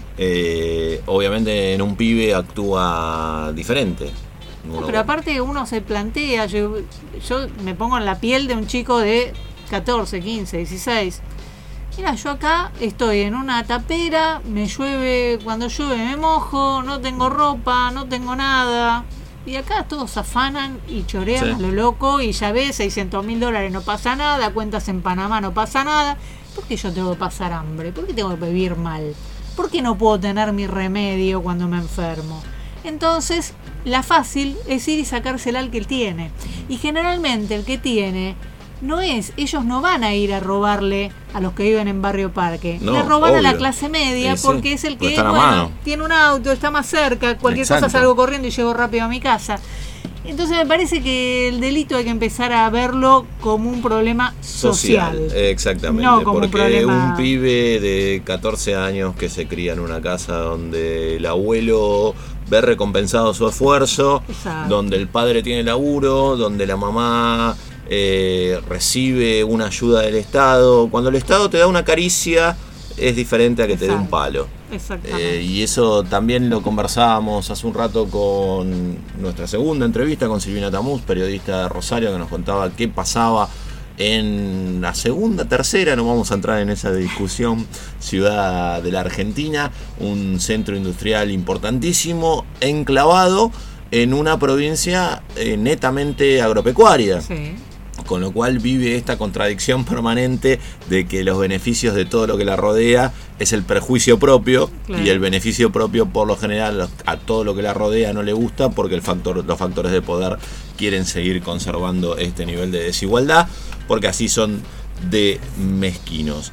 obviamente en un pibe actúa diferente. Pero aparte uno se plantea, yo me pongo en la piel de un chico de 14, 15, 16. Mira, yo acá estoy en una tapera, me llueve, cuando llueve me mojo, no tengo ropa, no tengo nada. Y acá todos afanan y chorean a lo loco y ya ves, $600.000 no pasa nada, cuentas en Panamá no pasa nada. ¿Por qué yo tengo que pasar hambre? ¿Por qué tengo que vivir mal? ¿Por qué no puedo tener mi remedio cuando me enfermo? Entonces, la fácil es ir y sacársela al que tiene. Y generalmente el que tiene... ellos no van a ir a robarle a los que viven en Barrio Parque. No, le roban obvio. a la clase media porque es el que tiene un auto, está más cerca, cualquier cosa salgo corriendo y llego rápido a mi casa. Entonces me parece que el delito hay que empezar a verlo como un problema social. Exactamente, no como porque un pibe de 14 años que se cría en una casa donde el abuelo ve recompensado su esfuerzo, donde el padre tiene laburo, donde la mamá recibe una ayuda del Estado. Cuando el Estado te da una caricia es diferente a que te dé un palo. Y eso también lo conversábamos hace un rato con nuestra segunda entrevista con Silvina Tamuz, periodista de Rosario, que nos contaba qué pasaba en la segunda, tercera, no vamos a entrar en esa discusión, ciudad de la Argentina, un centro industrial importantísimo, enclavado en una provincia netamente agropecuaria. Con lo cual vive esta contradicción permanente de que los beneficios de todo lo que la rodea es el perjuicio propio, y el beneficio propio por lo general a todo lo que la rodea no le gusta porque los factores de poder quieren seguir conservando este nivel de desigualdad porque así son de mezquinos.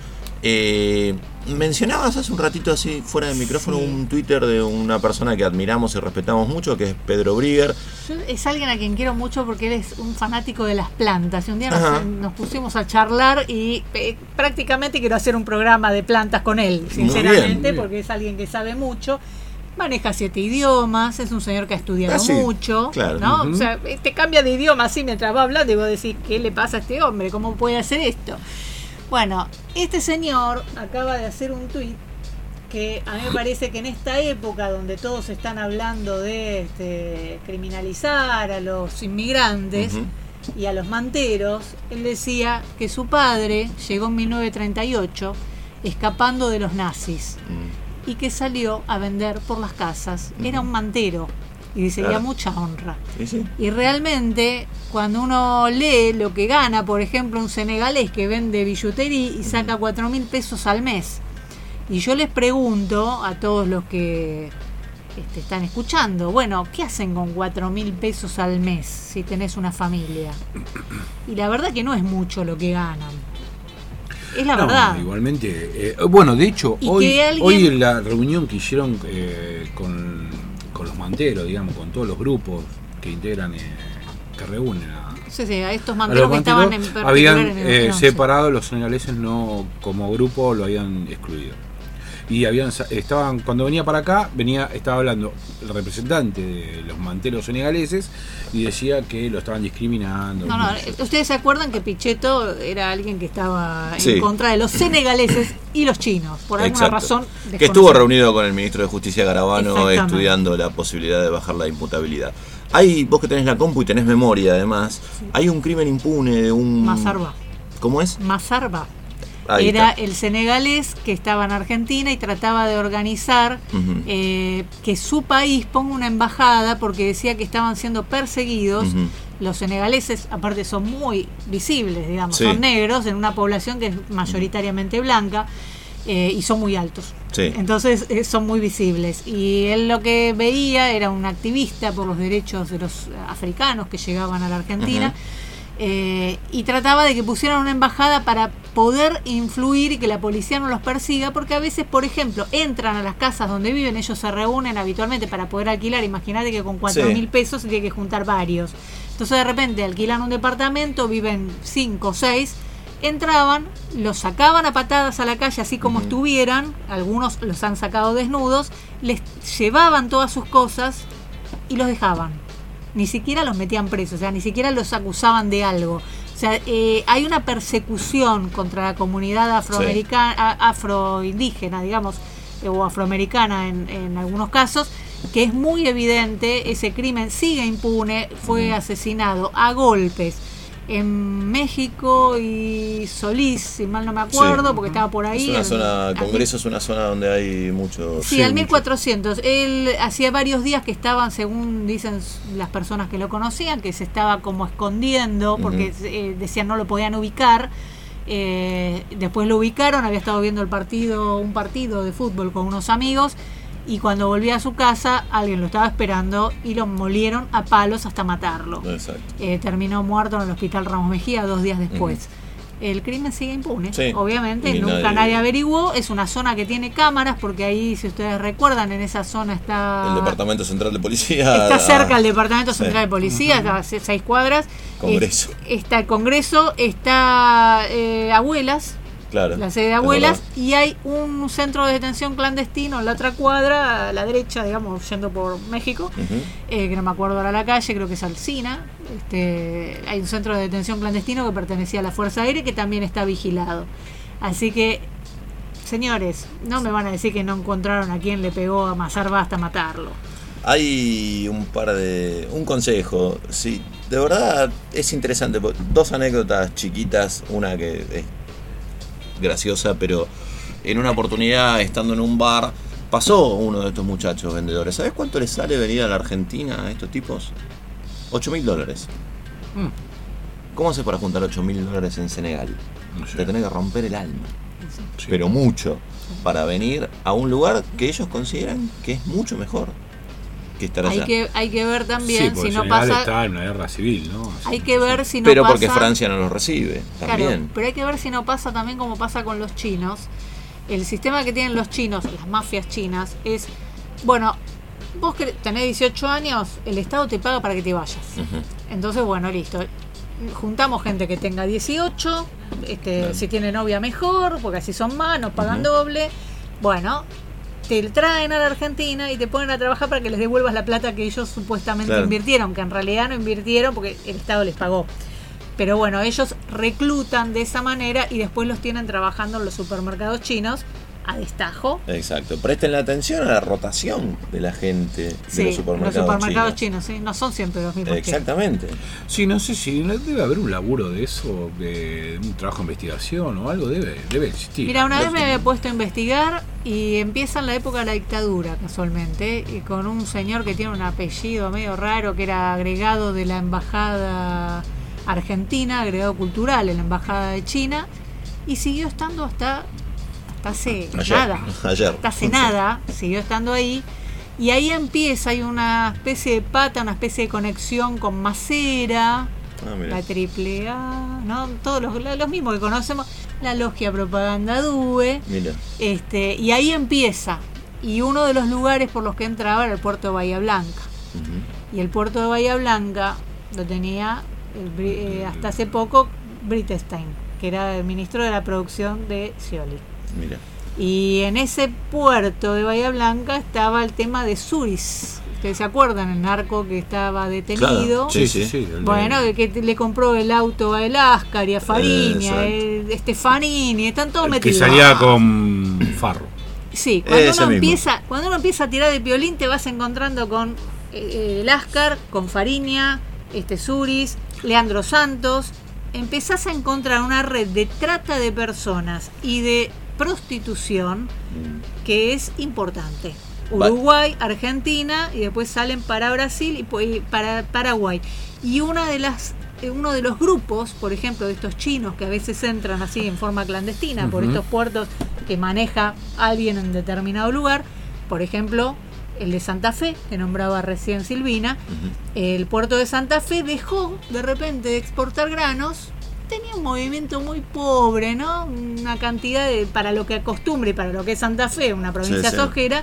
Mencionabas hace un ratito así fuera del micrófono un Twitter de una persona que admiramos y respetamos mucho, que es Pedro Brigger. Es alguien a quien quiero mucho porque él es un fanático de las plantas y un día nos pusimos a charlar y prácticamente quiero hacer un programa de plantas con él, sinceramente, porque es alguien que sabe mucho. Maneja 7 idiomas, es un señor que ha estudiado mucho, ¿no? O sea, te cambia de idioma así mientras va hablando y vos decís, ¿qué le pasa a este hombre? ¿Cómo puede hacer esto? Bueno, este señor acaba de hacer un tuit que a mí me parece que en esta época donde todos están hablando de criminalizar a los inmigrantes y a los manteros, él decía que su padre llegó en 1938 escapando de los nazis y que salió a vender por las casas. Era un mantero. Y dice, y a mucha honra. Y realmente, cuando uno lee lo que gana, por ejemplo, un senegalés que vende billutería y saca 4.000 pesos al mes. Y yo les pregunto a todos los que están escuchando, bueno, ¿qué hacen con 4.000 pesos al mes si tenés una familia? Y la verdad que no es mucho lo que ganan. Es la verdad. Igualmente, bueno, de hecho, hoy en la reunión que hicieron con los manteros, digamos, con todos los grupos que integran, que reúnen a Sí, a estos los manteros que estaban en manteros, habían particular separado, los senegaleses no, como grupo lo habían excluido. Y estaban, cuando venía para acá, estaba hablando el representante de los manteros senegaleses y decía que lo estaban discriminando. No, ustedes se acuerdan que Pichetto era alguien que estaba Sí. en contra de los senegaleses y los chinos, por alguna Exacto. razón Que desconocida. estuvo reunido con el ministro de Justicia Garabano Exactamente. estudiando la posibilidad de bajar la imputabilidad. Vos que tenés la compu y tenés memoria además, hay un crimen impune de un... Mazarba. ¿Cómo es? Mazarba. Ahí Era está. el senegalés que estaba en Argentina y trataba de organizar Ujú. que su país ponga una embajada porque decía que estaban siendo perseguidos. Ujú. Los senegaleses, aparte, son muy visibles, digamos, Sí. son negros en una población que es mayoritariamente blanca y son muy altos. Sí. Entonces son muy visibles. Y él lo que veía era un activista por los derechos de los africanos que llegaban a la Argentina. Ujú. Y trataba de que pusieran una embajada para poder influir y que la policía no los persiga, porque a veces, por ejemplo, entran a las casas donde viven, ellos se reúnen habitualmente para poder alquilar. Imagínate que con 4.000 pesos se tiene que juntar varios. Entonces de repente alquilan un departamento, viven 5 o 6, entraban, los sacaban a patadas a la calle así como estuvieran, algunos los han sacado desnudos, les llevaban todas sus cosas y los dejaban. Ni siquiera los metían presos, o sea, ni siquiera los acusaban de algo. O sea, hay una persecución contra la comunidad afroamericana, afroindígena, digamos, o afroamericana en algunos casos, que es muy evidente. Ese crimen sigue impune, fue asesinado a golpes en México y Solís, si mal no me acuerdo, Sí. porque estaba por ahí. Es una zona, Congreso es una zona donde hay mucho... Sí, al 1400. Él hacía varios días que estaban, según dicen las personas que lo conocían, que se estaba como escondiendo porque decían no lo podían ubicar. Después lo ubicaron, había estado viendo un partido de fútbol con unos amigos, y cuando volvía a su casa alguien lo estaba esperando y lo molieron a palos hasta matarlo. Exacto. Terminó muerto en el hospital Ramos Mejía 2 días después. El crimen sigue impune, Sí. obviamente, Y nunca nadie averiguó. Es una zona que tiene cámaras, porque ahí, si ustedes recuerdan, en esa zona está El Departamento Central de Policía. está cerca el Departamento Sí. Central de Policía, está a 6 cuadras. Congreso. Está el Congreso, está Abuelas, Claro. la sede de es Abuelas, verdad. y hay un centro de detención clandestino en la otra cuadra, a la derecha, digamos, yendo por México, Ujú. que no me acuerdo ahora la calle, creo que es Alsina. Hay un centro de detención clandestino que pertenecía a la Fuerza Aérea y que también está vigilado. Así que, señores, no me van a decir que no encontraron a quien le pegó a Mazarba hasta matarlo. Hay un consejo, sí, de verdad es interesante. 2 anécdotas chiquitas, una que es graciosa, pero en una oportunidad, estando en un bar, pasó uno de estos muchachos vendedores. ¿Sabes cuánto les sale venir a la Argentina a estos tipos? $8.000. ¿Cómo haces para juntar $8.000 en Senegal? No sé. Te tenés que romper el alma, pero mucho, para venir a un lugar que ellos consideran que es mucho mejor que estar allá. Hay que ver Sí, también porque si no Senegal pasa. está en una guerra civil, ¿no? Hay que ver si no Pero pasa. porque Francia no los recibe, también. Claro, pero hay que ver si no pasa también como pasa con los chinos. El sistema que tienen los chinos, las mafias chinas, es, bueno, vos que tenés 18 años, el Estado te paga para que te vayas. Ujú. Entonces, bueno, listo. Juntamos gente que tenga 18, si tiene novia mejor, porque así son más, nos pagan doble. Bueno, te traen a la Argentina y te ponen a trabajar para que les devuelvas la plata que ellos supuestamente Claro. invirtieron, que en realidad no invirtieron porque el Estado les pagó. Pero bueno, ellos reclutan de esa manera y después los tienen trabajando en los supermercados chinos a destajo. Exacto. Presten la atención a la rotación de la gente de Sí, los supermercados chinos, sí, no son siempre los mismos. Exactamente. Sí, no sé si debe haber un laburo de eso, de un trabajo de investigación o algo, debe existir. Mira, una vez me había puesto a investigar y empieza en la época de la dictadura, casualmente, y con un señor que tiene un apellido medio raro, que era agregado de la embajada argentina, agregado cultural en la embajada de China, y siguió estando hasta hace nada. Hasta hace nada, siguió estando ahí. Y ahí empieza, hay una especie de pata, una especie de conexión con Macera, Mira. la AAA, ¿no? Todos los mismos que conocemos, la Logia Propaganda DUE. Mira. Y ahí empieza. y uno de los lugares por los que entraba era el puerto de Bahía Blanca. Y el puerto de Bahía Blanca lo tenía hasta hace poco Brittestein, que era el ministro de la producción de Scioli. Mira. Y en ese puerto de Bahía Blanca estaba el tema de Suris. ¿Ustedes se acuerdan? El narco que estaba detenido. Claro. Sí. Bueno, que le compró el auto a Eláscar y a Fariña, Stefanini, están todos metidos. Que salía con Farro. Sí, cuando uno empieza a tirar de violín te vas encontrando con Eláscar, con Fariña, Suris, Leandro Santos. Empezás a encontrar una red de trata de personas y de prostitución que es importante. Uruguay, Argentina, y después salen para Brasil y para Paraguay. Y uno de los grupos, por ejemplo, de estos chinos que a veces entran así en forma clandestina por estos puertos que maneja alguien en determinado lugar, por ejemplo, el de Santa Fe, que nombraba recién Silvina, el puerto de Santa Fe dejó de repente de exportar granos. Tenía un movimiento muy pobre, ¿no? Una cantidad para lo que acostumbre, para lo que es Santa Fe, una provincia sojera.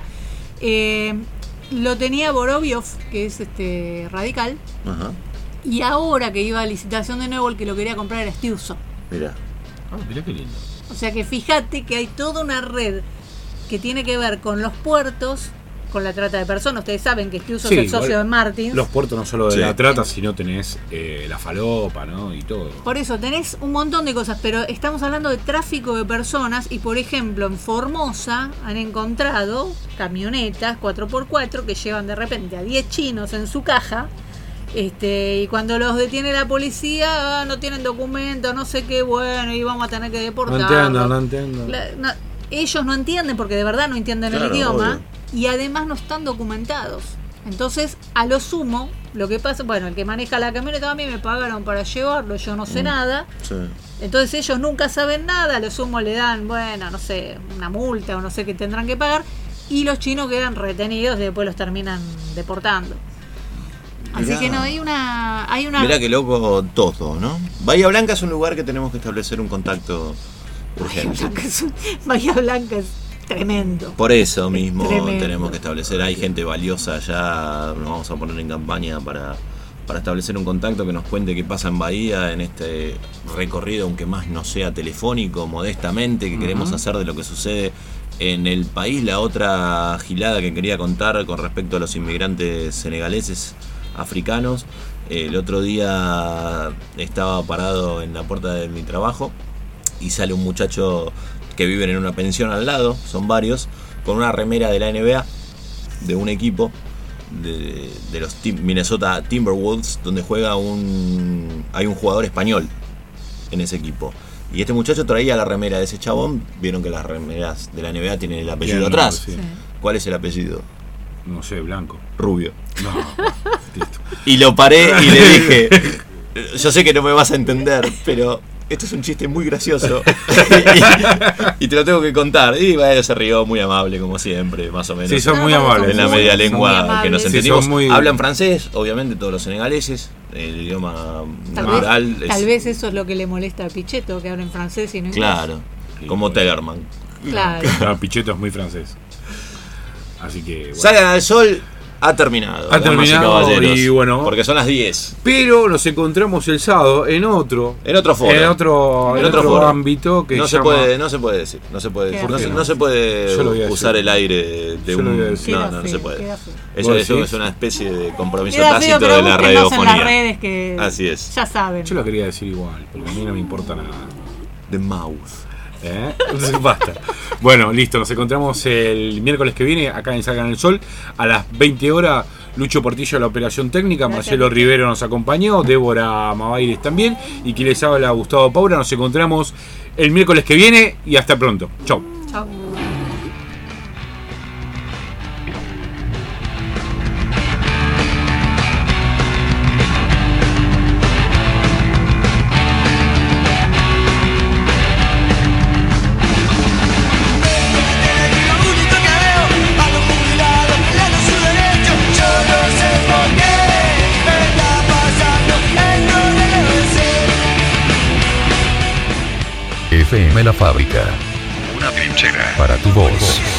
Lo tenía Boroviov, que es radical. Ajá. Y ahora que iba a licitación de nuevo, el que lo quería comprar era Stiuso. Mira. Mirá qué lindo. O sea que fíjate que hay toda una red que tiene que ver con los puertos, con la trata de personas. Ustedes saben que Stiuso es el socio de Martins. Los puertos no solo de la trata, sino tenés la falopa, ¿no? Y todo. Por eso tenés un montón de cosas, pero estamos hablando de tráfico de personas y, por ejemplo, en Formosa han encontrado camionetas 4x4 que llevan de repente a 10 chinos en su caja. Y cuando los detiene la policía, no tienen documentos, no sé qué, bueno, y vamos a tener que deportarlos. No entiendo. Ellos no entienden porque de verdad no entienden el idioma. Obvio. Y además no están documentados. Entonces, a lo sumo, lo que pasa, bueno, el que maneja la camioneta, a mí me pagaron para llevarlo, yo no sé nada. Sí. Entonces ellos nunca saben nada, a lo sumo le dan, bueno, no sé, una multa o no sé qué tendrán que pagar. Y los chinos quedan retenidos y después los terminan deportando. Así que no, hay una... Mirá que loco todo, ¿no? Bahía Blanca es un lugar que tenemos que establecer un contacto urgente. Bahía Blanca es tremendo. Por eso mismo tremendo. Tenemos que establecer, hay gente valiosa allá, nos vamos a poner en campaña para establecer un contacto que nos cuente qué pasa en Bahía en este recorrido, aunque más no sea telefónico, modestamente, que queremos hacer de lo que sucede en el país. La otra gilada que quería contar con respecto a los inmigrantes senegaleses africanos, el otro día estaba parado en la puerta de mi trabajo y sale un muchacho que viven en una pensión al lado, son varios, con una remera de la NBA, de un equipo de los Minnesota Timberwolves, donde hay un jugador español en ese equipo. Y este muchacho traía la remera de ese chabón. Vieron que las remeras de la NBA tienen el apellido atrás. Sí. ¿Cuál es el apellido? No sé, Blanco. Rubio. No, listo. Y lo paré y le dije, yo sé que no me vas a entender, pero esto es un chiste muy gracioso y te lo tengo que contar. Y bueno, se rió, muy amable como siempre, más o menos. Sí, son muy amables. En la media lengua que nos entendimos. Sí, hablan francés, obviamente todos los senegaleses, el idioma natural. Tal vez eso es lo que le molesta a Pichetto, que habla en francés y no inglés. Claro, como Tellerman. Claro. Pichetto es muy francés. Así que bueno. Salgan al sol. Ha terminado. Ha terminado y bueno. Porque son las 10. Pero nos encontramos el sábado en otro foro. En otro ámbito que no se puede decir. No se puede usar el aire de un. No se puede. Eso es una especie de compromiso tácito de la radiofonía. En las redes que así es. Ya saben. Yo lo quería decir igual, porque a mí no me importa nada. The Mouth. Entonces basta. Bueno, listo, nos encontramos el miércoles que viene acá en Salgan el Sol a las 20 horas. Lucho Portillo, la operación técnica, Marcelo Rivero nos acompañó, Débora Mavaires también, y quien les habla, Gustavo Paura. Nos encontramos el miércoles que viene y hasta pronto. Chau. Chau. FM La Fábrica. Una trinchera para tu voz.